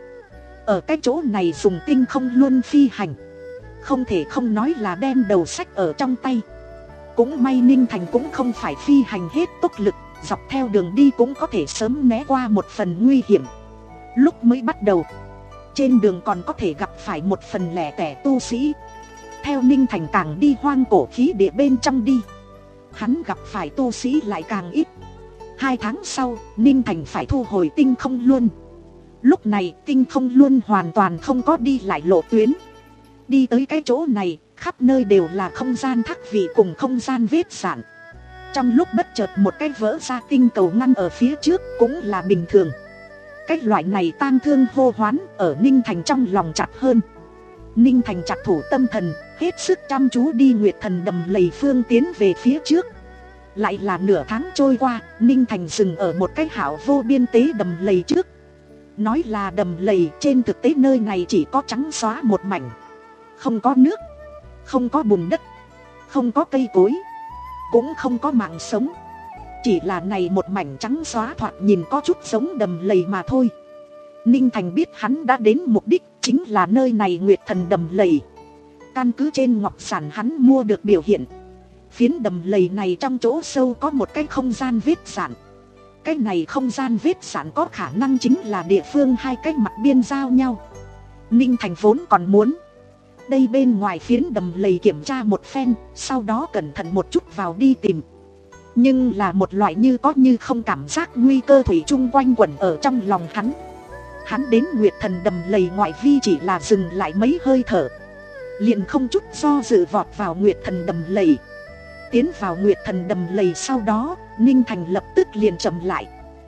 Ở cái chỗ này dùng tinh không luôn phi hành, không thể không nói là đem đầu sách ở trong tay. Cũng may Ninh Thành cũng không phải phi hành hết tốc lực, dọc theo đường đi cũng có thể sớm né qua một phần nguy hiểm. Lúc mới bắt đầu, trên đường còn có thể gặp phải một phần lẻ tẻ tu sĩ. Theo Ninh Thành càng đi hoang cổ khí địa bên trong đi, hắn gặp phải tu sĩ lại càng ít. Hai tháng sau, Ninh Thành phải thu hồi Tinh Không Luân. Lúc này Tinh Không Luân hoàn toàn không có đi lại lộ tuyến. Đi tới cái chỗ này, khắp nơi đều là không gian thác vị cùng không gian vết dạn. Trong lúc bất chợt một cái vỡ ra tinh cầu ngăn ở phía trước cũng là bình thường. Cái loại này tang thương hô hoán ở Ninh Thành trong lòng chặt hơn. Ninh Thành chặt thủ tâm thần, hết sức chăm chú đi Nguyệt Thần Đầm Lầy phương tiến về phía trước. Lại là nửa tháng trôi qua, Ninh Thành dừng ở một cái hảo vô biên tế đầm lầy trước. Nói là đầm lầy, trên thực tế nơi này chỉ có trắng xóa một mảnh. Không có nước, không có bùn đất, không có cây cối, cũng không có mạng sống. Chỉ là này một mảnh trắng xóa thoạt nhìn có chút giống đầm lầy mà thôi. Ninh Thành biết hắn đã đến mục đích, chính là nơi này Nguyệt Thần Đầm Lầy. Căn cứ trên ngọc sản hắn mua được biểu hiện, phiến đầm lầy này trong chỗ sâu có một cái không gian vết dạn. Cái này không gian vết dạn có khả năng chính là địa phương hai cái mặt biên giao nhau. Ninh Thành vốn còn muốn đây bên ngoài phiến đầm lầy kiểm tra một phen, sau đó cẩn thận một chút vào đi tìm. Nhưng là một loại như có như không cảm giác nguy cơ thủy chung quanh quẩn ở trong lòng hắn. Hắn đến Nguyệt Thần Đầm Lầy ngoại vi chỉ là dừng lại mấy hơi thở, liền không chút do dự vọt vào Nguyệt Thần Đầm Lầy. Tiến vào Nguyệt Thần Đầm Lầy sau đó, Ninh Thành lập tức liền chậm lại.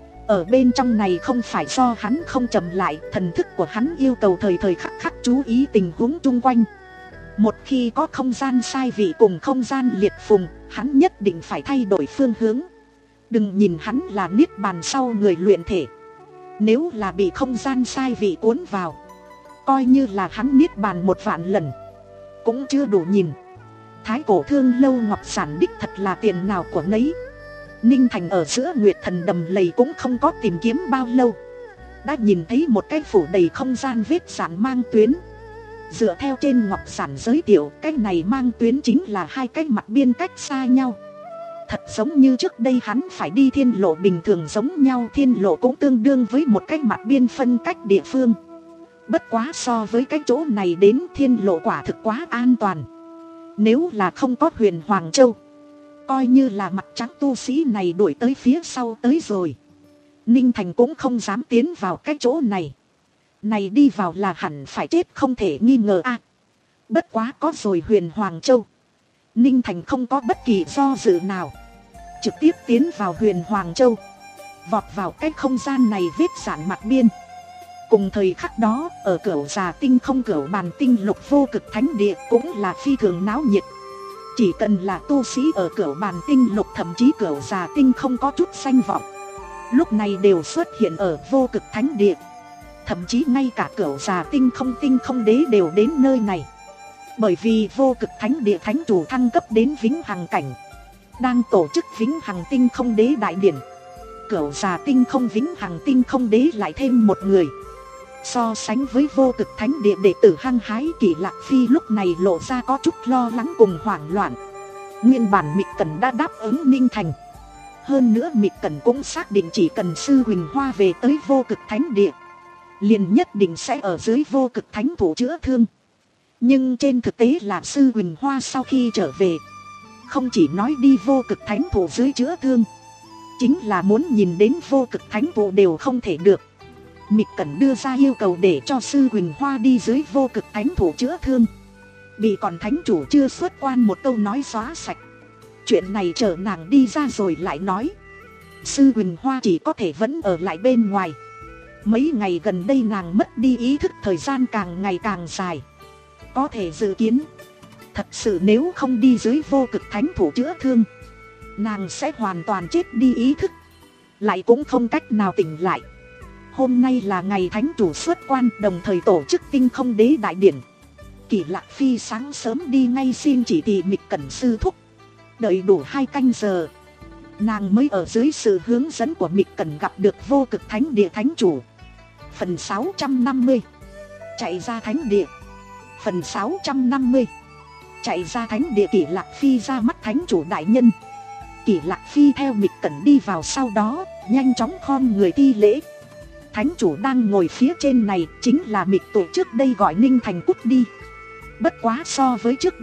Ở bên trong này không phải do hắn không chậm lại, thần thức của hắn yêu cầu thời thời khắc khắc chú ý tình huống chung quanh. Một khi có không gian sai vị cùng không gian liệt phùng, hắn nhất định phải thay đổi phương hướng. Đừng nhìn hắn là niết bàn sau người luyện thể, nếu là bị không gian sai vị cuốn vào, coi như là hắn niết bàn một vạn lần cũng chưa đủ nhìn. Thái cổ thương lâu ngọc sản đích thật là tiền nào của nấy. Ninh Thành ở giữa Nguyệt Thần Đầm Lầy cũng không có tìm kiếm bao lâu, đã nhìn thấy một cái phủ đầy không gian vết dạn mang tuyến. Dựa theo trên ngọc sản giới thiệu, cái này mang tuyến chính là hai cái mặt biên cách xa nhau. Thật giống như trước đây hắn phải đi thiên lộ bình thường giống nhau, thiên lộ cũng tương đương với một cái mặt biên phân cách địa phương. Bất quá so với cái chỗ này đến, thiên lộ quả thực quá an toàn. Nếu là không có Huyền Hoàng Châu, coi như là mặt trắng tu sĩ này đuổi tới phía sau tới rồi, Ninh Thành cũng không dám tiến vào cái chỗ này. Này đi vào là hẳn phải chết không thể nghi ngờ a. À, bất quá có rồi Huyền Hoàng Châu, Ninh Thành không có bất kỳ do dự nào, trực tiếp tiến vào Huyền Hoàng Châu, vọt vào cái không gian này vết dạn mặt biên. Cùng thời khắc đó, ở Cửu Già Tinh không Cửu Bàn Tinh Lục vô cực thánh địa cũng là phi thường náo nhiệt. Chỉ cần là tu sĩ ở Cửu Bàn Tinh Lục, thậm chí Cửu Già Tinh không có chút danh vọng, lúc này đều xuất hiện ở vô cực thánh địa. Thậm chí ngay cả Cửu Già Tinh không Tinh không đế đều đến nơi này. Bởi vì vô cực thánh địa thánh chủ thăng cấp đến vĩnh hằng cảnh, đang tổ chức vĩnh hằng tinh không đế đại điển. Cửu Già Tinh không vĩnh hằng tinh không đế lại thêm một người. So sánh với vô cực thánh địa đệ tử hăng hái, Kỷ Lạc Phi lúc này lộ ra có chút lo lắng cùng hoảng loạn. Nguyên bản Mịch Cẩn đã đáp ứng Ninh Thành, hơn nữa Mịch Cẩn cũng xác định chỉ cần Sư Huỳnh Hoa về tới vô cực thánh địa, liền nhất định sẽ ở dưới vô cực thánh thủ chữa thương. Nhưng trên thực tế là Sư Huỳnh Hoa sau khi trở về, không chỉ nói đi vô cực thánh thủ dưới chữa thương, chính là muốn nhìn đến vô cực thánh thủ đều không thể được. Mịch Cẩn đưa ra yêu cầu để cho Sư Huỳnh Hoa đi dưới vô cực thánh thủ chữa thương, bị còn thánh chủ chưa xuất quan một câu nói xóa sạch. Chuyện này chờ nàng đi ra rồi lại nói. Sư Huỳnh Hoa chỉ có thể vẫn ở lại bên ngoài. Mấy ngày gần đây nàng mất đi ý thức thời gian càng ngày càng dài. Có thể dự kiến, thật sự nếu không đi dưới vô cực thánh thủ chữa thương, nàng sẽ hoàn toàn chết đi ý thức, lại cũng không cách nào tỉnh lại. Hôm nay là ngày thánh chủ xuất quan, đồng thời tổ chức tinh không đế đại điển. Kỷ Lạc Phi sáng sớm đi ngay xin chỉ thị Mịch Cẩn sư thúc. Đợi đủ hai canh giờ, nàng mới ở dưới sự hướng dẫn của Mịch Cẩn gặp được vô cực thánh địa thánh chủ. Phần sáu trăm năm mươi, chạy ra thánh địa. Phần sáu trăm năm mươi, chạy ra thánh địa. Kỷ Lạc Phi ra mắt thánh chủ đại nhân. Kỷ Lạc Phi theo Mịch Cẩn đi vào, sau đó nhanh chóng khom người thi lễ. Thánh chủ đang ngồi phía trên này chính là Mịch Tổ trước đây gọi Ninh Thành cút đi. Bất quá so với trước đây,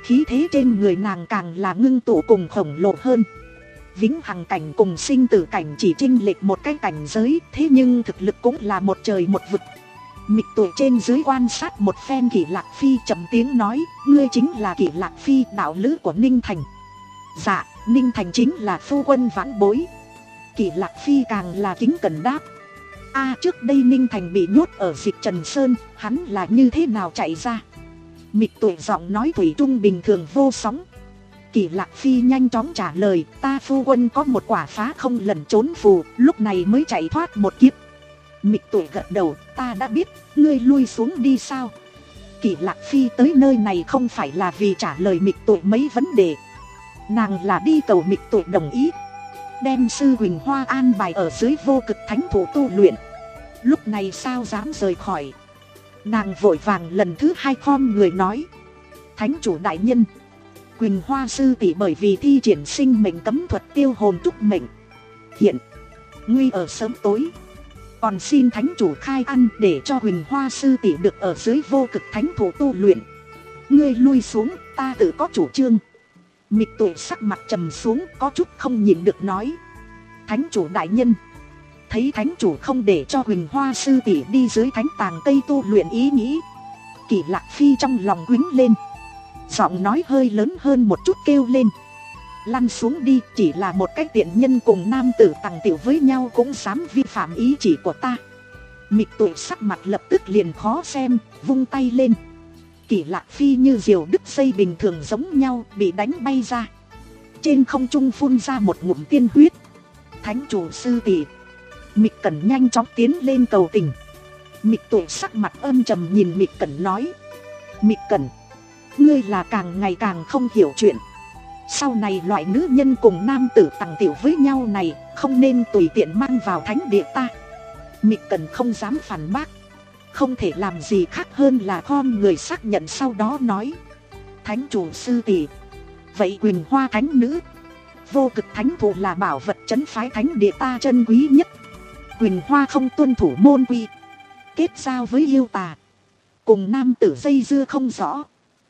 khí thế trên người nàng càng là ngưng tụ cùng khổng lồ hơn. Vĩnh hằng cảnh cùng sinh tử cảnh chỉ chênh lệch một cái cảnh giới, thế nhưng thực lực cũng là một trời một vực. Mịch Tuệ trên dưới quan sát một phen Kỷ Lạc Phi, trầm tiếng nói, ngươi chính là Kỷ Lạc Phi, đạo lữ của Ninh Thành. Dạ, Ninh Thành chính là phu quân vãn bối. Kỷ Lạc Phi càng là kính cẩn đáp. A, trước đây Ninh Thành bị nhốt ở Dịch Trần Sơn, hắn là như thế nào chạy ra? Mịch Tuệ giọng nói thủy chung bình thường vô sóng. Kỷ Lạc Phi nhanh chóng trả lời, ta phu quân có một quả phá không lần trốn phù, lúc này mới chạy thoát một kiếp. Mịch Tuệ gật đầu, ta đã biết, ngươi lui xuống đi sao? Kỷ Lạc Phi tới nơi này không phải là vì trả lời Mịch Tuệ mấy vấn đề. Nàng là đi cầu Mịch Tuệ đồng ý, đem sư Huỳnh Hoa an bài ở dưới vô cực thánh thủ tu luyện. Lúc này sao dám rời khỏi. Nàng vội vàng lần thứ hai khom người nói, thánh chủ đại nhân, Huỳnh Hoa sư tỷ bởi vì thi triển sinh mệnh cấm thuật tiêu hồn trúc mệnh, hiện nguy ở sớm tối, còn xin thánh chủ khai ăn để cho Huỳnh Hoa sư tỷ được ở dưới vô cực thánh thủ tu luyện. Ngươi lui xuống, ta tự có chủ trương. Mịch Tuệ sắc mặt trầm xuống, có chút không nhịn được nói, thánh chủ đại nhân, thấy thánh chủ không để cho Huỳnh Hoa sư tỷ đi dưới thánh tàng cây tu luyện ý nghĩ. Kỷ Lạc Phi trong lòng quýnh lên, giọng nói hơi lớn hơn một chút kêu lên, lăn xuống đi, chỉ là một cái tiện nhân cùng nam tử tàng tiểu với nhau cũng dám vi phạm ý chỉ của ta. Mịch Tuệ sắc mặt lập tức liền khó xem, vung tay lên. Kỷ Lạc Phi như diều đứt dây bình thường giống nhau bị đánh bay ra. Trên không trung phun ra một ngụm tiên huyết. Thánh chủ sư tỷ. Mịch Cẩn nhanh chóng tiến lên cầu tình. Mịch Tuệ sắc mặt âm trầm nhìn Mịch Cẩn nói, Mịch Cẩn, ngươi là càng ngày càng không hiểu chuyện. Sau này loại nữ nhân cùng nam tử tàng tiểu với nhau này không nên tùy tiện mang vào thánh địa ta. Mịch Cẩn không dám phản bác, không thể làm gì khác hơn là khom người xác nhận, sau đó nói, thánh chủ sư tỷ, vậy Huỳnh Hoa thánh nữ, vô cực thánh thủ là bảo vật trấn phái thánh địa ta chân quý nhất. Huỳnh Hoa không tuân thủ môn quy, kết giao với yêu tà, cùng nam tử dây dưa không rõ,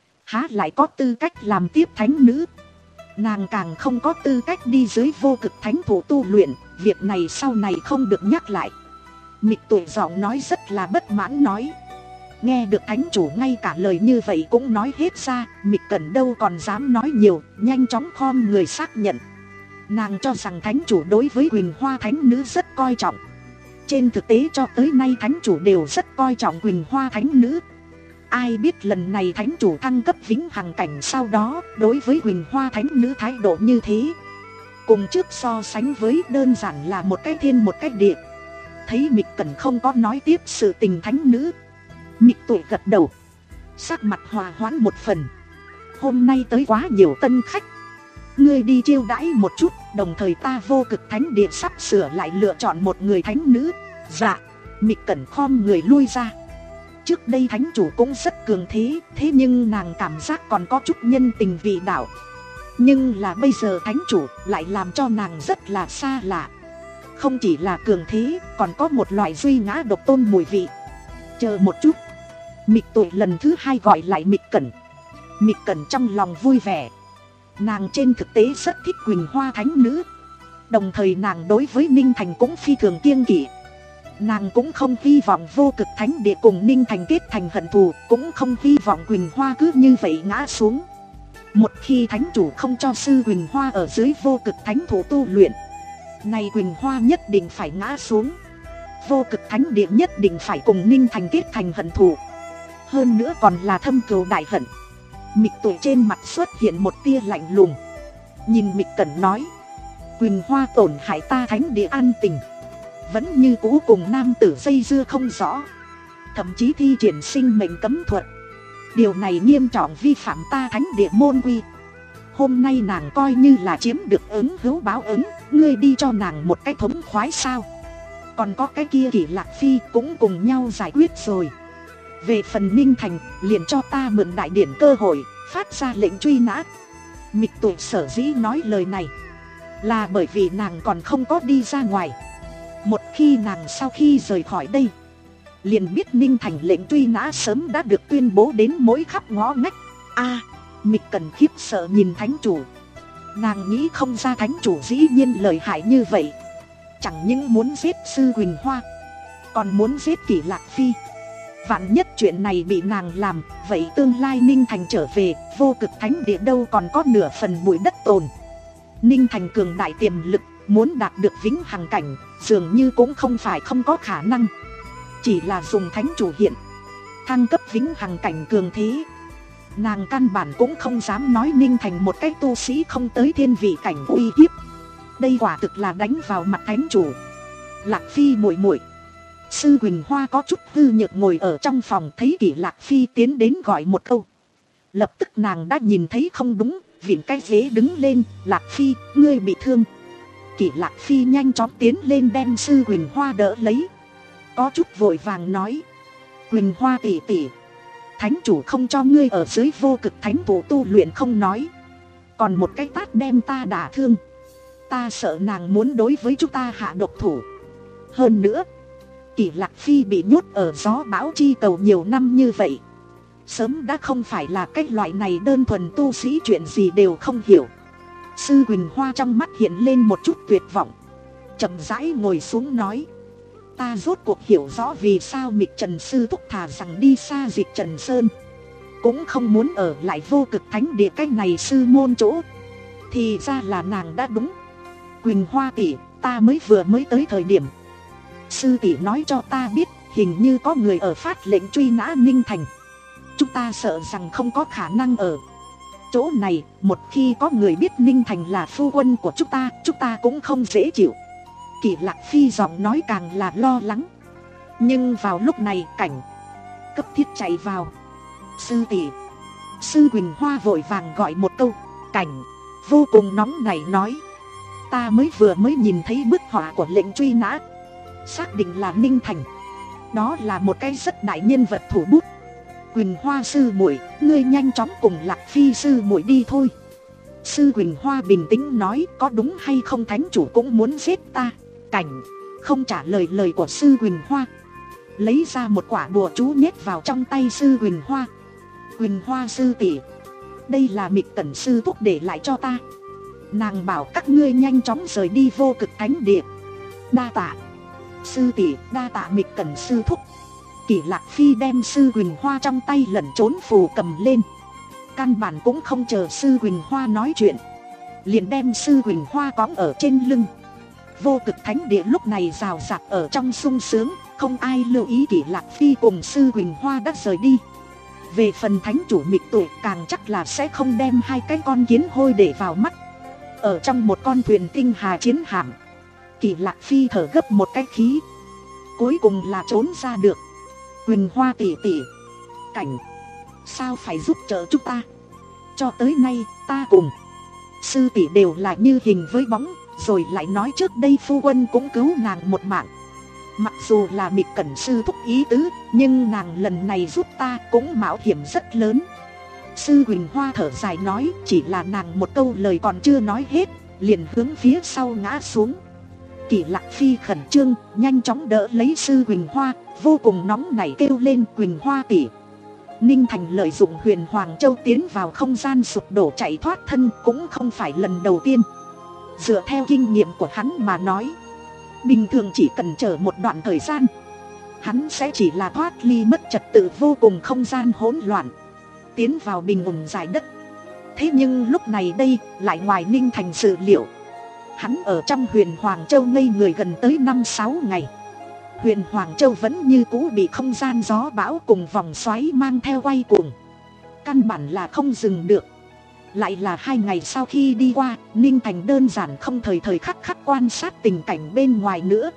há lại có tư cách làm tiếp thánh nữ. Nàng càng không có tư cách đi dưới vô cực thánh thủ tu luyện, việc này sau này không được nhắc lại. Mịch Tuệ giọng nói rất là bất mãn nói, nghe được thánh chủ ngay cả lời như vậy cũng nói hết ra. Mịch Cẩn đâu còn dám nói nhiều, nhanh chóng khom người xác nhận. Nàng cho rằng thánh chủ đối với Huỳnh Hoa thánh nữ rất coi trọng. Trên thực tế cho tới nay thánh chủ đều rất coi trọng Huỳnh Hoa thánh nữ. Ai biết lần này thánh chủ thăng cấp vĩnh hằng cảnh sau đó đối với Huỳnh Hoa thánh nữ thái độ như thế, cùng trước so sánh với đơn giản là một cái thiên một cái địa. Thấy Mịch Cẩn không có nói tiếp sự tình thánh nữ, Mịch Tuệ gật đầu, sắc mặt hòa hoãn một phần. Hôm nay tới quá nhiều tân khách, ngươi đi chiêu đãi một chút, đồng thời ta vô cực thánh địa sắp sửa lại lựa chọn một người thánh nữ. Dạ. Mịch Cẩn khom người lui ra. Trước đây thánh chủ cũng rất cường thế, thế nhưng nàng cảm giác còn có chút nhân tình vị đạo. Nhưng là bây giờ thánh chủ lại làm cho nàng rất là xa lạ. Không chỉ là cường thế, còn có một loại duy ngã độc tôn mùi vị. Chờ một chút. Mịch Tuệ lần thứ hai gọi lại Mịch Cẩn. Mịch Cẩn trong lòng vui vẻ. Nàng trên thực tế rất thích Huỳnh Hoa thánh nữ, đồng thời nàng đối với Ninh Thành cũng phi thường kiêng kỵ. Nàng cũng không hy vọng vô cực thánh địa cùng Ninh Thành kết thành hận thù, cũng không hy vọng Huỳnh Hoa cứ như vậy ngã xuống. Một khi thánh chủ không cho sư Huỳnh Hoa ở dưới vô cực thánh thủ tu luyện, này Huỳnh Hoa nhất định phải ngã xuống. Vô cực thánh địa nhất định phải cùng Ninh Thành kết thành hận thù, hơn nữa còn là thâm cừu đại hận. Mịch Tuệ trên mặt xuất hiện một tia lạnh lùng, nhìn Mịch Cẩn nói, Huỳnh Hoa tổn hại ta thánh địa an tình, vẫn như cũ cùng nam tử dây dưa không rõ, thậm chí thi triển sinh mệnh cấm thuật. Điều này nghiêm trọng vi phạm ta thánh địa môn quy. Hôm nay nàng coi như là chiếm được ứng hữu báo ứng, ngươi đi cho nàng một cái thống khoái sao? Còn có cái kia Kỷ Lạc Phi cũng cùng nhau giải quyết rồi. Về phần Ninh Thành, liền cho ta mượn đại điển cơ hội, phát ra lệnh truy nã. Mịch Tuệ sở dĩ nói lời này, là bởi vì nàng còn không có đi ra ngoài. Một khi nàng sau khi rời khỏi đây, liền biết Ninh Thành lệnh truy nã sớm đã được tuyên bố đến mỗi khắp ngõ ngách. A, Mịch Cẩn khiếp sợ nhìn thánh chủ. Nàng nghĩ không ra thánh chủ dĩ nhiên lợi hại như vậy. Chẳng những muốn giết Sư Huỳnh Hoa, còn muốn giết Kỷ Lạc Phi. Vạn nhất chuyện này bị nàng làm, vậy tương lai Ninh Thành trở về, vô cực thánh địa đâu còn có nửa phần bụi đất tồn. Ninh Thành cường đại tiềm lực, muốn đạt được vĩnh hằng cảnh, dường như cũng không phải không có khả năng. Chỉ là dùng thánh chủ hiện thăng cấp vĩnh hằng cảnh cường thế. Nàng căn bản cũng không dám nói Ninh Thành một cái tu sĩ không tới thiên vị cảnh uy hiếp. Đây quả thực là đánh vào mặt thánh chủ. Lạc Phi muội muội. Sư Huỳnh Hoa có chút hư nhược ngồi ở trong phòng, thấy Kỷ Lạc Phi tiến đến gọi một câu. Lập tức nàng đã nhìn thấy không đúng, vịn cái ghế đứng lên. Lạc Phi, ngươi bị thương. Kỷ Lạc Phi nhanh chóng tiến lên đem Sư Huỳnh Hoa đỡ lấy. Có chút vội vàng nói: Huỳnh Hoa tỷ tỷ, thánh chủ không cho ngươi ở dưới vô cực thánh vụ tu luyện không nói, còn một cái tát đem ta đả thương. Ta sợ nàng muốn đối với chúng ta hạ độc thủ. Hơn nữa, Kỷ Lạc Phi bị nhốt ở gió bão chi cầu nhiều năm như vậy, sớm đã không phải là cái loại này đơn thuần tu sĩ chuyện gì đều không hiểu. Sư Huỳnh Hoa trong mắt hiện lên một chút tuyệt vọng, chậm rãi ngồi xuống nói: Ta rốt cuộc hiểu rõ vì sao Mịch Trần sư thúc thà rằng đi xa Dịch Trần Sơn, cũng không muốn ở lại vô cực thánh địa cái này sư môn chỗ. Thì ra là nàng đã đúng. Huỳnh Hoa tỷ, ta mới vừa mới tới thời điểm, sư tỷ nói cho ta biết hình như có người ở phát lệnh truy nã Ninh Thành. Chúng ta sợ rằng không có khả năng ở chỗ này. Một khi có người biết Ninh Thành là phu quân của chúng ta, chúng ta cũng không dễ chịu. Kỷ Lạc Phi giọng nói càng là lo lắng. Nhưng vào lúc này Cảnh cấp thiết chạy vào. Sư tỷ. Sư Huỳnh Hoa vội vàng gọi một câu. Cảnh vô cùng nóng nảy nói: Ta mới vừa mới nhìn thấy bức họa của lệnh truy nã, xác định là Ninh Thành. Đó là một cái rất đại nhân vật thủ bút. Huỳnh Hoa sư muội, ngươi nhanh chóng cùng Lạc Phi sư muội đi thôi. Sư Huỳnh Hoa bình tĩnh nói: Có đúng hay không thánh chủ cũng muốn giết ta? Cảnh không trả lời lời của Sư Huỳnh Hoa, lấy ra một quả bùa chú nhét vào trong tay Sư Huỳnh Hoa. Huỳnh Hoa sư tỷ, đây là Mịch Cẩn sư thúc để lại cho ta. Nàng bảo các ngươi nhanh chóng rời đi vô cực thánh địa. Đa tạ sư tỷ, đa tạ Mịch Cẩn sư thúc. Kỷ Lạc Phi đem Sư Huỳnh Hoa trong tay lẩn trốn phù cầm lên, căn bản cũng không chờ Sư Huỳnh Hoa nói chuyện, liền đem Sư Huỳnh Hoa cõng ở trên lưng. Vô cực thánh địa lúc này rào rạc ở trong sung sướng, không ai lưu ý Kỷ Lạc Phi cùng Sư Huỳnh Hoa đã rời đi. Về phần thánh chủ Mịch Tuổi càng chắc là sẽ không đem hai cái con kiến hôi để vào mắt. Ở trong một con thuyền tinh hà chiến hạm, Kỷ Lạc Phi thở gấp một cái khí, cuối cùng là trốn ra được. Huỳnh Hoa tỷ tỷ, Cảnh sao phải giúp trợ chúng ta? Cho tới nay ta cùng sư tỷ đều là như hình với bóng. Rồi lại nói trước đây phu quân cũng cứu nàng một mạng. Mặc dù là Mịch Cẩn sư thúc ý tứ, nhưng nàng lần này giúp ta cũng mạo hiểm rất lớn. Sư Huỳnh Hoa thở dài nói: Chỉ là nàng một câu lời còn chưa nói hết, liền hướng phía sau ngã xuống. Kỷ Lạc Phi khẩn trương nhanh chóng đỡ lấy Sư Huỳnh Hoa, vô cùng nóng nảy kêu lên: Huỳnh Hoa tỷ. Ninh Thành lợi dụng Huyền Hoàng Châu tiến vào không gian sụp đổ chạy thoát thân cũng không phải lần đầu tiên. Dựa theo kinh nghiệm của hắn mà nói, bình thường chỉ cần chờ một đoạn thời gian, hắn sẽ chỉ là thoát ly mất trật tự vô cùng không gian hỗn loạn, tiến vào bình ổn giải đất. Thế nhưng lúc này đây lại ngoài Ninh Thành dự liệu. Hắn ở trong Huyền Hoàng Châu ngây người gần tới năm sáu ngày. Huyền Hoàng Châu vẫn như cũ bị không gian gió bão cùng vòng xoáy mang theo quay cuồng, căn bản là không dừng được. Lại là hai ngày sau khi đi qua, Ninh Thành đơn giản không thời thời khắc khắc quan sát tình cảnh bên ngoài nữa,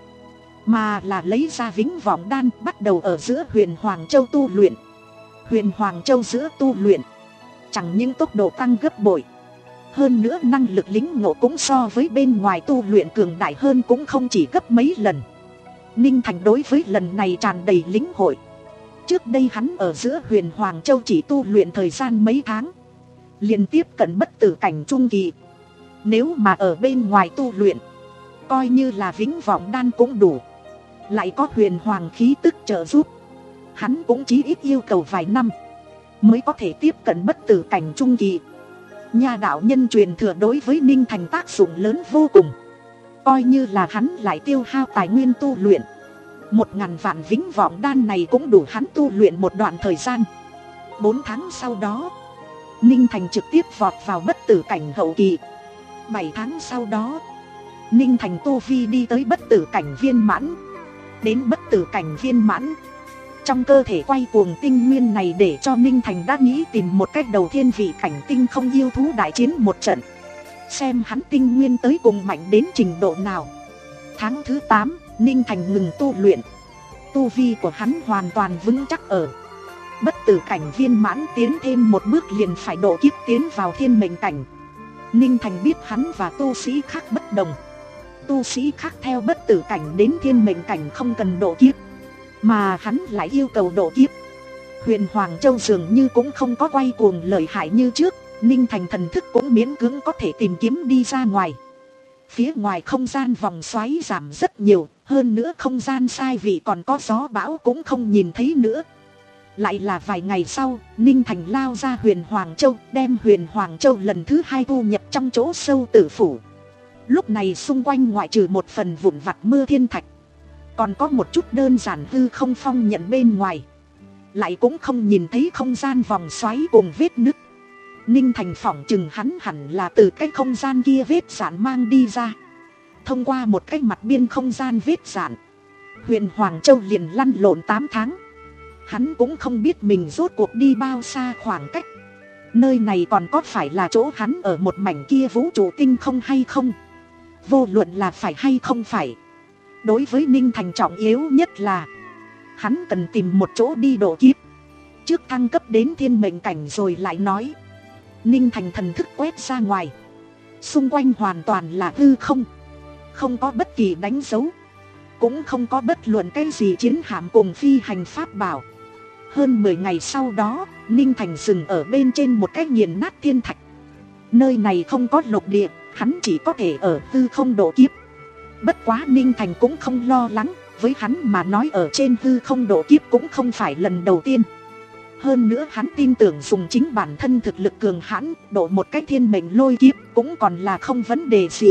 mà là lấy ra Vĩnh Vọng Đan bắt đầu ở giữa Huyền Hoàng Châu tu luyện. Huyền Hoàng Châu giữa tu luyện, chẳng những tốc độ tăng gấp bội, hơn nữa năng lực lĩnh ngộ cũng so với bên ngoài tu luyện cường đại hơn cũng không chỉ gấp mấy lần. Ninh Thành đối với lần này tràn đầy lĩnh hội. Trước đây hắn ở giữa Huyền Hoàng Châu chỉ tu luyện thời gian mấy tháng, liên tiếp cận bất tử cảnh trung kỳ. Nếu mà ở bên ngoài tu luyện, coi như là Vĩnh Vọng Đan cũng đủ, lại có Huyền Hoàng khí tức trợ giúp, hắn cũng chí ít yêu cầu vài năm. mới có thể tiếp cận bất tử cảnh trung kỳ. Nhà đạo nhân truyền thừa đối với Ninh Thành tác dụng lớn vô cùng. Coi như là hắn lại tiêu hao tài nguyên tu luyện, một ngàn vạn vĩnh vọng đan này cũng đủ hắn tu luyện một đoạn thời gian. Bốn tháng sau đó, Ninh Thành trực tiếp vọt vào bất tử cảnh hậu kỳ. Bảy tháng sau đó, Ninh Thành tu vi đi tới bất tử cảnh viên mãn. Đến bất tử cảnh viên mãn, trong cơ thể quay cuồng tinh nguyên này để cho Ninh Thành đã nghĩ tìm một cách đầu thiên vị cảnh tinh không yêu thú đại chiến một trận, xem hắn tinh nguyên tới cùng mạnh đến trình độ nào. Tháng thứ tám, Ninh Thành ngừng tu luyện. Tu vi của hắn hoàn toàn vững chắc ở bất tử cảnh viên mãn, tiến thêm một bước liền phải độ kiếp tiến vào thiên mệnh cảnh. Ninh Thành biết hắn và tu sĩ khác bất đồng. Tu sĩ khác theo bất tử cảnh đến thiên mệnh cảnh không cần độ kiếp, mà hắn lại yêu cầu độ kiếp. Huyền Hoàng Châu dường như cũng không có quay cuồng lợi hại như trước. Ninh Thành thần thức cũng miễn cưỡng có thể tìm kiếm đi ra ngoài. Phía ngoài không gian vòng xoáy giảm rất nhiều, hơn nữa không gian sai vị còn có gió bão cũng không nhìn thấy nữa. Lại là vài ngày sau, Ninh Thành lao ra Huyền Hoàng Châu, đem Huyền Hoàng Châu lần thứ hai thu nhập trong chỗ sâu tử phủ. Lúc này xung quanh ngoại trừ một phần vụn vặt mưa thiên thạch, còn có một chút đơn giản hư không phong nhận bên ngoài. Lại cũng không nhìn thấy không gian vòng xoáy cùng vết nứt. Ninh Thành phỏng chừng hắn hẳn là từ cái không gian kia vết dạn mang đi ra. Thông qua một cái mặt biên không gian vết dạn, Huyền Hoàng Châu liền lăn lộn tám tháng. Hắn cũng không biết mình rốt cuộc đi bao xa khoảng cách. Nơi này còn có phải là chỗ hắn ở một mảnh kia vũ trụ tinh không hay không? Vô luận là phải hay không phải, đối với Ninh Thành trọng yếu nhất là hắn cần tìm một chỗ đi độ kiếp, trước thăng cấp đến thiên mệnh cảnh rồi lại nói. Ninh Thành thần thức quét ra ngoài, xung quanh hoàn toàn là hư không, không có bất kỳ đánh dấu, cũng không có bất luận cái gì chiến hạm cùng phi hành pháp bảo. Hơn mười ngày sau đó, Ninh Thành dừng ở bên trên một cái nghiền nát thiên thạch. Nơi này không có lục địa, hắn chỉ có thể ở hư không độ kiếp. Bất quá Ninh Thành cũng không lo lắng, với hắn mà nói ở trên hư không độ kiếp cũng không phải lần đầu tiên. Hơn nữa hắn tin tưởng dùng chính bản thân thực lực cường hãn độ một cái thiên mệnh lôi kiếp cũng còn là không vấn đề gì.